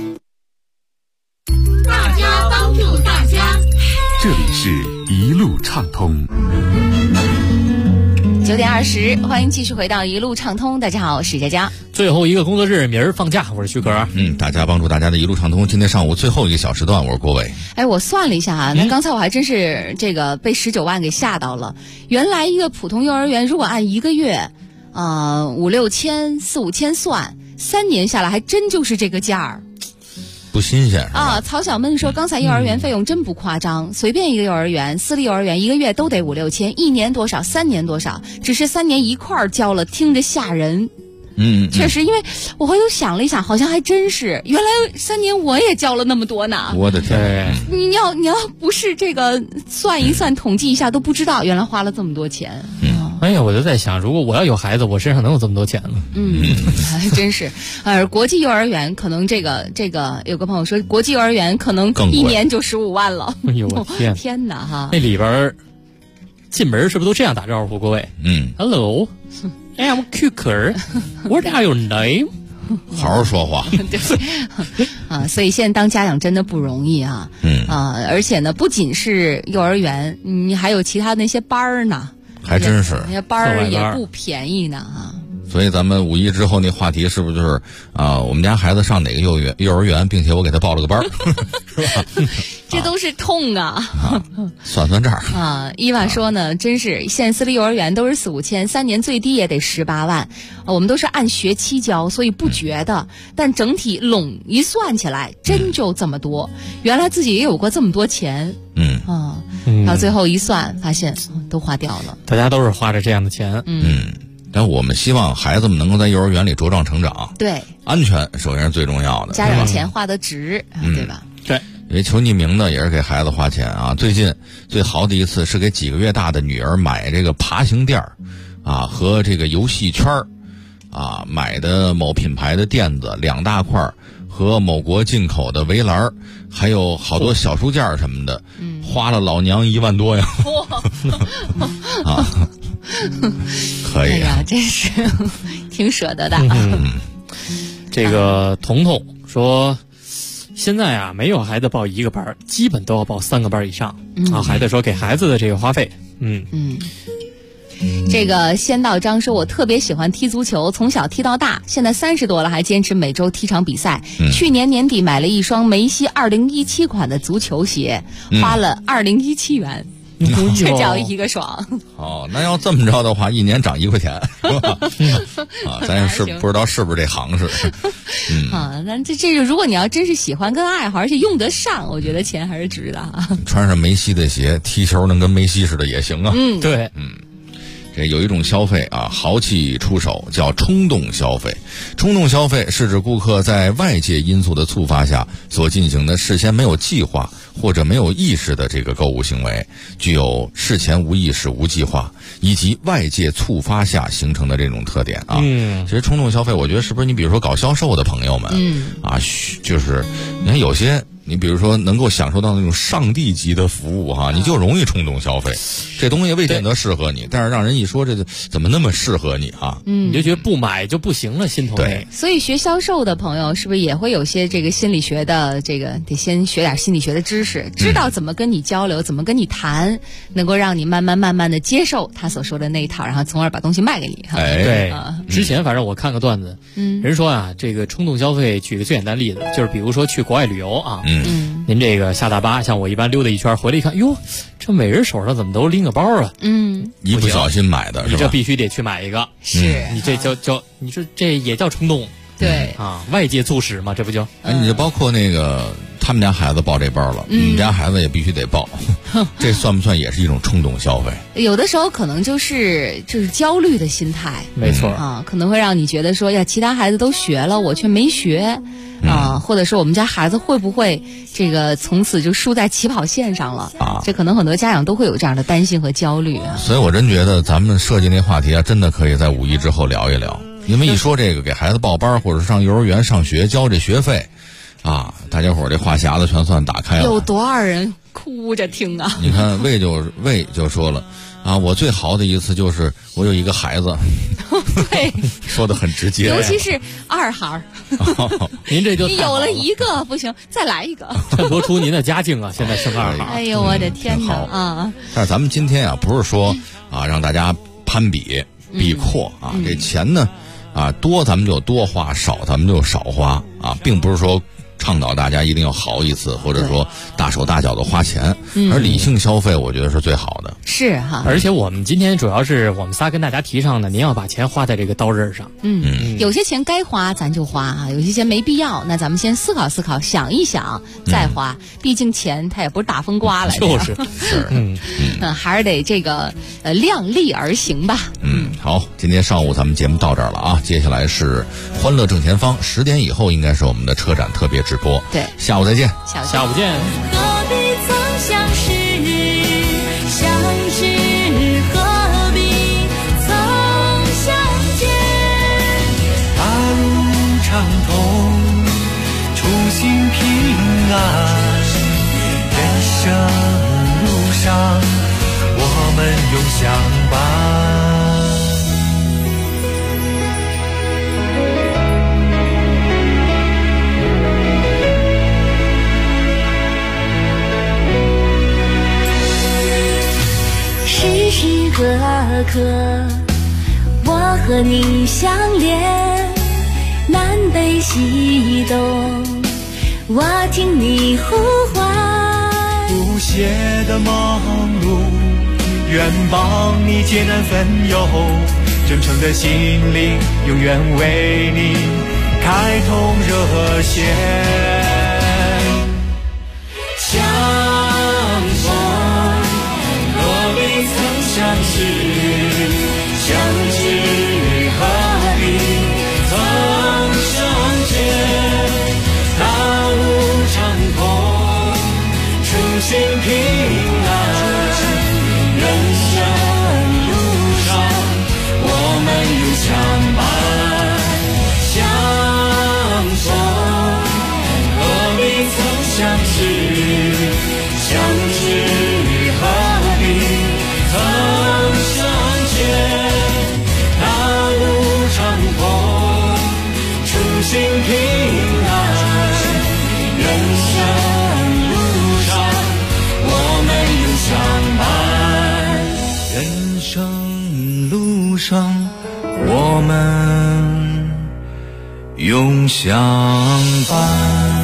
大家帮助大家， 这里是一路畅通。 9点20，欢迎继续回到一路畅通。大家好，我是佳佳。 最后一个工作日，明儿放假，我是徐可。 大家帮助大家的一路畅通。今天上午最后一个小时段，我是郭伟。 我算了一下那刚才我还真是这个被19万给吓到了。原来一个普通幼儿园，如果按1个月5-6千、4-5千算，3年下来还真就是这个价儿。 不新鲜曹小闷说刚才幼儿园费用真不夸张，随便一个幼儿园，私立幼儿园1个月都得5-6千，1年多少，3年多少，只是3年一块儿交了，听着吓人。确实，因为我又想了一想，好像还真是，原来3年我也交了那么多呢。 我的天！ 你要不是这个算一算、统计一下，都不知道原来花了这么多钱。 我就在想，如果我要有孩子，我身上能有这么多钱吗？ 还真是。国际幼儿园可能这个有个朋友说，国际幼儿园可能1年就15万了。 哎呦我天！ 天哪哈！ 那里边进门是不是都这样打招呼？各位，Hello。I am Cooker. What are your name? 好好说话。 对所以现在当家长真的不容易啊。而且呢，不仅是幼儿园，你还有其他那些班儿呢。 还真是， 那些班儿也不便宜呢所以咱们5·1之后那话题是不是就是我们家孩子上哪个幼儿园，并且我给他报了个班儿，是吧？ 这都是痛算账伊娃说呢，真是现在私立幼儿园都是4-5千，3年最低也得18万。我们都是按学期交，所以不觉得，但整体拢一算起来，真就这么多。原来自己也有过这么多钱。到最后一算，发现都花掉了。 大家都是花着这样的钱。 但我们希望孩子们能够在幼儿园里茁壮成长。 对， 安全首先是最重要的。 家长钱花的值，对吧？ 对， 因为求匿名的也是给孩子花钱最近最豪的一次是给几个月大的女儿买这个爬行垫和这个游戏圈买的某品牌的垫子2大块和某国进口的围栏，还有好多小书件什么的，花了老娘1万多呀！可以真是挺舍得的这个彤彤说，现在没有孩子报1个班，基本都要报3个班以上孩子说给孩子的这个花费这个仙道章说，我特别喜欢踢足球，从小踢到大，现在30多了还坚持每周踢场比赛。去年年底买了一双梅西2017款的足球鞋，花了2017元。这叫一个爽。 哦，那要这么着的话，一年涨1块钱，是吧？啊，咱也是不知道是不是这行市。 啊，那这个，如果你要真是喜欢跟爱好，而且用得上，我觉得钱还是值的啊。 穿上梅西的鞋，踢球能跟梅西似的也行啊。 对， 这有一种消费啊，豪气出手，叫冲动消费。冲动消费是指顾客在外界因素的触发下所进行的事先没有计划或者没有意识的这个购物行为，具有事前无意识、无计划以及外界触发下形成的这种特点啊。其实冲动消费，我觉得是不是你比如说搞销售的朋友们，就是你看有些。你比如说能够享受到那种上帝级的服务哈，你就容易冲动消费。这东西未见得适合你，但是让人一说这怎么那么适合你啊？ 你就觉得不买就不行了，心头对。 所以学销售的朋友是不是也会有些这个心理学的这个得先学点心理学的知识，知道怎么跟你交流，怎么跟你谈，能够让你慢慢的接受他所说的那一套，然后从而把东西卖给你。 对，之前反正我看个段子，人说啊，这个冲动消费，举个最简单例子，就是比如说去国外旅游啊。您这个下大巴，像我一般溜达一圈回来一看，哟，这每人手上怎么都拎个包啊？ 一不小心买的， 你这必须得去买一个。 是， 你这叫你说这也叫冲动？ 对啊，外界促使嘛，这不就？ 你就包括那个他们家孩子报这包了，你们家孩子也必须得报，这算不算也是一种冲动消费？ 有的时候可能就是焦虑的心态， 没错啊，可能会让你觉得说呀，其他孩子都学了，我却没学。或者说我们家孩子会不会这个从此就输在起跑线上了啊？这可能很多家长都会有这样的担心和焦虑啊。 所以我真觉得咱们设计那话题啊，真的可以在5一之后聊一聊，因为一说这个给孩子报班或者上幼儿园上学交这学费啊，大家伙这话匣子全算打开了。 有多少人哭着听啊？ 你看魏就说了啊，我最豪的一次就是我有一个孩子， 对， 说的很直接， 尤其是2孩。 您这就你有了一个不行，再来一个， 衬托出您的家境啊！现在生2孩， 哎呦我的天哪啊！ 但是咱们今天啊，不是说啊让大家攀比阔啊，这钱呢啊多咱们就多花，少咱们就少花啊，并不是说倡导大家一定要豪一次，或者说大手大脚的花钱，而理性消费我觉得是最好的。 是哈， 而且我们今天主要是我们仨跟大家提倡的，您要把钱花在这个刀刃上。 有些钱该花咱就花啊，有些钱没必要，那咱们先思考思考，想一想再花。毕竟钱它也不是大风刮来的， 就是还是得这个量力而行吧。 好，今天上午咱们节目到这儿了啊，接下来是欢乐正前方，10点以后应该是我们的车展特别直播。 对， 下午再见。 下午见。 何必曾相识，相知何必曾相见。 大路畅通，初心平安。人生路上，我们永相伴。 时时刻刻，我和你相连，南北西东，我听你呼唤。 不懈的忙碌，愿帮你艰难分忧，真诚的心灵，永远为你开通热线。相逢何必曾相识，相知何必曾相见。大路畅通，初心平安。人生路上，我们永相伴。相逢何必曾相识，相知何必曾相见。 路上，我们永相伴。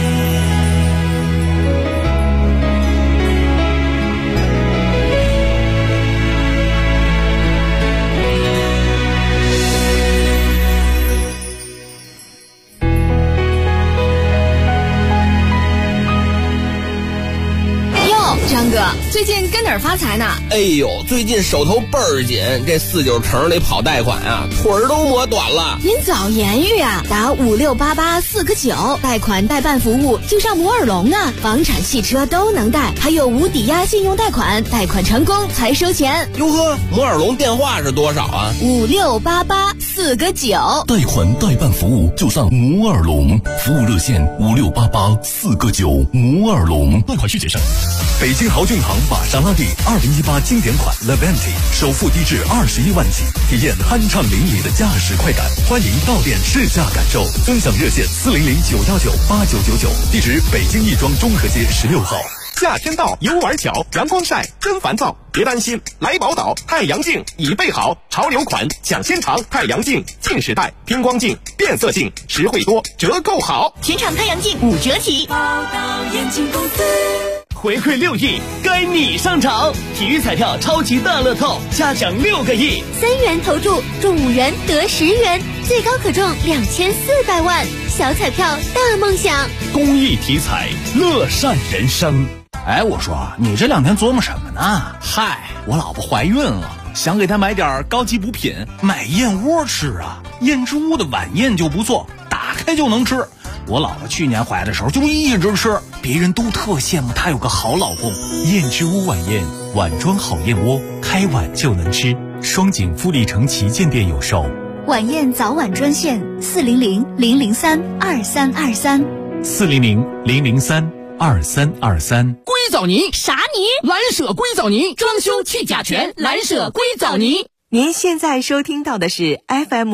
张哥，最近跟哪儿发财呢？ 哎呦，最近手头倍儿紧，这49城里跑贷款啊，腿儿都磨短了。 您早言语啊，打5688-4个9，贷款代办服务就上摩尔龙啊，房产、汽车都能贷，还有无抵押信用贷款，贷款成功才收钱。 哟呵，摩尔龙电话是多少啊 ？5688-4个9， 贷款代办服务就上摩尔龙，服务热线5688-4个9，摩尔龙。 贷款需谨慎。北京豪骏堂玛莎拉蒂2018经典款 Levante 首付低至21万起，体验酣畅淋漓的驾驶快感。欢迎到店试驾感受，尊享热线400-919-8999，地址北京亦庄中和街16号。 夏天到，游玩巧，阳光晒真烦躁，别担心，来宝岛太阳镜已备好，潮流款抢先尝，太阳镜近视带、偏光镜、变色镜，实惠多，折扣好， 全场太阳镜5折起。宝岛眼镜公司。 回馈6亿，该你上场！体育彩票超级大乐透，加奖6个亿 ，3元投注中5元得10元，最高可中2400万，小彩票大梦想。 公益体彩，乐善人生。 哎，我说你这2天琢磨什么呢？嗨，我老婆怀孕了，想给她买点高级补品，买燕窝吃啊。燕之屋的晚宴就不错，打开就能吃。我老婆去年怀的时候就一直吃，别人都特羡慕她有个好老公。 燕之屋晚宴，碗装好燕窝，开碗就能吃。双井富力城旗舰店有售。 晚宴早晚专线400-003-2323 400-003-2323。 硅藻泥啥泥？蓝舍硅藻泥，装修去甲醛，蓝舍硅藻泥。 您现在收听到的是 FM